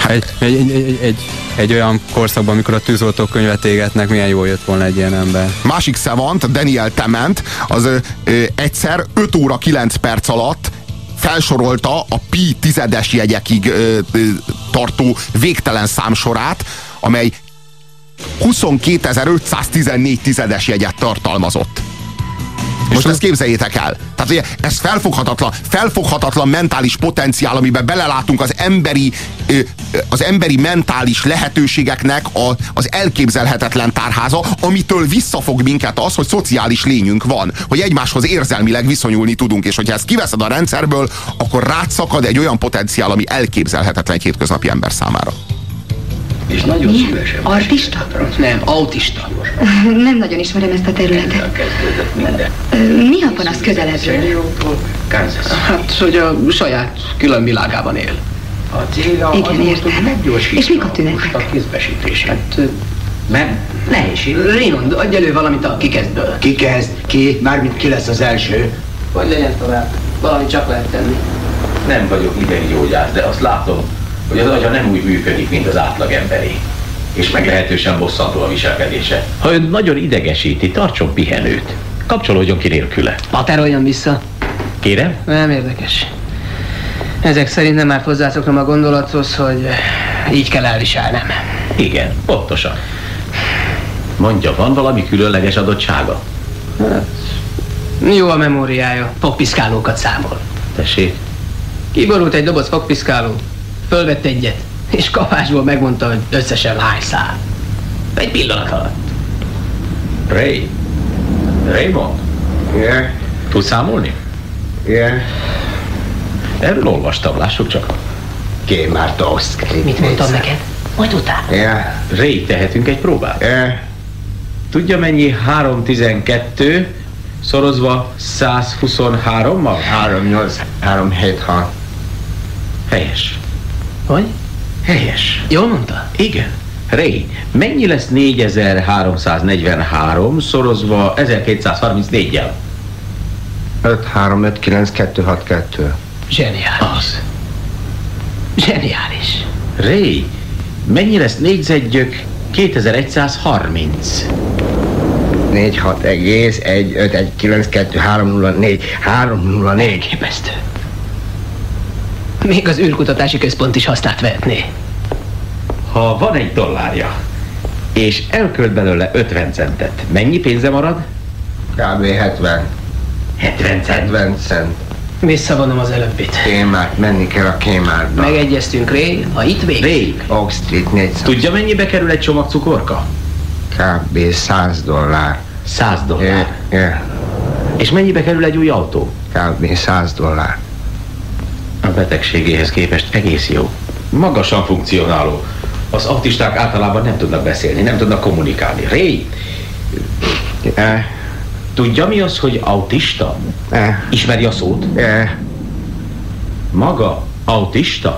Egy olyan korszakban, amikor a tűzoltók könyvet égetnek, milyen jól jött volna egy ilyen ember. Másik savant, Daniel Tement, az egyszer 5 óra 9 perc alatt felsorolta a pi tizedes jegyekig tartó végtelen számsorát, amely 22.514 tizedes jegyet tartalmazott. Most ezt képzeljétek el. Tehát ugye ez felfoghatatlan mentális potenciál, amiben belelátunk az emberi mentális lehetőségeknek az elképzelhetetlen tárháza, amitől visszafog minket az, hogy szociális lényünk van, hogy egymáshoz érzelmileg viszonyulni tudunk, és hogyha ezt kiveszed a rendszerből, akkor rád szakad egy olyan potenciál, ami elképzelhetetlen egy hétköznapi ember számára. És nagyon szívesen. Artista? Nem, autista. Nem nagyon ismerem ezt a területet. Mi a panasz közelebbről? Hát, hogy a saját külön világában él. Igen, értem. És mik a tünetek? Hát, nehézség. Raymond, adj elő valamit a kikezdből. Ki kezd? Ki? Mármint ki lesz az első? Vagy legyen tovább. Valamit csak lehet tenni. Nem vagyok idegi gyógyász, de azt látom, hogy az agya nem úgy működik, mint az átlag emberi. És meglehetősen bosszantó a viselkedése. Ha ön nagyon idegesíti, tartson pihenőt. Kapcsolódjon ki nélküle. Pateroljon vissza. Kérem? Nem érdekes. Ezek szerint nem árt hozzászoknom a gondolathoz, hogy így kell elviselnem. Igen, pontosan. Mondja, van valami különleges adottsága? Hát, jó a memóriája. Fogpiszkálókat számol. Tessék? Kiborult egy doboz fogpiszkáló. Fölvett egyet, és kapásból megmondta, hogy összesen hány szál. Egy pillanat alatt. Ray, Raymond? Yeah. Tudsz számolni? Yeah. Erről olvastam, lássuk csak. Kémár Toszk. Mit mondtam neked? Majd utána. Yeah. Ray, tehetünk egy próbát? Yeah. Tudja mennyi 312 szorozva 123-mal? 38, 376. Helyes. Hogy? Helyes. Jól mondta? Igen. Ray, mennyi lesz 4343 szorozva 1234-jel? 5359262. Zseniális. Az. Zseniális. Ray, mennyi lesz négyzetgyök 2130? 46,15192304304. Elképesztő. Még az űrkutatási központ is hasznát vehetné. Ha van $1, és elkölt belőle 50 centet, mennyi pénze marad? Kb. 70. 70 cent. 70 cent. Visszavonom az előbbit. Kémár, menni kell a Kémárba. Megegyeztünk, Ray, ha itt vég. Ray, Oak Street 400. tudja mennyibe kerül egy csomag cukorka? Kb. $100. $100. Yeah. És mennyibe kerül egy új autó? Kb. $100. A betegségéhez képest egész jó. Magasan funkcionáló. Az autisták általában nem tudnak beszélni, nem tudnak kommunikálni. Ray, tudja mi az, hogy autista? Ismeri a szót? Maga autista?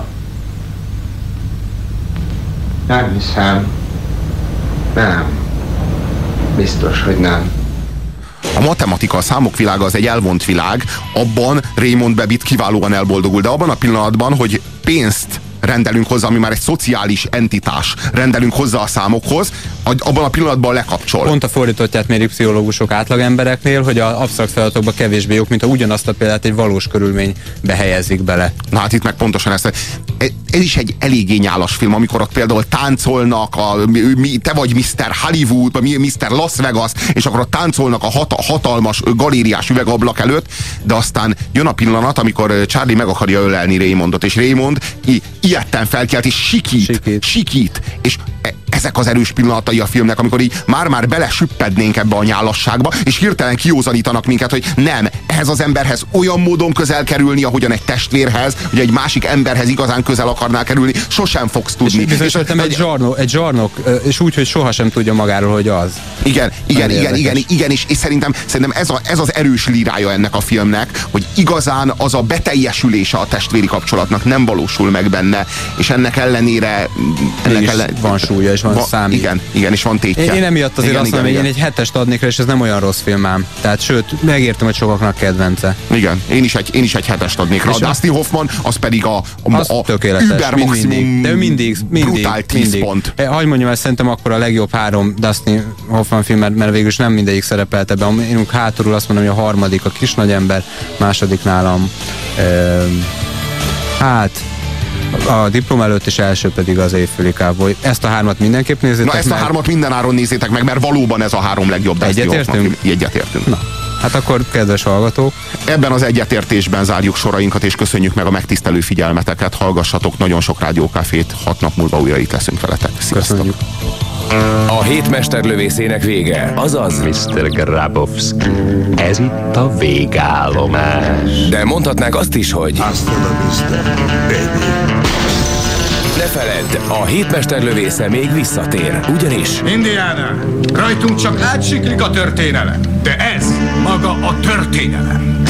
Nem hiszem. Nem. Biztos, hogy nem. A matematika, a számok világa az egy elvont világ, abban Raymond Babbitt kiválóan elboldogul, de abban a pillanatban, hogy pénzt rendelünk hozzá, ami már egy szociális entitás, rendelünk hozzá a számokhoz, abban a pillanatban lekapcsol. Pont a fordítottját mérik pszichológusok átlagembereknél, hogy az absztrakt feladatokban kevésbé jók, mint ha ugyanazt a példát egy valós körülménybe helyezik bele. Na hát itt meg pontosan ezt. Ez is egy eléggé nyálas film, amikor ott például táncolnak, te vagy Mr. Hollywood, vagy Mr. Las Vegas, és akkor ott táncolnak a hatalmas galériás üvegablak előtt, de aztán jön a pillanat, amikor Charlie meg akarja ölelni Raymondot, és Raymond ilyetten felkelt, és sikít. És ezek az erős pillanatai a filmnek, amikor így már belesüppednénk ebbe a nyálasságba, és hirtelen kiózanítanak minket, hogy nem, ehhez az emberhez olyan módon közel kerülni, ahogyan egy testvérhez, hogy egy másik emberhez igazán közel akarnál kerülni, sosem fogsz tudni. És bizonyítettem egy zsarnok, és úgy, hogy sohasem tudja magáról, hogy az. Igen, és szerintem ez az erős lírája ennek a filmnek, hogy igazán az a beteljesülése a testvéri kapcsolatnak nem valósul meg benne, és ennek ellenére van súlya, és van számít. Igen, és van tétje. Én emiatt azért azt mondom, hogy én egy 7-est adnék rá, és ez nem olyan rossz film ám. Tehát sőt, megértem, hogy sokaknak kedvence. Igen, én is egy 7-est adnék rá. A Dustin Hoffman, az pedig a über maximum de ő mindig brutál 10 pont. Hagy mondjam, ezt szerintem akkor a legjobb 3 Dustin Hoffman film, mert végül is nem mindegyik szerepelt ebben. Én hátulról azt mondom, hogy a harmadik a Kis nagyember, második nálam a diplom előtt, és első pedig az Éjféli káboly. Ezt a 3-at mindenképp nézzétek meg. Na, ezt a 3-at mindenáron nézzétek meg, mert valóban ez a 3 legjobb Dustin Hoffman film. Egyetértünk. Na, hát akkor, kedves hallgatók, ebben az egyetértésben zárjuk sorainkat, és köszönjük meg a megtisztelő figyelmeteket. Hallgassatok nagyon sok rádiókafét, 6 nap múlva újra itt leszünk veletek. Sziasztok! Köszönjük. A hét mesterlövészének vége, azaz Mr. Grabowski. Ez itt a végállomás. De mondhatnánk azt is, hogy ne feledd, a hét mesterlövésze még visszatér, ugyanis Indiana, rajtunk csak átsiklik a történelem, de ez maga a történelem.